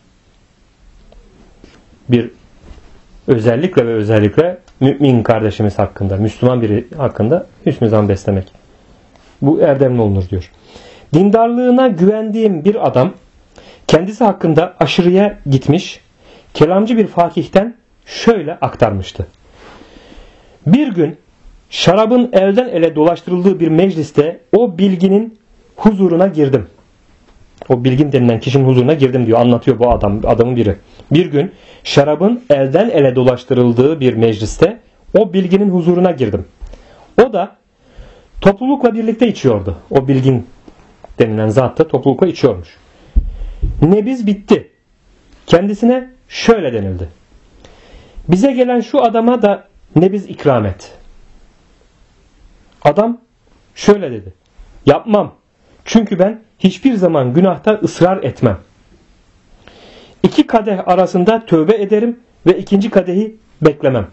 Bir özellikle mümin kardeşimiz hakkında, Müslüman biri hakkında hüsnü zan beslemek. Bu erdemli olunur diyor. Dindarlığına güvendiğim bir adam kendisi hakkında aşırıya gitmiş, kelamcı bir fakihten şöyle aktarmıştı. Bir gün şarabın elden ele dolaştırıldığı bir mecliste o bilginin huzuruna girdim. O bilgin denilen kişinin huzuruna girdim diyor. Anlatıyor bu adamın biri. Bir gün şarabın elden ele dolaştırıldığı bir mecliste o bilginin huzuruna girdim. O da toplulukla birlikte içiyordu. O bilgin denilen zat da toplulukla içiyormuş. Nebiz bitti. Kendisine şöyle denildi. Bize gelen şu adama da nebiz ikram et. Adam şöyle dedi. Yapmam. Çünkü ben hiçbir zaman günahta ısrar etmem. 2 kadeh arasında tövbe ederim ve 2. kadehi beklemem.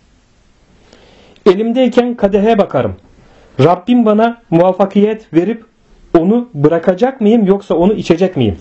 Elimdeyken kadehe bakarım. Rabbim bana muvaffakiyet verip onu bırakacak mıyım yoksa onu içecek miyim?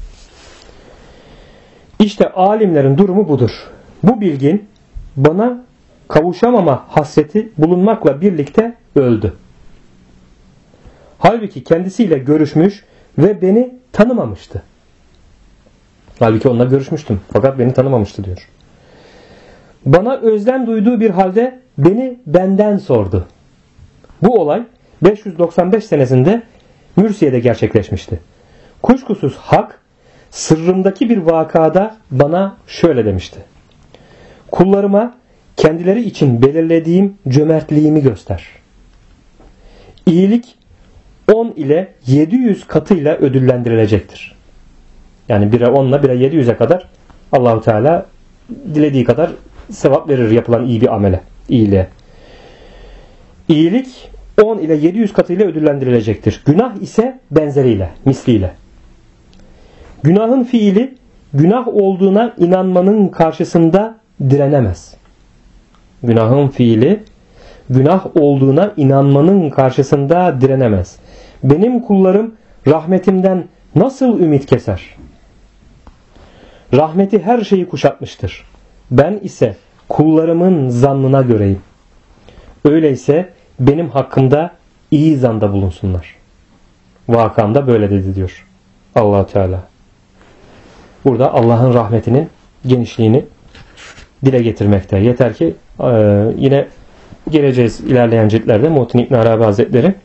İşte alimlerin durumu budur. Bu bilgin bana kavuşamama hasreti bulunmakla birlikte öldü. Halbuki kendisiyle görüşmüş ve beni tanımamıştı. Halbuki onunla görüşmüştüm fakat beni tanımamıştı diyor. Bana özlem duyduğu bir halde beni benden sordu. Bu olay 595 senesinde Mürsiye'de gerçekleşmişti. Kuşkusuz Hak sırrımdaki bir vakada bana şöyle demişti. Kullarıma kendileri için belirlediğim cömertliğimi göster. İyilik 10 ile 700 katıyla ödüllendirilecektir. Yani 1'e 10 ile 1'e 700'e kadar Allahu Teala dilediği kadar sevap verir yapılan iyi bir amele, iyiliğe. İyilik 10 ile 700 katıyla ödüllendirilecektir. Günah ise benzeriyle, misliyle. Günahın fiili günah olduğuna inanmanın karşısında direnemez. Günahın fiili günah olduğuna inanmanın karşısında direnemez. Benim kullarım rahmetimden nasıl ümit keser? Rahmeti her şeyi kuşatmıştır. Ben ise kullarımın zannına göreyim. Öyleyse benim hakkımda iyi zanda bulunsunlar. Vakamda böyle dedi diyor Allah Teala. Burada Allah'ın rahmetinin genişliğini dile getirmekte. Yeter ki yine geleceğiz ilerleyen ciltlerde Muhittin İbn Arabi Hazretleri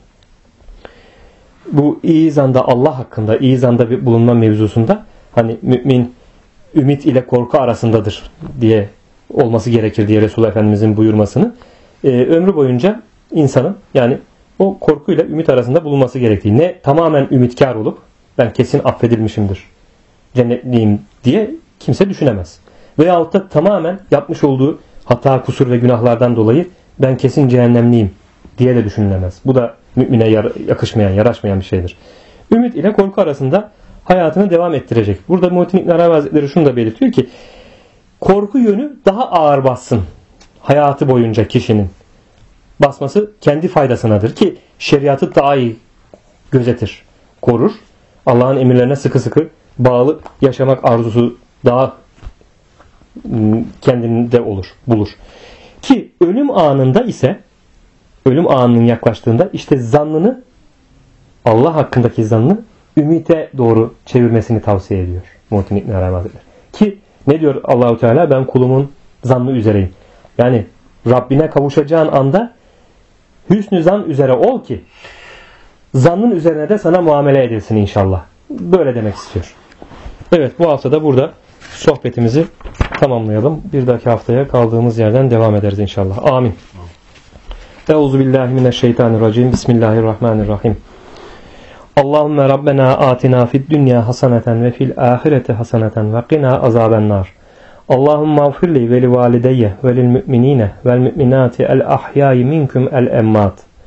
bu iyi zanda Allah hakkında iyi zanda bulunma mevzusunda hani mümin ümit ile korku arasındadır diye olması gerekir diye Resulullah Efendimizin buyurmasını ömrü boyunca insanın yani o korkuyla ümit arasında bulunması gerektiği. Ne tamamen ümitkar olup ben kesin affedilmişimdir, cennetliyim diye kimse düşünemez. Veyahut da tamamen yapmış olduğu hata, kusur ve günahlardan dolayı ben kesin cehennemliyim diye de düşünülemez. Bu da mümine yakışmayan, yaraşmayan bir şeydir. Ümit ile korku arasında hayatını devam ettirecek. Burada Muhittin İbn Arabi Hazretleri şunu da belirtiyor ki korku yönü daha ağır bassın hayatı boyunca kişinin. Basması kendi faydasınadır ki şeriatı daha iyi gözetir, korur. Allah'ın emirlerine sıkı sıkı bağlı yaşamak arzusu daha kendinde bulur. Ki ölüm anında ise ölüm anının yaklaştığında işte zannını Allah hakkındaki zannını ümite doğru çevirmesini tavsiye ediyor Muhittin İbn Arabi Hazretleri. Ki ne diyor Allahu Teala? Ben kulumun zannı üzereyim. Yani Rabbine kavuşacağın anda hüsnü zan üzere ol ki zannın üzerine de sana muamele edilsin inşallah. Böyle demek istiyor. Evet, bu hafta da burada sohbetimizi tamamlayalım. Bir dahaki haftaya kaldığımız yerden devam ederiz inşallah. Amin. Euzubillahimineşşeytanirracim. Bismillahirrahmanirrahim. Allahümme Rabbena atina fid dünya haseneten ve fil ahireti haseneten ve qina azabennar. Allahümme afirli ve li valideyye ve lil müminine vel müminati el ahyai minkum el emmat.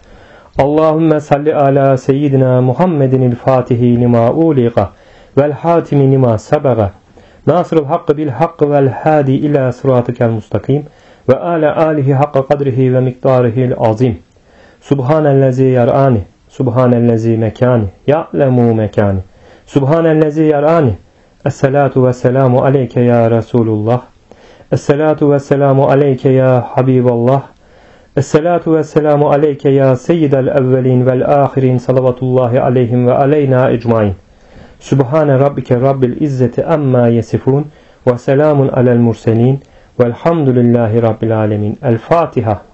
Allahümme salli ala seyyidina Muhammedinil fatihi lima uliqa vel hatimi lima sabaga nasırıl hakkı bil hakkı vel hadi ila sıratikel mustakim ve ala alihi hakka kadrihi ve miktarihil azim. Subhanellezi yar'ani, subhanellezi mekani, ya'lemu mekani, subhanellezi yar'ani. Esselatu ve selamu aleyke ya Resulullah. Esselatu ve selamu aleyke ya Habiballah. Esselatu ve selamu aleyke ya seyyidel evvelin vel ahirin salavatullahi aleyhim ve aleyna ecmain. Subhane rabbike rabbil izzeti amma yesifun ve selamun alel murselin velhamdülillahi rabbil alemin. El Fatiha.